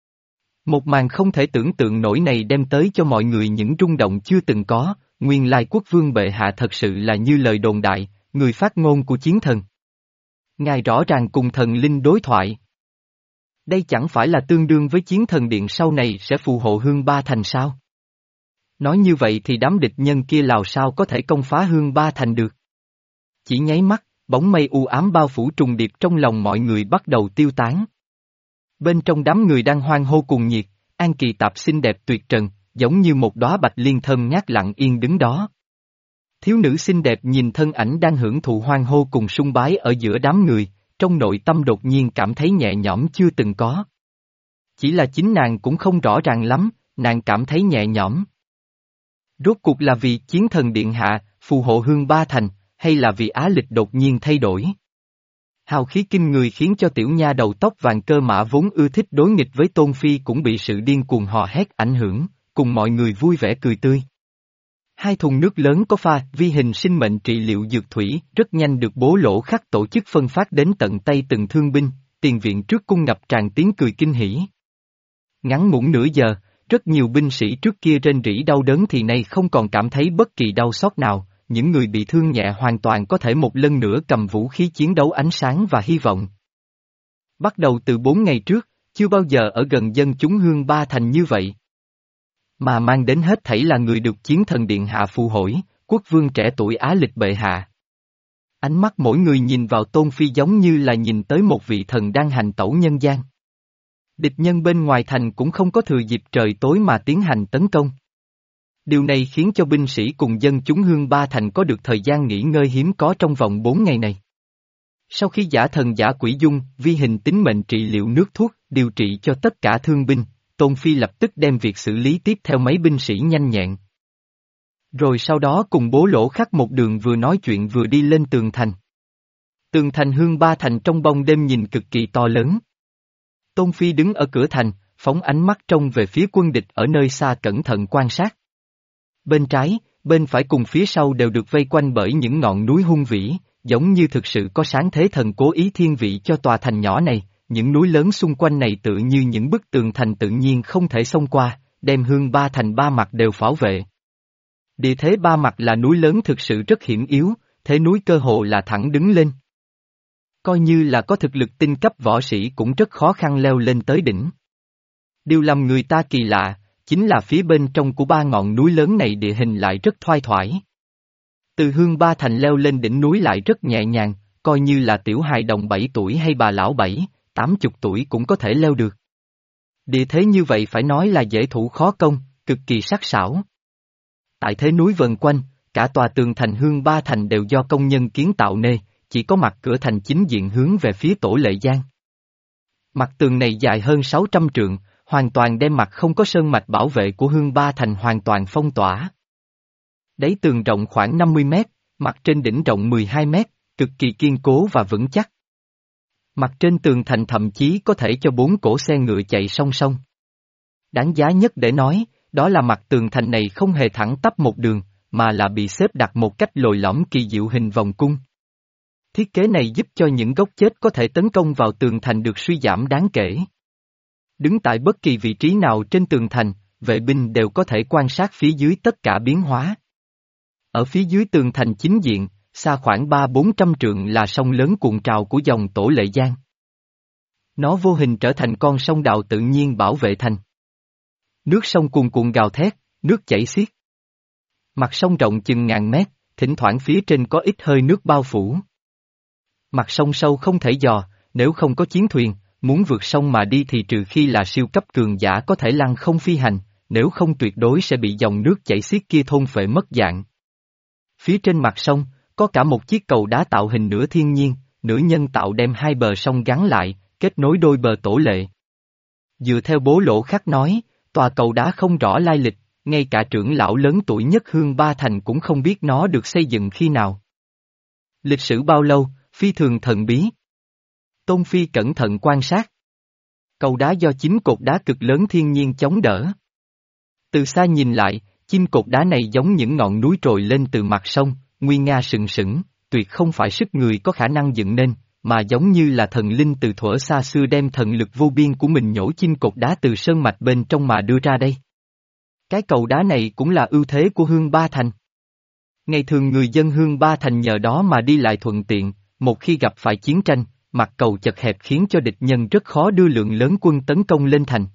Một màn không thể tưởng tượng nổi này đem tới cho mọi người những rung động chưa từng có, nguyên lai quốc vương bệ hạ thật sự là như lời đồn đại, người phát ngôn của chiến thần. Ngài rõ ràng cùng thần linh đối thoại. Đây chẳng phải là tương đương với chiến thần điện sau này sẽ phù hộ hương ba thành sao? Nói như vậy thì đám địch nhân kia làm sao có thể công phá hương ba thành được? Chỉ nháy mắt, bóng mây u ám bao phủ trùng điệp trong lòng mọi người bắt đầu tiêu tán. Bên trong đám người đang hoan hô cùng nhiệt, An Kỳ Tạp xinh đẹp tuyệt trần, giống như một đóa bạch liên thơm ngát lặng yên đứng đó. Thiếu nữ xinh đẹp nhìn thân ảnh đang hưởng thụ hoan hô cùng sung bái ở giữa đám người, trong nội tâm đột nhiên cảm thấy nhẹ nhõm chưa từng có. Chỉ là chính nàng cũng không rõ ràng lắm, nàng cảm thấy nhẹ nhõm. Rốt cuộc là vì chiến thần điện hạ, phù hộ hương ba thành, hay là vì Á Lịch đột nhiên thay đổi? Hào khí kinh người khiến cho tiểu nha đầu tóc vàng Cơ Mã vốn ưa thích đối nghịch với Tôn Phi cũng bị sự điên cuồng hò hét ảnh hưởng, cùng mọi người vui vẻ cười tươi. Hai thùng nước lớn có pha vi hình sinh mệnh trị liệu dược thủy rất nhanh được bố lỗ khắc tổ chức phân phát đến tận tay từng thương binh, tiền viện trước cung ngập tràn tiếng cười kinh hỉ. Ngắn ngủn nửa giờ, rất nhiều binh sĩ trước kia rên rỉ đau đớn thì nay không còn cảm thấy bất kỳ đau xót nào, những người bị thương nhẹ hoàn toàn có thể một lần nữa cầm vũ khí chiến đấu ánh sáng và hy vọng. Bắt đầu từ bốn ngày trước, chưa bao giờ ở gần dân chúng hương ba thành như vậy. Mà mang đến hết thảy là người được chiến thần điện hạ phù hộ, quốc vương trẻ tuổi Á Lịch bệ hạ. Ánh mắt mỗi người nhìn vào Tôn Phi giống như là nhìn tới một vị thần đang hành tẩu nhân gian. Địch nhân bên ngoài thành cũng không có thừa dịp trời tối mà tiến hành tấn công. Điều này khiến cho binh sĩ cùng dân chúng hương ba thành có được thời gian nghỉ ngơi hiếm có trong vòng bốn ngày này. Sau khi giả thần giả quỷ dung, vi hình tính mệnh trị liệu nước thuốc, điều trị cho tất cả thương binh, Tôn Phi lập tức đem việc xử lý tiếp theo mấy binh sĩ nhanh nhẹn. Rồi sau đó cùng bố lỗ khắc một đường vừa nói chuyện vừa đi lên tường thành. Tường thành hương ba thành trong bóng đêm nhìn cực kỳ to lớn. Tôn Phi đứng ở cửa thành, phóng ánh mắt trông về phía quân địch ở nơi xa cẩn thận quan sát. Bên trái, bên phải cùng phía sau đều được vây quanh bởi những ngọn núi hung vĩ, giống như thực sự có sáng thế thần cố ý thiên vị cho tòa thành nhỏ này, những núi lớn xung quanh này tự như những bức tường thành tự nhiên không thể xông qua, đem hương ba thành ba mặt đều bảo vệ. Địa thế ba mặt là núi lớn thực sự rất hiểm yếu, thế núi cơ hồ là thẳng đứng lên. Coi như là có thực lực tinh cấp võ sĩ cũng rất khó khăn leo lên tới đỉnh. Điều làm người ta kỳ lạ, chính là phía bên trong của ba ngọn núi lớn này địa hình lại rất thoai thoải. Từ Hương Ba Thành leo lên đỉnh núi lại rất nhẹ nhàng, coi như là tiểu hài đồng bảy tuổi hay bà lão bảy, tám chục tuổi cũng có thể leo được. Địa thế như vậy phải nói là dễ thủ khó công, cực kỳ sắc sảo. Tại thế núi vần quanh, cả tòa tường thành Hương Ba Thành đều do công nhân kiến tạo nên, chỉ có mặt cửa thành chính diện hướng về phía Tổ Lệ Giang. Mặt tường này dài hơn sáu trăm trượng, hoàn toàn đem mặt không có sơn mạch bảo vệ của Hương Ba Thành hoàn toàn phong tỏa. Đáy tường rộng khoảng năm mươi mét, mặt trên đỉnh rộng mười hai mét, cực kỳ kiên cố và vững chắc. Mặt trên tường thành thậm chí có thể cho bốn cỗ xe ngựa chạy song song. Đáng giá nhất để nói, đó là mặt tường thành này không hề thẳng tắp một đường, mà là bị xếp đặt một cách lồi lõm kỳ diệu hình vòng cung. Thiết kế này giúp cho những gốc chết có thể tấn công vào tường thành được suy giảm đáng kể. Đứng tại bất kỳ vị trí nào trên tường thành, vệ binh đều có thể quan sát phía dưới tất cả biến hóa. Ở phía dưới tường thành chính diện, xa khoảng ba bốn trăm trượng là sông lớn cuộn trào của dòng Tổ Lệ Giang. Nó vô hình trở thành con sông đạo tự nhiên bảo vệ thành. Nước sông cuồn cuộn gào thét, nước chảy xiết. Mặt sông rộng chừng ngàn mét, thỉnh thoảng phía trên có ít hơi nước bao phủ. Mặt sông sâu không thể dò, nếu không có chiến thuyền, muốn vượt sông mà đi thì trừ khi là siêu cấp cường giả có thể lăng không phi hành, nếu không tuyệt đối sẽ bị dòng nước chảy xiết kia thôn phệ mất dạng. Phía trên mặt sông, có cả một chiếc cầu đá tạo hình nửa thiên nhiên, nửa nhân tạo đem hai bờ sông gắn lại, kết nối đôi bờ Tổ Lệ. Dựa theo bố Lỗ Khắc nói, tòa cầu đá không rõ lai lịch, ngay cả trưởng lão lớn tuổi nhất Hương Ba Thành cũng không biết nó được xây dựng khi nào. Lịch sử bao lâu, phi thường thần bí. Tôn Phi cẩn thận quan sát. Cầu đá do chín cột đá cực lớn thiên nhiên chống đỡ. Từ xa nhìn lại, chim cột đá này giống những ngọn núi trồi lên từ mặt sông, nguy nga sừng sững, tuyệt không phải sức người có khả năng dựng nên, mà giống như là thần linh từ thuở xa xưa đem thần lực vô biên của mình nhổ chim cột đá từ sơn mạch bên trong mà đưa ra đây. Cái cầu đá này cũng là ưu thế của Hương Ba Thành. Ngày thường người dân Hương Ba Thành nhờ đó mà đi lại thuận tiện, một khi gặp phải chiến tranh, mặt cầu chật hẹp khiến cho địch nhân rất khó đưa lượng lớn quân tấn công lên thành.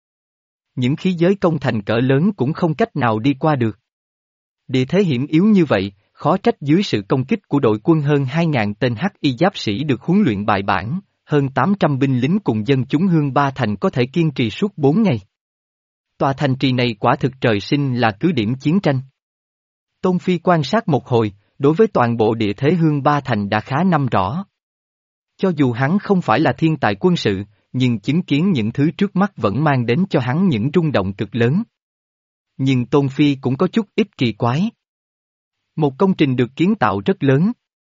Những khí giới công thành cỡ lớn cũng không cách nào đi qua được. Địa thế hiểm yếu như vậy, khó trách dưới sự công kích của đội quân hơn hai nghìn tên hắc y giáp sĩ được huấn luyện bài bản, hơn tám trăm binh lính cùng dân chúng Hương Ba Thành có thể kiên trì suốt bốn ngày. Tòa thành trì này quả thực trời sinh là cứ điểm chiến tranh. Tôn Phi quan sát một hồi, đối với toàn bộ địa thế Hương Ba Thành đã khá nắm rõ. Cho dù hắn không phải là thiên tài quân sự, nhưng chứng kiến những thứ trước mắt vẫn mang đến cho hắn những rung động cực lớn. Nhưng Tôn Phi cũng có chút ít kỳ quái. Một công trình được kiến tạo rất lớn.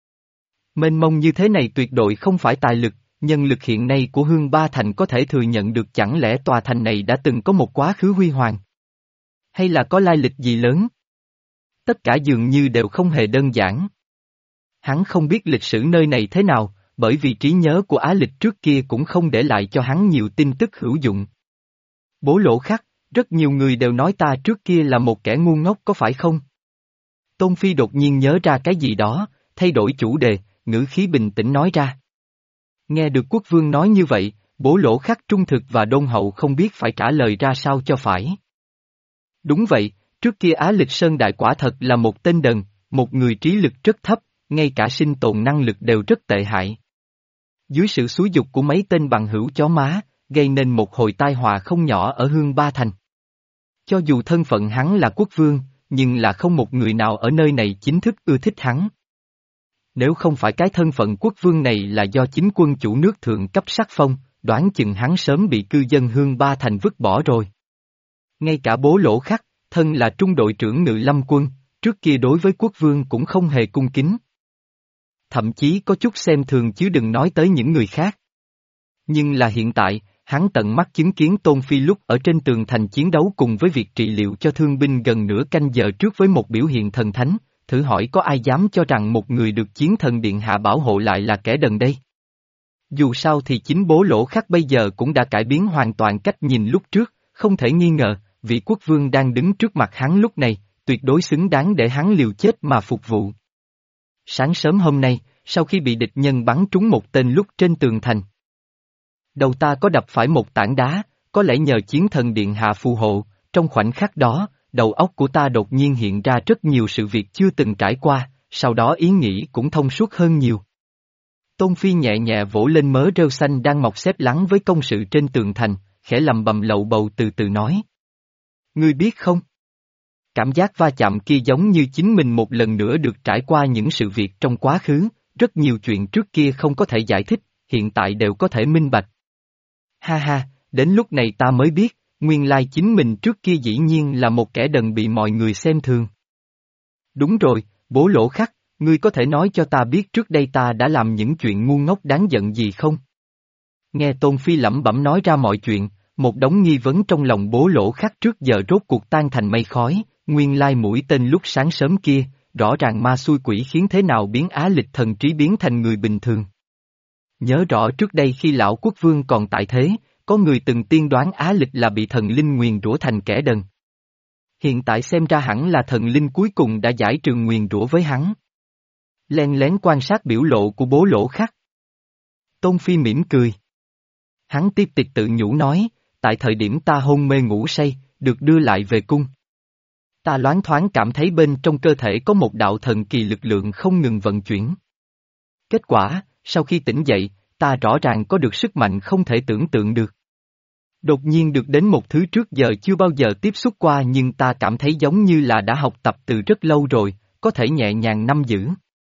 Mênh mông như thế này tuyệt đối không phải tài lực, nhân lực hiện nay của Hương Ba Thành có thể thừa nhận được, chẳng lẽ tòa thành này đã từng có một quá khứ huy hoàng? Hay là có lai lịch gì lớn? Tất cả dường như đều không hề đơn giản. Hắn không biết lịch sử nơi này thế nào, bởi vì trí nhớ của Á Lịch trước kia cũng không để lại cho hắn nhiều tin tức hữu dụng. Bố Lỗ Khắc, rất nhiều người đều nói ta trước kia là một kẻ ngu ngốc có phải không? Tôn Phi đột nhiên nhớ ra cái gì đó, thay đổi chủ đề, ngữ khí bình tĩnh nói ra. Nghe được quốc vương nói như vậy, Bố Lỗ Khắc trung thực và đôn hậu không biết phải trả lời ra sao cho phải. Đúng vậy, trước kia Á Lịch Sơn Đại quả thật là một tên đần, một người trí lực rất thấp, ngay cả sinh tồn năng lực đều rất tệ hại. Dưới sự xúi dục của mấy tên bằng hữu chó má, gây nên một hồi tai họa không nhỏ ở Hương Ba Thành. Cho dù thân phận hắn là quốc vương, nhưng là không một người nào ở nơi này chính thức ưa thích hắn. Nếu không phải cái thân phận quốc vương này là do chính quân chủ nước thượng cấp sắc phong, đoán chừng hắn sớm bị cư dân Hương Ba Thành vứt bỏ rồi. Ngay cả Bố Lỗ Khắc, thân là trung đội trưởng ngự lâm quân, trước kia đối với quốc vương cũng không hề cung kính. Thậm chí có chút xem thường chứ đừng nói tới những người khác. Nhưng là hiện tại, hắn tận mắt chứng kiến Tôn Phi lúc ở trên tường thành chiến đấu cùng với việc trị liệu cho thương binh gần nửa canh giờ trước với một biểu hiện thần thánh, thử hỏi có ai dám cho rằng một người được chiến thần điện hạ bảo hộ lại là kẻ đần đây. Dù sao thì chính Bố Lỗ Khắc bây giờ cũng đã cải biến hoàn toàn cách nhìn lúc trước, không thể nghi ngờ, vị quốc vương đang đứng trước mặt hắn lúc này, tuyệt đối xứng đáng để hắn liều chết mà phục vụ. Sáng sớm hôm nay, sau khi bị địch nhân bắn trúng một tên lúc trên tường thành, đầu ta có đập phải một tảng đá, có lẽ nhờ chiến thần điện hạ phù hộ, trong khoảnh khắc đó, đầu óc của ta đột nhiên hiện ra rất nhiều sự việc chưa từng trải qua, sau đó ý nghĩ cũng thông suốt hơn nhiều. Tôn Phi nhẹ nhẹ vỗ lên mớ rêu xanh đang mọc xếp lắng với công sự trên tường thành, khẽ lầm bầm lầu bầu từ từ nói. Ngươi biết không? Cảm giác va chạm kia giống như chính mình một lần nữa được trải qua những sự việc trong quá khứ, rất nhiều chuyện trước kia không có thể giải thích, hiện tại đều có thể minh bạch. Ha ha, đến lúc này ta mới biết, nguyên lai chính mình trước kia dĩ nhiên là một kẻ đần bị mọi người xem thường. Đúng rồi, bố Lỗ Khắc, ngươi có thể nói cho ta biết trước đây ta đã làm những chuyện ngu ngốc đáng giận gì không? Nghe Tôn Phi lẩm bẩm nói ra mọi chuyện, một đống nghi vấn trong lòng bố Lỗ Khắc trước giờ rốt cuộc tan thành mây khói, nguyên lai mũi tên lúc sáng sớm kia, rõ ràng ma xui quỷ khiến thế nào biến Á Lịch thần trí biến thành người bình thường. Nhớ rõ trước đây khi lão quốc vương còn tại thế, có người từng tiên đoán Á Lịch là bị thần linh nguyền rủa thành kẻ đần. Hiện tại xem ra hẳn là thần linh cuối cùng đã giải trừ nguyền rủa với hắn. Len lén quan sát biểu lộ của bố Lỗ Khắc. Tôn Phi mỉm cười. Hắn tiếp tục tự nhủ nói, tại thời điểm ta hôn mê ngủ say, được đưa lại về cung. Ta loáng thoáng cảm thấy bên trong cơ thể có một đạo thần kỳ lực lượng không ngừng vận chuyển. Kết quả, sau khi tỉnh dậy, ta rõ ràng có được sức mạnh không thể tưởng tượng được. Đột nhiên được đến một thứ trước giờ chưa bao giờ tiếp xúc qua nhưng ta cảm thấy giống như là đã học tập từ rất lâu rồi, có thể nhẹ nhàng nắm giữ.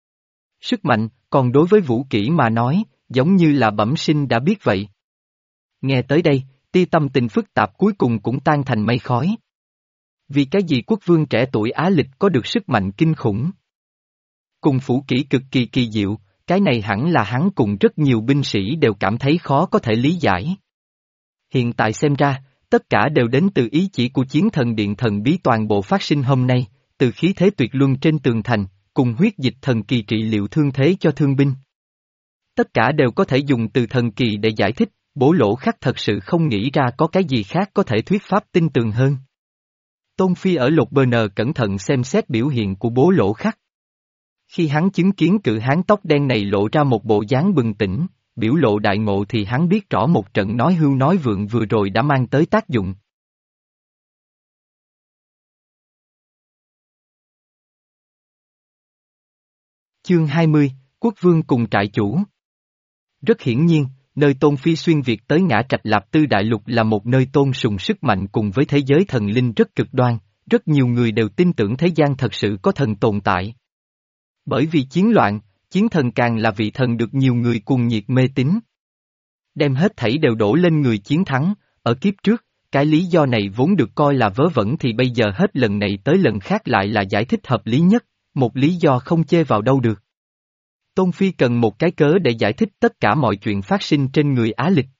Sức mạnh, còn đối với vũ kỹ mà nói, giống như là bẩm sinh đã biết vậy. Nghe tới đây, tia tâm tình phức tạp cuối cùng cũng tan thành mây khói. Vì cái gì quốc vương trẻ tuổi Á Lịch có được sức mạnh kinh khủng? Cùng vũ kỹ cực kỳ kỳ diệu, cái này hẳn là hắn cùng rất nhiều binh sĩ đều cảm thấy khó có thể lý giải. Hiện tại xem ra, tất cả đều đến từ ý chỉ của chiến thần điện thần bí toàn bộ phát sinh hôm nay, từ khí thế tuyệt luân trên tường thành, cùng huyết dịch thần kỳ trị liệu thương thế cho thương binh. Tất cả đều có thể dùng từ thần kỳ để giải thích, bố Lỗ Khắc thật sự không nghĩ ra có cái gì khác có thể thuyết pháp tin tường hơn. Tôn Phi ở Lột Bờ Nờ cẩn thận xem xét biểu hiện của bố Lỗ Khắc. Khi hắn chứng kiến cự hán tóc đen này lộ ra một bộ dáng bừng tỉnh, biểu lộ đại ngộ thì hắn biết rõ một trận nói hưu nói vượng vừa rồi đã mang tới tác dụng. Chương hai mươi, Quốc vương cùng trại chủ. Rất hiển nhiên, nơi Tôn Phi xuyên Việt tới Ngã Trạch Lạp Tư Đại Lục là một nơi tôn sùng sức mạnh cùng với thế giới thần linh rất cực đoan, rất nhiều người đều tin tưởng thế gian thật sự có thần tồn tại. Bởi vì chiến loạn, chiến thần càng là vị thần được nhiều người cuồng nhiệt mê tín. Đem hết thảy đều đổ lên người chiến thắng, ở kiếp trước, cái lý do này vốn được coi là vớ vẩn thì bây giờ hết lần này tới lần khác lại là giải thích hợp lý nhất, một lý do không chê vào đâu được. Tôn Phi cần một cái cớ để giải thích tất cả mọi chuyện phát sinh trên người Á Lịch.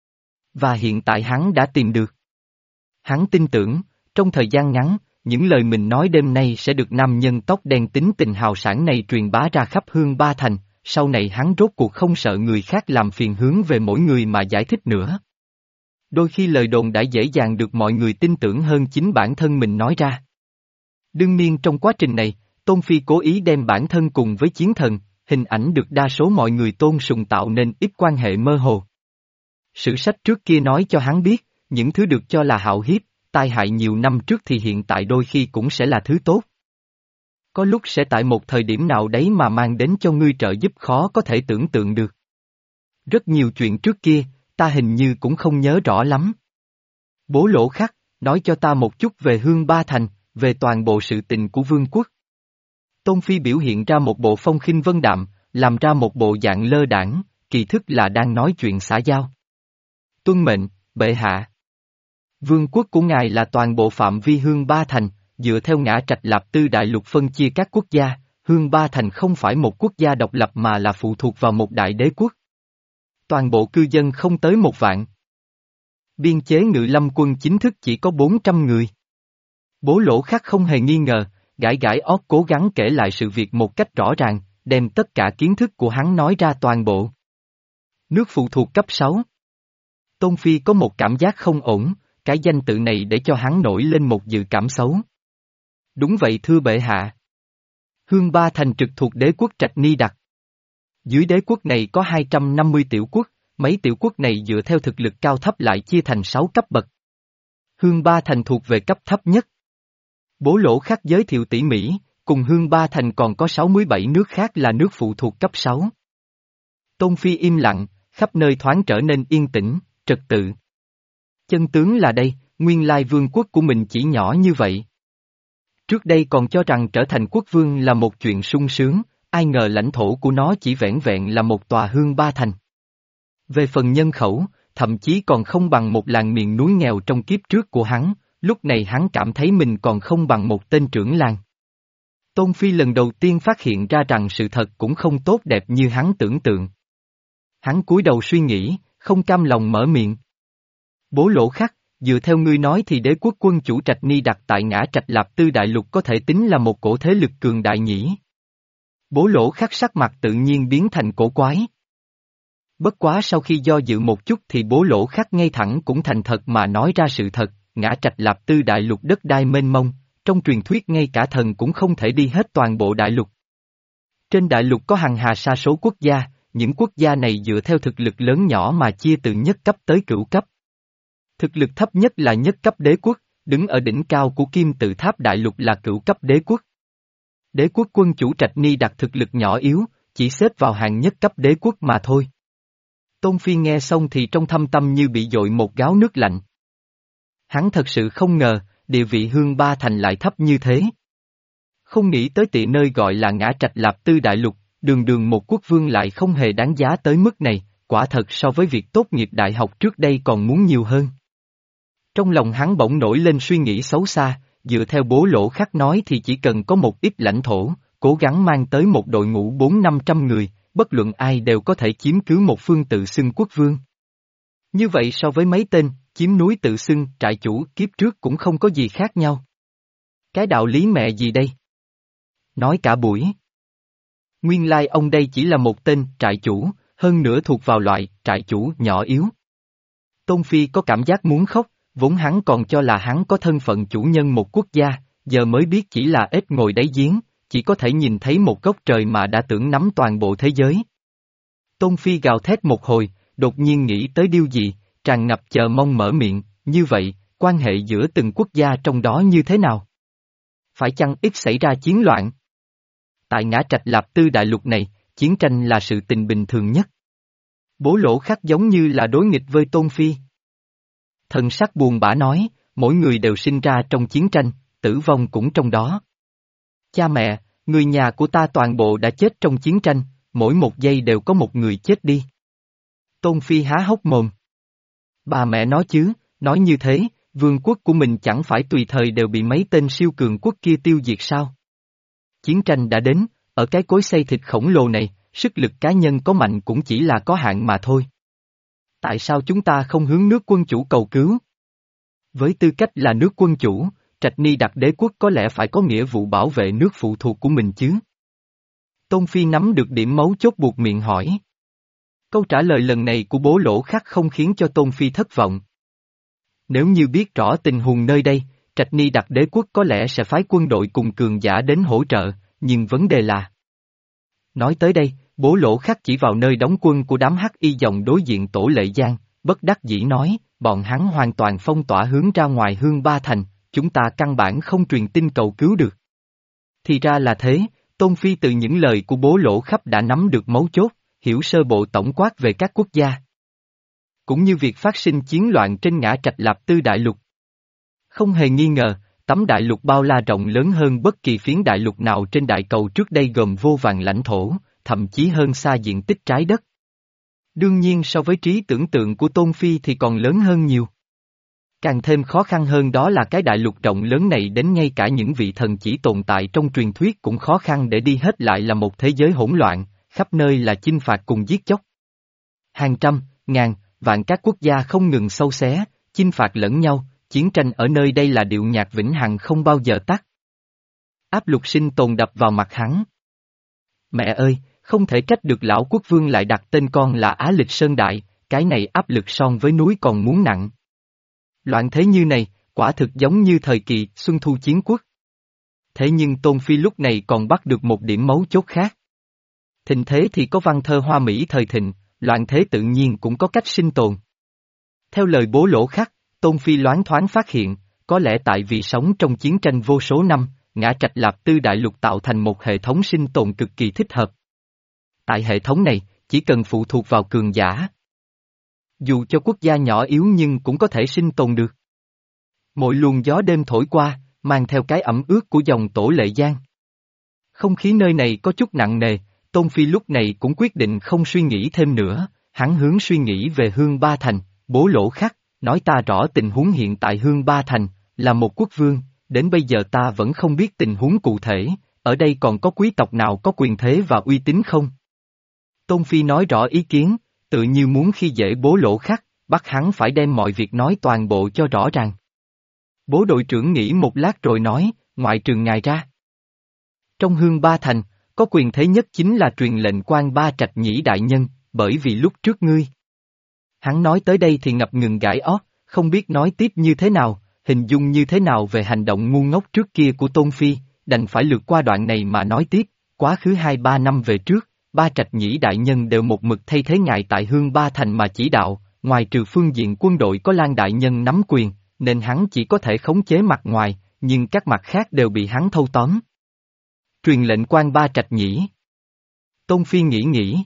Và hiện tại hắn đã tìm được. Hắn tin tưởng, trong thời gian ngắn, những lời mình nói đêm nay sẽ được nam nhân tóc đen tính tình hào sảng này truyền bá ra khắp Hương Ba Thành, sau này hắn rốt cuộc không sợ người khác làm phiền hướng về mỗi người mà giải thích nữa. Đôi khi lời đồn đã dễ dàng được mọi người tin tưởng hơn chính bản thân mình nói ra. Đương nhiên trong quá trình này, Tôn Phi cố ý đem bản thân cùng với chiến thần, hình ảnh được đa số mọi người tôn sùng tạo nên ít quan hệ mơ hồ. Sử sách trước kia nói cho hắn biết, những thứ được cho là hạo hiếp, tai hại nhiều năm trước thì hiện tại đôi khi cũng sẽ là thứ tốt. Có lúc sẽ tại một thời điểm nào đấy mà mang đến cho ngươi trợ giúp khó có thể tưởng tượng được. Rất nhiều chuyện trước kia, ta hình như cũng không nhớ rõ lắm. Bố Lỗ Khắc, nói cho ta một chút về Hương Ba Thành, về toàn bộ sự tình của vương quốc. Tôn Phi biểu hiện ra một bộ phong khinh vân đạm, làm ra một bộ dạng lơ đãng, kỳ thức là đang nói chuyện xã giao. Tuân mệnh, bệ hạ. Vương quốc của ngài là toàn bộ phạm vi Hương Ba Thành, dựa theo Ngã Trạch Lạp Tư Đại Lục phân chia các quốc gia, Hương Ba Thành không phải một quốc gia độc lập mà là phụ thuộc vào một đại đế quốc. Toàn bộ cư dân không tới một vạn. Biên chế ngự lâm quân chính thức chỉ có bốn trăm người. Bố Lỗ Khắc không hề nghi ngờ, gãi gãi ót cố gắng kể lại sự việc một cách rõ ràng, đem tất cả kiến thức của hắn nói ra toàn bộ. Nước phụ thuộc cấp sáu. Tôn Phi có một cảm giác không ổn, cái danh tự này để cho hắn nổi lên một dự cảm xấu. Đúng vậy thưa bệ hạ. Hương Ba Thành trực thuộc đế quốc Trạch Ni Đặc. Dưới đế quốc này có hai trăm năm mươi tiểu quốc, mấy tiểu quốc này dựa theo thực lực cao thấp lại chia thành sáu cấp bậc. Hương Ba Thành thuộc về cấp thấp nhất. Bố Lỗ Khắc giới thiệu tỉ mỉ, cùng Hương Ba Thành còn có sáu mươi bảy nước khác là nước phụ thuộc cấp sáu. Tôn Phi im lặng, khắp nơi thoáng trở nên yên tĩnh, trật tự. Chân tướng là đây, nguyên lai vương quốc của mình chỉ nhỏ như vậy. Trước đây còn cho rằng trở thành quốc vương là một chuyện sung sướng, ai ngờ lãnh thổ của nó chỉ vẻn vẹn là một tòa Hương Ba Thành. Về phần nhân khẩu, thậm chí còn không bằng một làng miền núi nghèo trong kiếp trước của hắn, lúc này hắn cảm thấy mình còn không bằng một tên trưởng làng. Tôn Phi lần đầu tiên phát hiện ra rằng sự thật cũng không tốt đẹp như hắn tưởng tượng. Hắn cúi đầu suy nghĩ, không cam lòng mở miệng. Bố Lỗ Khắc, dựa theo ngươi nói thì đế quốc quân chủ Trạch Ni Đặc tại Ngã Trạch Lạp Tư Đại Lục có thể tính là một cổ thế lực cường đại nhỉ? Bố Lỗ Khắc sắc mặt tự nhiên biến thành cổ quái. Bất quá sau khi do dự một chút thì Bố Lỗ Khắc ngay thẳng cũng thành thật mà nói ra sự thật, Ngã Trạch Lạp Tư Đại Lục đất đai mênh mông, trong truyền thuyết ngay cả thần cũng không thể đi hết toàn bộ đại lục. Trên đại lục có hằng hà sa số quốc gia, những quốc gia này dựa theo thực lực lớn nhỏ mà chia từ nhất cấp tới cửu cấp. Thực lực thấp nhất là nhất cấp đế quốc, đứng ở đỉnh cao của kim tự tháp đại lục là cửu cấp đế quốc. Đế quốc quân chủ Trạch Ni Đặc thực lực nhỏ yếu, chỉ xếp vào hàng nhất cấp đế quốc mà thôi. Tôn Phi nghe xong thì trong thâm tâm như bị dội một gáo nước lạnh. Hắn thật sự không ngờ, địa vị Hương Ba Thành lại thấp như thế. Không nghĩ tới tị nơi gọi là Ngã Trạch Lạp Tư Đại Lục, đường đường một quốc vương lại không hề đáng giá tới mức này, quả thật so với việc tốt nghiệp đại học trước đây còn muốn nhiều hơn. Trong lòng hắn bỗng nổi lên suy nghĩ xấu xa, dựa theo Bố Lỗ Khắc nói thì chỉ cần có một ít lãnh thổ, cố gắng mang tới một đội ngũ bốn năm trăm người, bất luận ai đều có thể chiếm cứ một phương tự xưng quốc vương. Như vậy so với mấy tên, chiếm núi tự xưng trại chủ kiếp trước cũng không có gì khác nhau. Cái đạo lý mẹ gì đây? Nói cả buổi. Nguyên lai ông đây chỉ là một tên trại chủ, hơn nữa thuộc vào loại trại chủ nhỏ yếu. Tôn Phi có cảm giác muốn khóc, vốn hắn còn cho là hắn có thân phận chủ nhân một quốc gia, giờ mới biết chỉ là ếch ngồi đáy giếng, chỉ có thể nhìn thấy một góc trời mà đã tưởng nắm toàn bộ thế giới. Tôn Phi gào thét một hồi, đột nhiên nghĩ tới điều gì, tràn ngập chờ mong mở miệng, như vậy, quan hệ giữa từng quốc gia trong đó như thế nào? Phải chăng ít xảy ra chiến loạn? Tại Ngã Trạch Lạp Tư Đại Lục này, chiến tranh là sự tình bình thường nhất. Bố Lỗ Khắc giống như là đối nghịch với Tôn Phi. Thần sắc buồn bã nói, mỗi người đều sinh ra trong chiến tranh, tử vong cũng trong đó. Cha mẹ, người nhà của ta toàn bộ đã chết trong chiến tranh, mỗi một giây đều có một người chết đi. Tôn Phi há hốc mồm. Bà mẹ nói chứ, nói như thế, vương quốc của mình chẳng phải tùy thời đều bị mấy tên siêu cường quốc kia tiêu diệt sao? Chiến tranh đã đến, ở cái cối xay thịt khổng lồ này, sức lực cá nhân có mạnh cũng chỉ là có hạn mà thôi. Tại sao chúng ta không hướng nước quân chủ cầu cứu? Với tư cách là nước quân chủ, Trạch Ni Đặc đế quốc có lẽ phải có nghĩa vụ bảo vệ nước phụ thuộc của mình chứ? Tôn Phi nắm được điểm mấu chốt buộc miệng hỏi. Câu trả lời lần này của Bố Lỗ Khắc không khiến cho Tôn Phi thất vọng. Nếu như biết rõ tình huống nơi đây, Trạch Ni Đặc đế quốc có lẽ sẽ phái quân đội cùng cường giả đến hỗ trợ, nhưng vấn đề là... Nói tới đây, Bố Lỗ Khắc chỉ vào nơi đóng quân của đám hắc y dòng đối diện Tổ Lệ Giang, bất đắc dĩ nói, bọn hắn hoàn toàn phong tỏa hướng ra ngoài Hương Ba Thành, chúng ta căn bản không truyền tin cầu cứu được. Thì ra là thế, Tôn Phi từ những lời của Bố Lỗ Khắc đã nắm được mấu chốt, hiểu sơ bộ tổng quát về các quốc gia. Cũng như việc phát sinh chiến loạn trên Ngã Trạch Lạp Tư Đại Lục. Không hề nghi ngờ, tấm đại lục bao la rộng lớn hơn bất kỳ phiến đại lục nào trên đại cầu trước đây gồm vô vàn lãnh thổ, thậm chí hơn xa diện tích trái đất. Đương nhiên so với trí tưởng tượng của Tôn Phi thì còn lớn hơn nhiều. Càng thêm khó khăn hơn đó là cái đại lục rộng lớn này đến ngay cả những vị thần chỉ tồn tại trong truyền thuyết cũng khó khăn để đi hết, lại là một thế giới hỗn loạn, khắp nơi là chinh phạt cùng giết chóc. Hàng trăm, ngàn, vạn các quốc gia không ngừng xâu xé, chinh phạt lẫn nhau, chiến tranh ở nơi đây là điệu nhạc vĩnh hằng không bao giờ tắt. Áp lực sinh tồn đập vào mặt hắn. Mẹ ơi, không thể trách được lão quốc vương lại đặt tên con là Á Lịch Sơn Đại, cái này áp lực son với núi còn muốn nặng. Loạn thế như này, quả thực giống như thời kỳ Xuân Thu Chiến Quốc. Thế nhưng Tôn Phi lúc này còn bắt được một điểm mấu chốt khác. Thịnh thế thì có văn thơ hoa mỹ thời thịnh, loạn thế tự nhiên cũng có cách sinh tồn. Theo lời bố Lỗ Khắc, Tôn Phi loáng thoáng phát hiện, có lẽ tại vì sống trong chiến tranh vô số năm, Ngã Trạch Lạp Tư Đại Lục tạo thành một hệ thống sinh tồn cực kỳ thích hợp. Tại hệ thống này, chỉ cần phụ thuộc vào cường giả. Dù cho quốc gia nhỏ yếu nhưng cũng có thể sinh tồn được. Mỗi luồng gió đêm thổi qua, mang theo cái ẩm ướt của dòng Tổ Lệ Giang. Không khí nơi này có chút nặng nề, Tôn Phi lúc này cũng quyết định không suy nghĩ thêm nữa, hắn hướng suy nghĩ về Hương Ba Thành, bố Lỗ Khắc, nói ta rõ tình huống hiện tại Hương Ba Thành, là một quốc vương, đến bây giờ ta vẫn không biết tình huống cụ thể, ở đây còn có quý tộc nào có quyền thế và uy tín không? Tôn Phi nói rõ ý kiến, tự như muốn khi dễ bố Lỗ Khắc, bắt hắn phải đem mọi việc nói toàn bộ cho rõ ràng. Bố đội trưởng nghĩ một lát rồi nói, ngoại trừ ngài ra. Trong Hương Ba Thành, có quyền thế nhất chính là truyền lệnh quan Ba Trạch Nhĩ đại nhân, bởi vì lúc trước ngươi. Hắn nói tới đây thì ngập ngừng gãi ót, không biết nói tiếp như thế nào, hình dung như thế nào về hành động ngu ngốc trước kia của Tôn Phi, đành phải lược qua đoạn này mà nói tiếp, quá khứ hai ba năm về trước, Ba Trạch Nhĩ đại nhân đều một mực thay thế ngài tại Hương Ba Thành mà chỉ đạo, ngoài trừ phương diện quân đội có Lan đại nhân nắm quyền, nên hắn chỉ có thể khống chế mặt ngoài, nhưng các mặt khác đều bị hắn thâu tóm. Truyền lệnh quan Ba Trạch Nhĩ. Tôn Phi nghĩ nghĩ.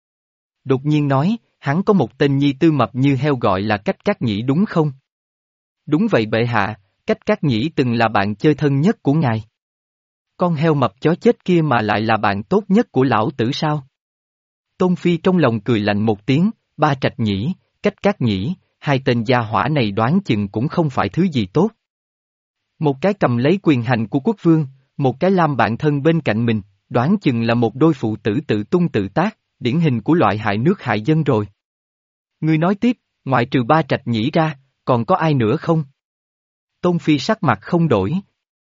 Đột nhiên nói, hắn có một tên nhi tư mập như heo gọi là Cách Cát Nhĩ đúng không? Đúng vậy bệ hạ, Cách Cát Nhĩ từng là bạn chơi thân nhất của ngài. Con heo mập chó chết kia mà lại là bạn tốt nhất của lão tử sao? Tôn Phi trong lòng cười lạnh một tiếng, Ba Trạch Nhĩ, Cách Cát Nhĩ, hai tên gia hỏa này đoán chừng cũng không phải thứ gì tốt. Một cái cầm lấy quyền hành của quốc vương, một cái làm bạn thân bên cạnh mình, đoán chừng là một đôi phụ tử tự tung tự tác, điển hình của loại hại nước hại dân rồi. Ngươi nói tiếp, ngoại trừ Ba Trạch Nhĩ ra, còn có ai nữa không? Tôn Phi sắc mặt không đổi.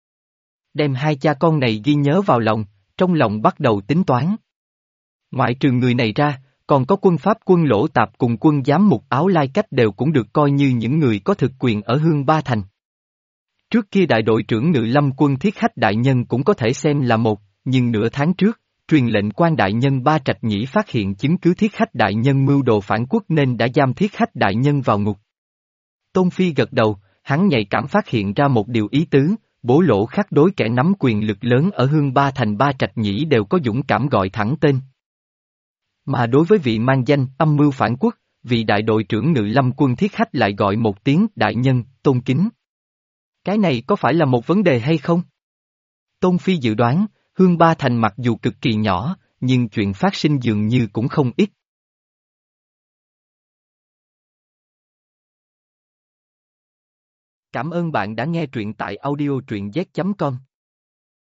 Đem hai cha con này ghi nhớ vào lòng, trong lòng bắt đầu tính toán. Ngoại trừ người này ra, còn có quân Pháp quân Lỗ Tạp cùng quân giám mục Áo Lai Cách đều cũng được coi như những người có thực quyền ở Hương Ba Thành. Trước kia đại đội trưởng Ngự Lâm quân Thiết Hách đại nhân cũng có thể xem là một, nhưng nửa tháng trước, truyền lệnh quan đại nhân Ba Trạch Nhĩ phát hiện chứng cứ Thiết Hách đại nhân mưu đồ phản quốc nên đã giam Thiết Hách đại nhân vào ngục. Tôn Phi gật đầu, hắn nhạy cảm phát hiện ra một điều ý tứ, bố Lỗ Khắc đối kẻ nắm quyền lực lớn ở Hương Ba Thành Ba Trạch Nhĩ đều có dũng cảm gọi thẳng tên. Mà đối với vị mang danh âm mưu phản quốc, vị đại đội trưởng Ngự Lâm quân Thiết Hách lại gọi một tiếng đại nhân, tôn kính. Cái này có phải là một vấn đề hay không? Tôn Phi dự đoán, Hương Ba Thành mặc dù cực kỳ nhỏ, nhưng chuyện phát sinh dường như cũng không ít. Cảm ơn bạn đã nghe truyện tại audio truyện z chấm com.